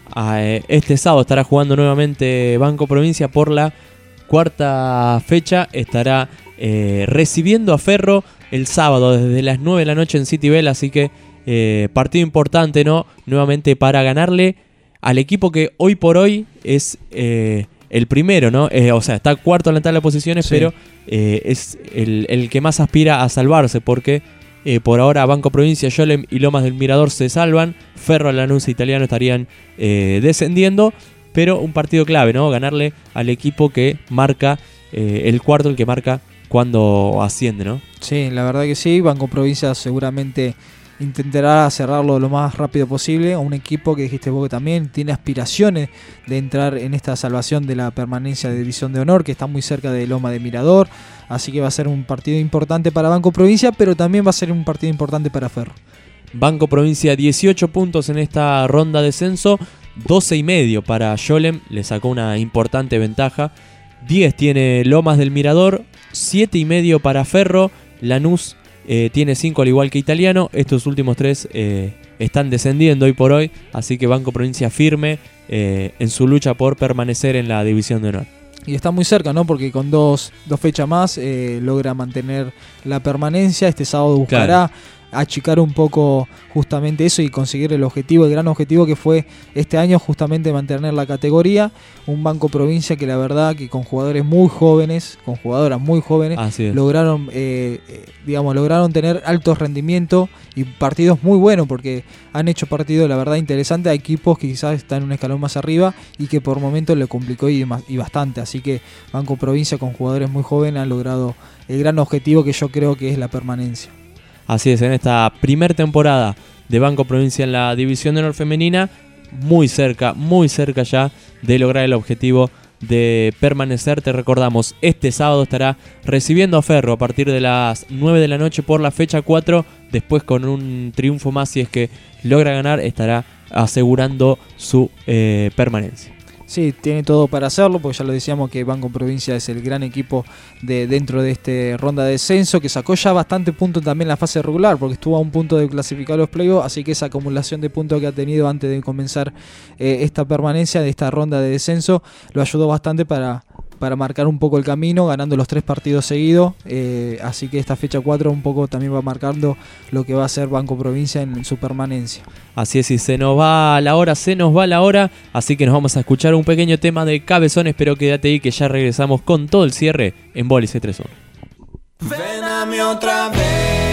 a, eh, este sábado estará jugando nuevamente Banco Provincia por la cuarta fecha. Estará eh, recibiendo a Ferro el sábado desde las nueve de la noche en City Bell, así que eh, partido importante, ¿no? Nuevamente para ganarle al equipo que hoy por hoy es eh, el primero, ¿no? Eh, o sea, está cuarto en la tabla de posiciones, sí. pero eh, es el, el que más aspira a salvarse, porque eh, por ahora Banco Provincia, Yolem y Lomas del Mirador se salvan. Ferro, Lanús e Italiano estarían eh, descendiendo, pero un partido clave, ¿no? Ganarle al equipo que marca, eh, el cuarto, el que marca cuando asciende, ¿no? Sí, la verdad que sí. Banco Provincia seguramente intentará cerrarlo lo más rápido posible. A un equipo que dijiste vos que también tiene aspiraciones de entrar en esta salvación de la permanencia de División de Honor, que está muy cerca de Loma de Mirador. Así que va a ser un partido importante para Banco Provincia, pero también va a ser un partido importante para Ferro. Banco Provincia dieciocho puntos en esta ronda de descenso, doce y medio para Yolem, le sacó una importante ventaja. diez tiene Lomas del Mirador, siete y medio para Ferro. Lanús eh, tiene cinco al igual que Italiano. Estos últimos tres eh, están descendiendo hoy por hoy, así que Banco Provincia firme eh, en su lucha por permanecer en la División de Honor. Y está muy cerca, ¿no? Porque con dos, dos fechas más eh, logra mantener la permanencia. Este sábado buscará claro. achicar un poco justamente eso y conseguir el objetivo, el gran objetivo que fue este año, justamente mantener la categoría. Un Banco Provincia que la verdad que con jugadores muy jóvenes, con jugadoras muy jóvenes, lograron eh, digamos, lograron tener altos rendimientos y partidos muy buenos, porque han hecho partidos la verdad interesantes a equipos que quizás están un escalón más arriba y que por momentos le complicó y, y bastante. Así que Banco Provincia con jugadores muy jóvenes han logrado el gran objetivo que yo creo que es la permanencia. Así es, en esta primera temporada de Banco Provincia en la División de Honor Femenina, muy cerca, muy cerca ya de lograr el objetivo de permanecer. Te recordamos, este sábado estará recibiendo a Ferro a partir de las nueve de la noche por la fecha cuatro. Después, con un triunfo más, si es que logra ganar, estará asegurando su eh, permanencia. Sí, tiene todo para hacerlo, porque ya lo decíamos que Banco Provincia es el gran equipo de dentro de esta ronda de descenso, que sacó ya bastante puntos también en la fase regular, porque estuvo a un punto de clasificar los playoffs, así que esa acumulación de puntos que ha tenido antes de comenzar eh, esta permanencia de esta ronda de descenso lo ayudó bastante para, para marcar un poco el camino, ganando los tres partidos seguidos, eh, así que esta fecha cuatro un poco también va marcando lo que va a ser Banco Provincia en, en su permanencia. Así es, y se nos va la hora, se nos va la hora, así que nos vamos a escuchar un pequeño tema de Cabezones, pero quédate ahí que ya regresamos con todo el cierre en Vóley seiscientos treinta y uno. Ven a mí otra vez,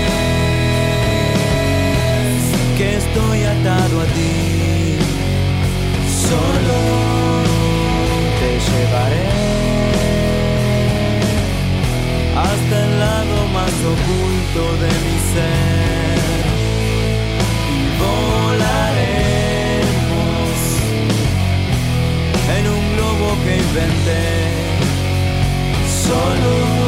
que estoy atado a ti, solo te llevaré hasta el lado más oculto de mi ser y volaremos en un globo que inventé solos.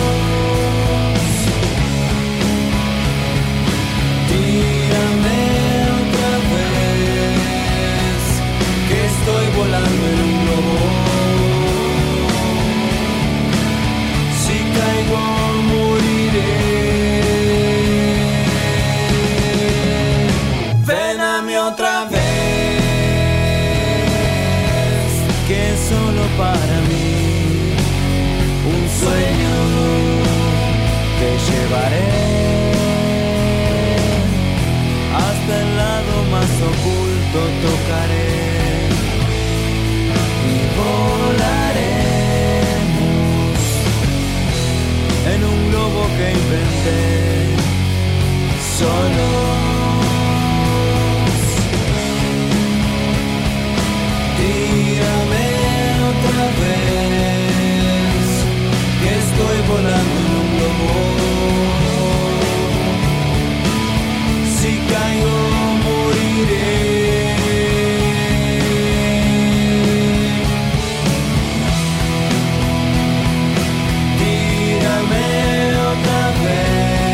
Dígame otra vez que estoy volando en un globo. Si caigo moriré. Ven a mí otra vez, que es solo para mí un sueño que llevaré hasta el lado más oculto, tocaré y volaremos en un globo que inventé solos. Dígame otra vez que estoy volando en un globo. Si caigo moriré. Dígame otra vez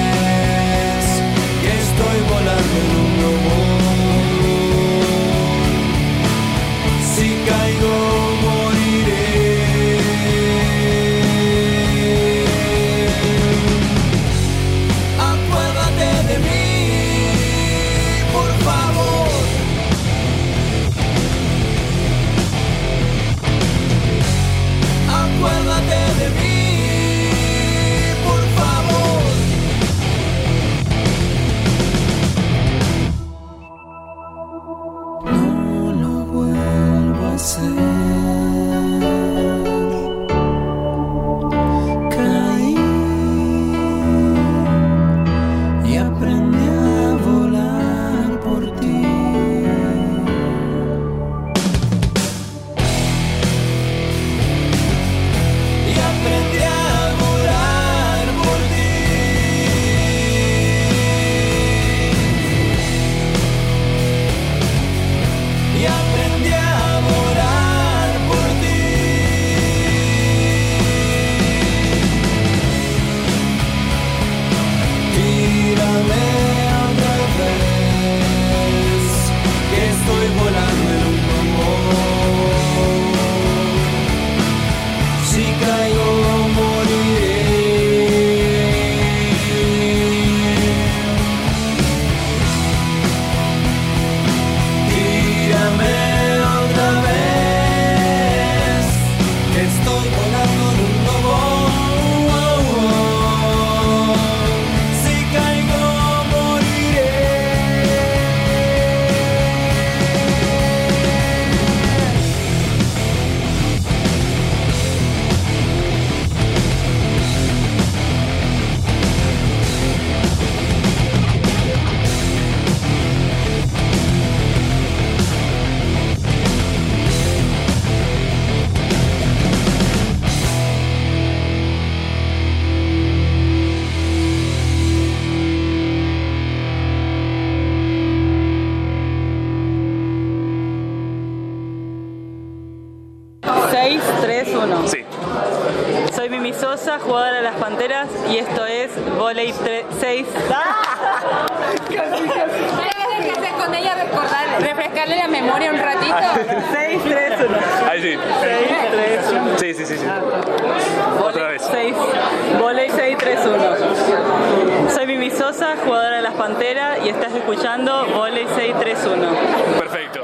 Mimosa, jugadora de las Panteras, y esto es Voley seis. ¿Qué hacer con ella? Recordar, refrescarle la memoria un ratito. seis tres uno. Ahí sí. seis tres uno. Sí, sí, sí, sí. Otra vez. seis. Voley seis tres uno. Soy Mimi Sosa, jugadora de las Panteras, y estás escuchando Voley seis tres uno. Perfecto.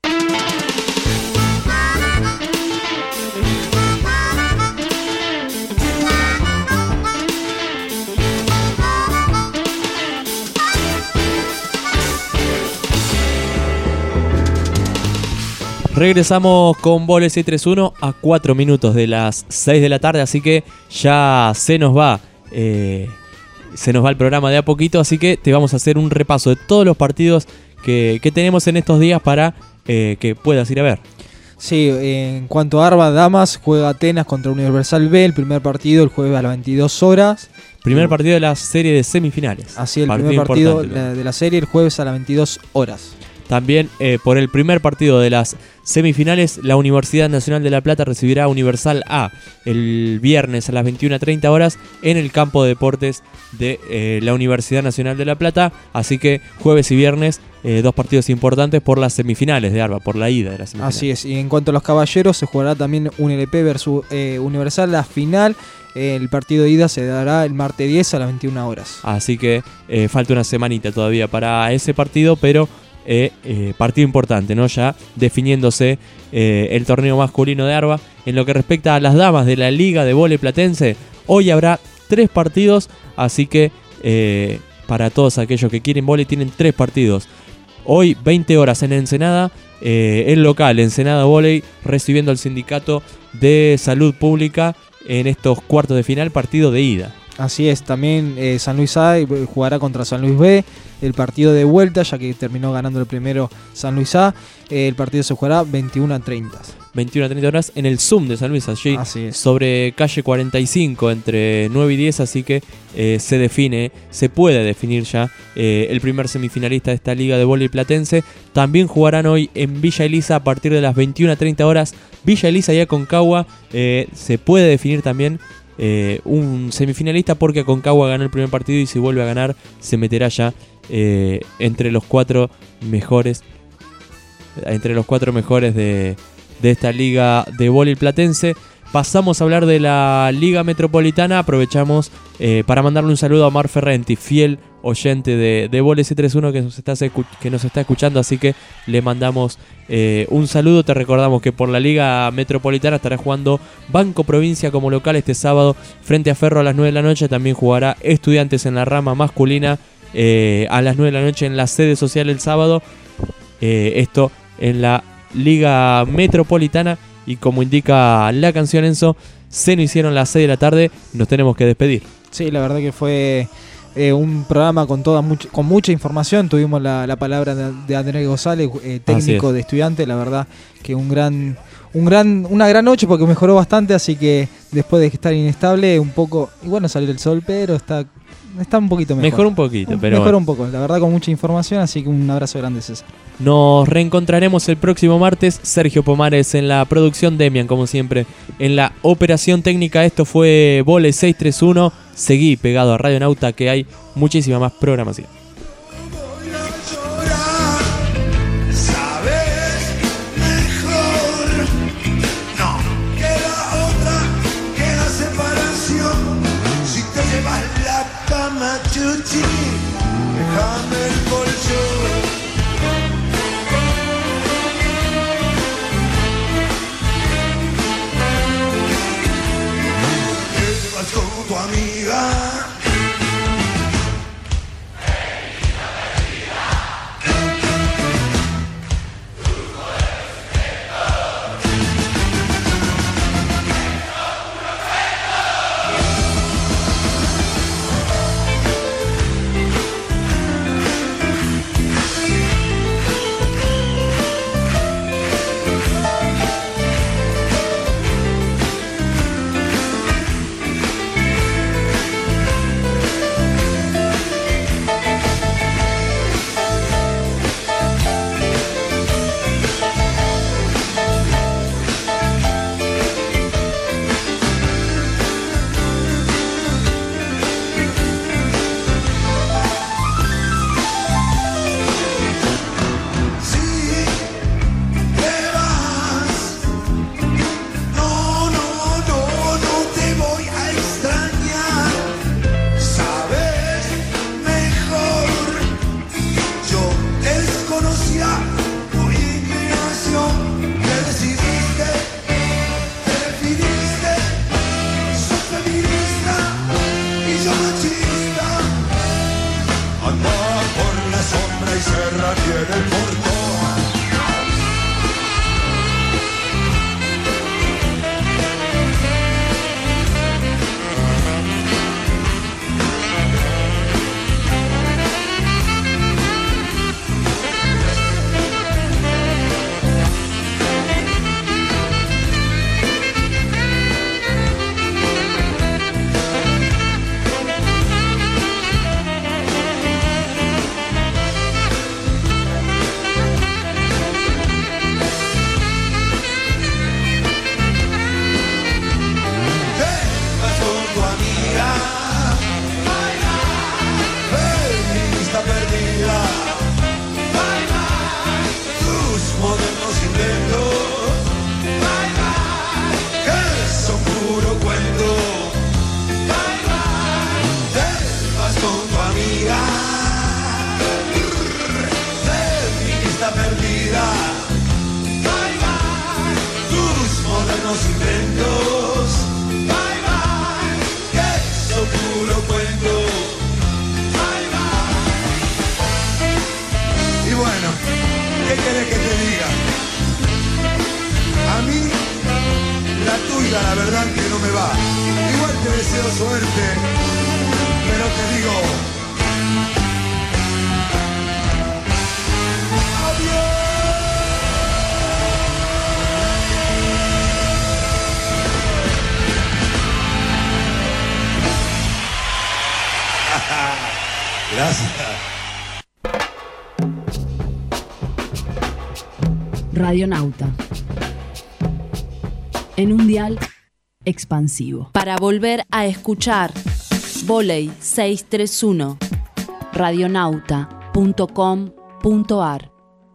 Regresamos con Voley seis tres uno a cuatro minutos de las seis de la tarde, así que ya se nos va eh, se nos va el programa de a poquito, así que te vamos a hacer un repaso de todos los partidos que, que tenemos en estos días para eh, que puedas ir a ver. Sí, en cuanto a Arba Damas, juega Atenas contra Universal B, el primer partido el jueves a las veintidós horas. Primer partido de la serie de semifinales. Así, el partido primer partido importante, de la serie el jueves a las veintidós horas. También eh, por el primer partido de las semifinales, la Universidad Nacional de La Plata recibirá a Universal A el viernes a las veintiuna treinta horas en el campo de deportes de eh, la Universidad Nacional de La Plata. Así que jueves y viernes, eh, dos partidos importantes por las semifinales de Arba, por la ida de las semifinales. Así es, y en cuanto a los caballeros, se jugará también un L P versus eh, Universal, la final. El partido de ida se dará el martes diez a las veintiuna horas. Así que eh, falta una semanita todavía para ese partido, pero... Eh, eh, partido importante, ¿no? Ya definiéndose eh, el torneo masculino de Arba. En lo que respecta a las damas de la Liga de Vóley Platense, hoy habrá tres partidos, así que eh, para todos aquellos que quieren vóley tienen tres partidos. Hoy veinte horas en Ensenada, eh, el local Ensenada Vóley recibiendo al Sindicato de Salud Pública en estos cuartos de final, partido de ida. Así es, también eh, San Luis A jugará contra San Luis B, el partido de vuelta, ya que terminó ganando el primero San Luis A. Eh, el partido se jugará veintiuna treinta. veintiuna treinta horas en el Zoom de San Luis, allí sobre calle cuarenta y cinco entre nueve y diez, así que eh, se define, se puede definir ya eh, el primer semifinalista de esta liga de vóley platense. También jugarán hoy en Villa Elisa a partir de las veintiuna treinta horas. Villa Elisa y Aconcagua, eh, se puede definir también Eh, un semifinalista porque Aconcagua ganó el primer partido y si vuelve a ganar se meterá ya eh, entre los cuatro mejores entre los cuatro mejores de, de esta liga de vóley platense. Pasamos a hablar de la Liga Metropolitana. Aprovechamos eh, para mandarle un saludo a Omar Ferrenti, fiel oyente de, de Voley seis tres uno que nos, está, que nos está escuchando, así que le mandamos eh, un saludo. Te recordamos que por la Liga Metropolitana estará jugando Banco Provincia como local este sábado frente a Ferro a las nueve de la noche. También jugará Estudiantes en la rama masculina eh, a las nueve de la noche en la sede social el sábado. Eh, esto en la Liga Metropolitana. Y como indica la canción, Enzo, se nos hicieron las seis de la tarde, nos tenemos que despedir. Sí, la verdad que fue eh, un programa con toda much- con mucha información. Tuvimos la, la palabra de, de Andrés González, eh, técnico de Estudiantes. La verdad que un gran, un gran, una gran noche porque mejoró bastante. Así que después de estar inestable, un poco, y bueno, salió el sol, pero está, está un poquito mejor. Mejor un poquito, pero mejor bueno. un poco, la verdad, con mucha información. Así que un abrazo grande, César. Nos reencontraremos el próximo martes. Sergio Pomares en la producción, Demian como siempre en la operación técnica. Esto fue Voley seis tres uno. Seguí pegado a Radio Nauta, que hay muchísima más programación. Tu amiga la sombra y Serra tiene el portón. Inventos, bye bye, que eso puro cuento, bye bye. Y bueno, ¿qué querés que te diga? A mí, la tuya, la verdad que no me va. Igual te deseo suerte, pero te digo, adiós. Gracias. Radionauta. En un dial expansivo. Para volver a escuchar Voley seiscientos treinta y uno. radionauta punto com punto ar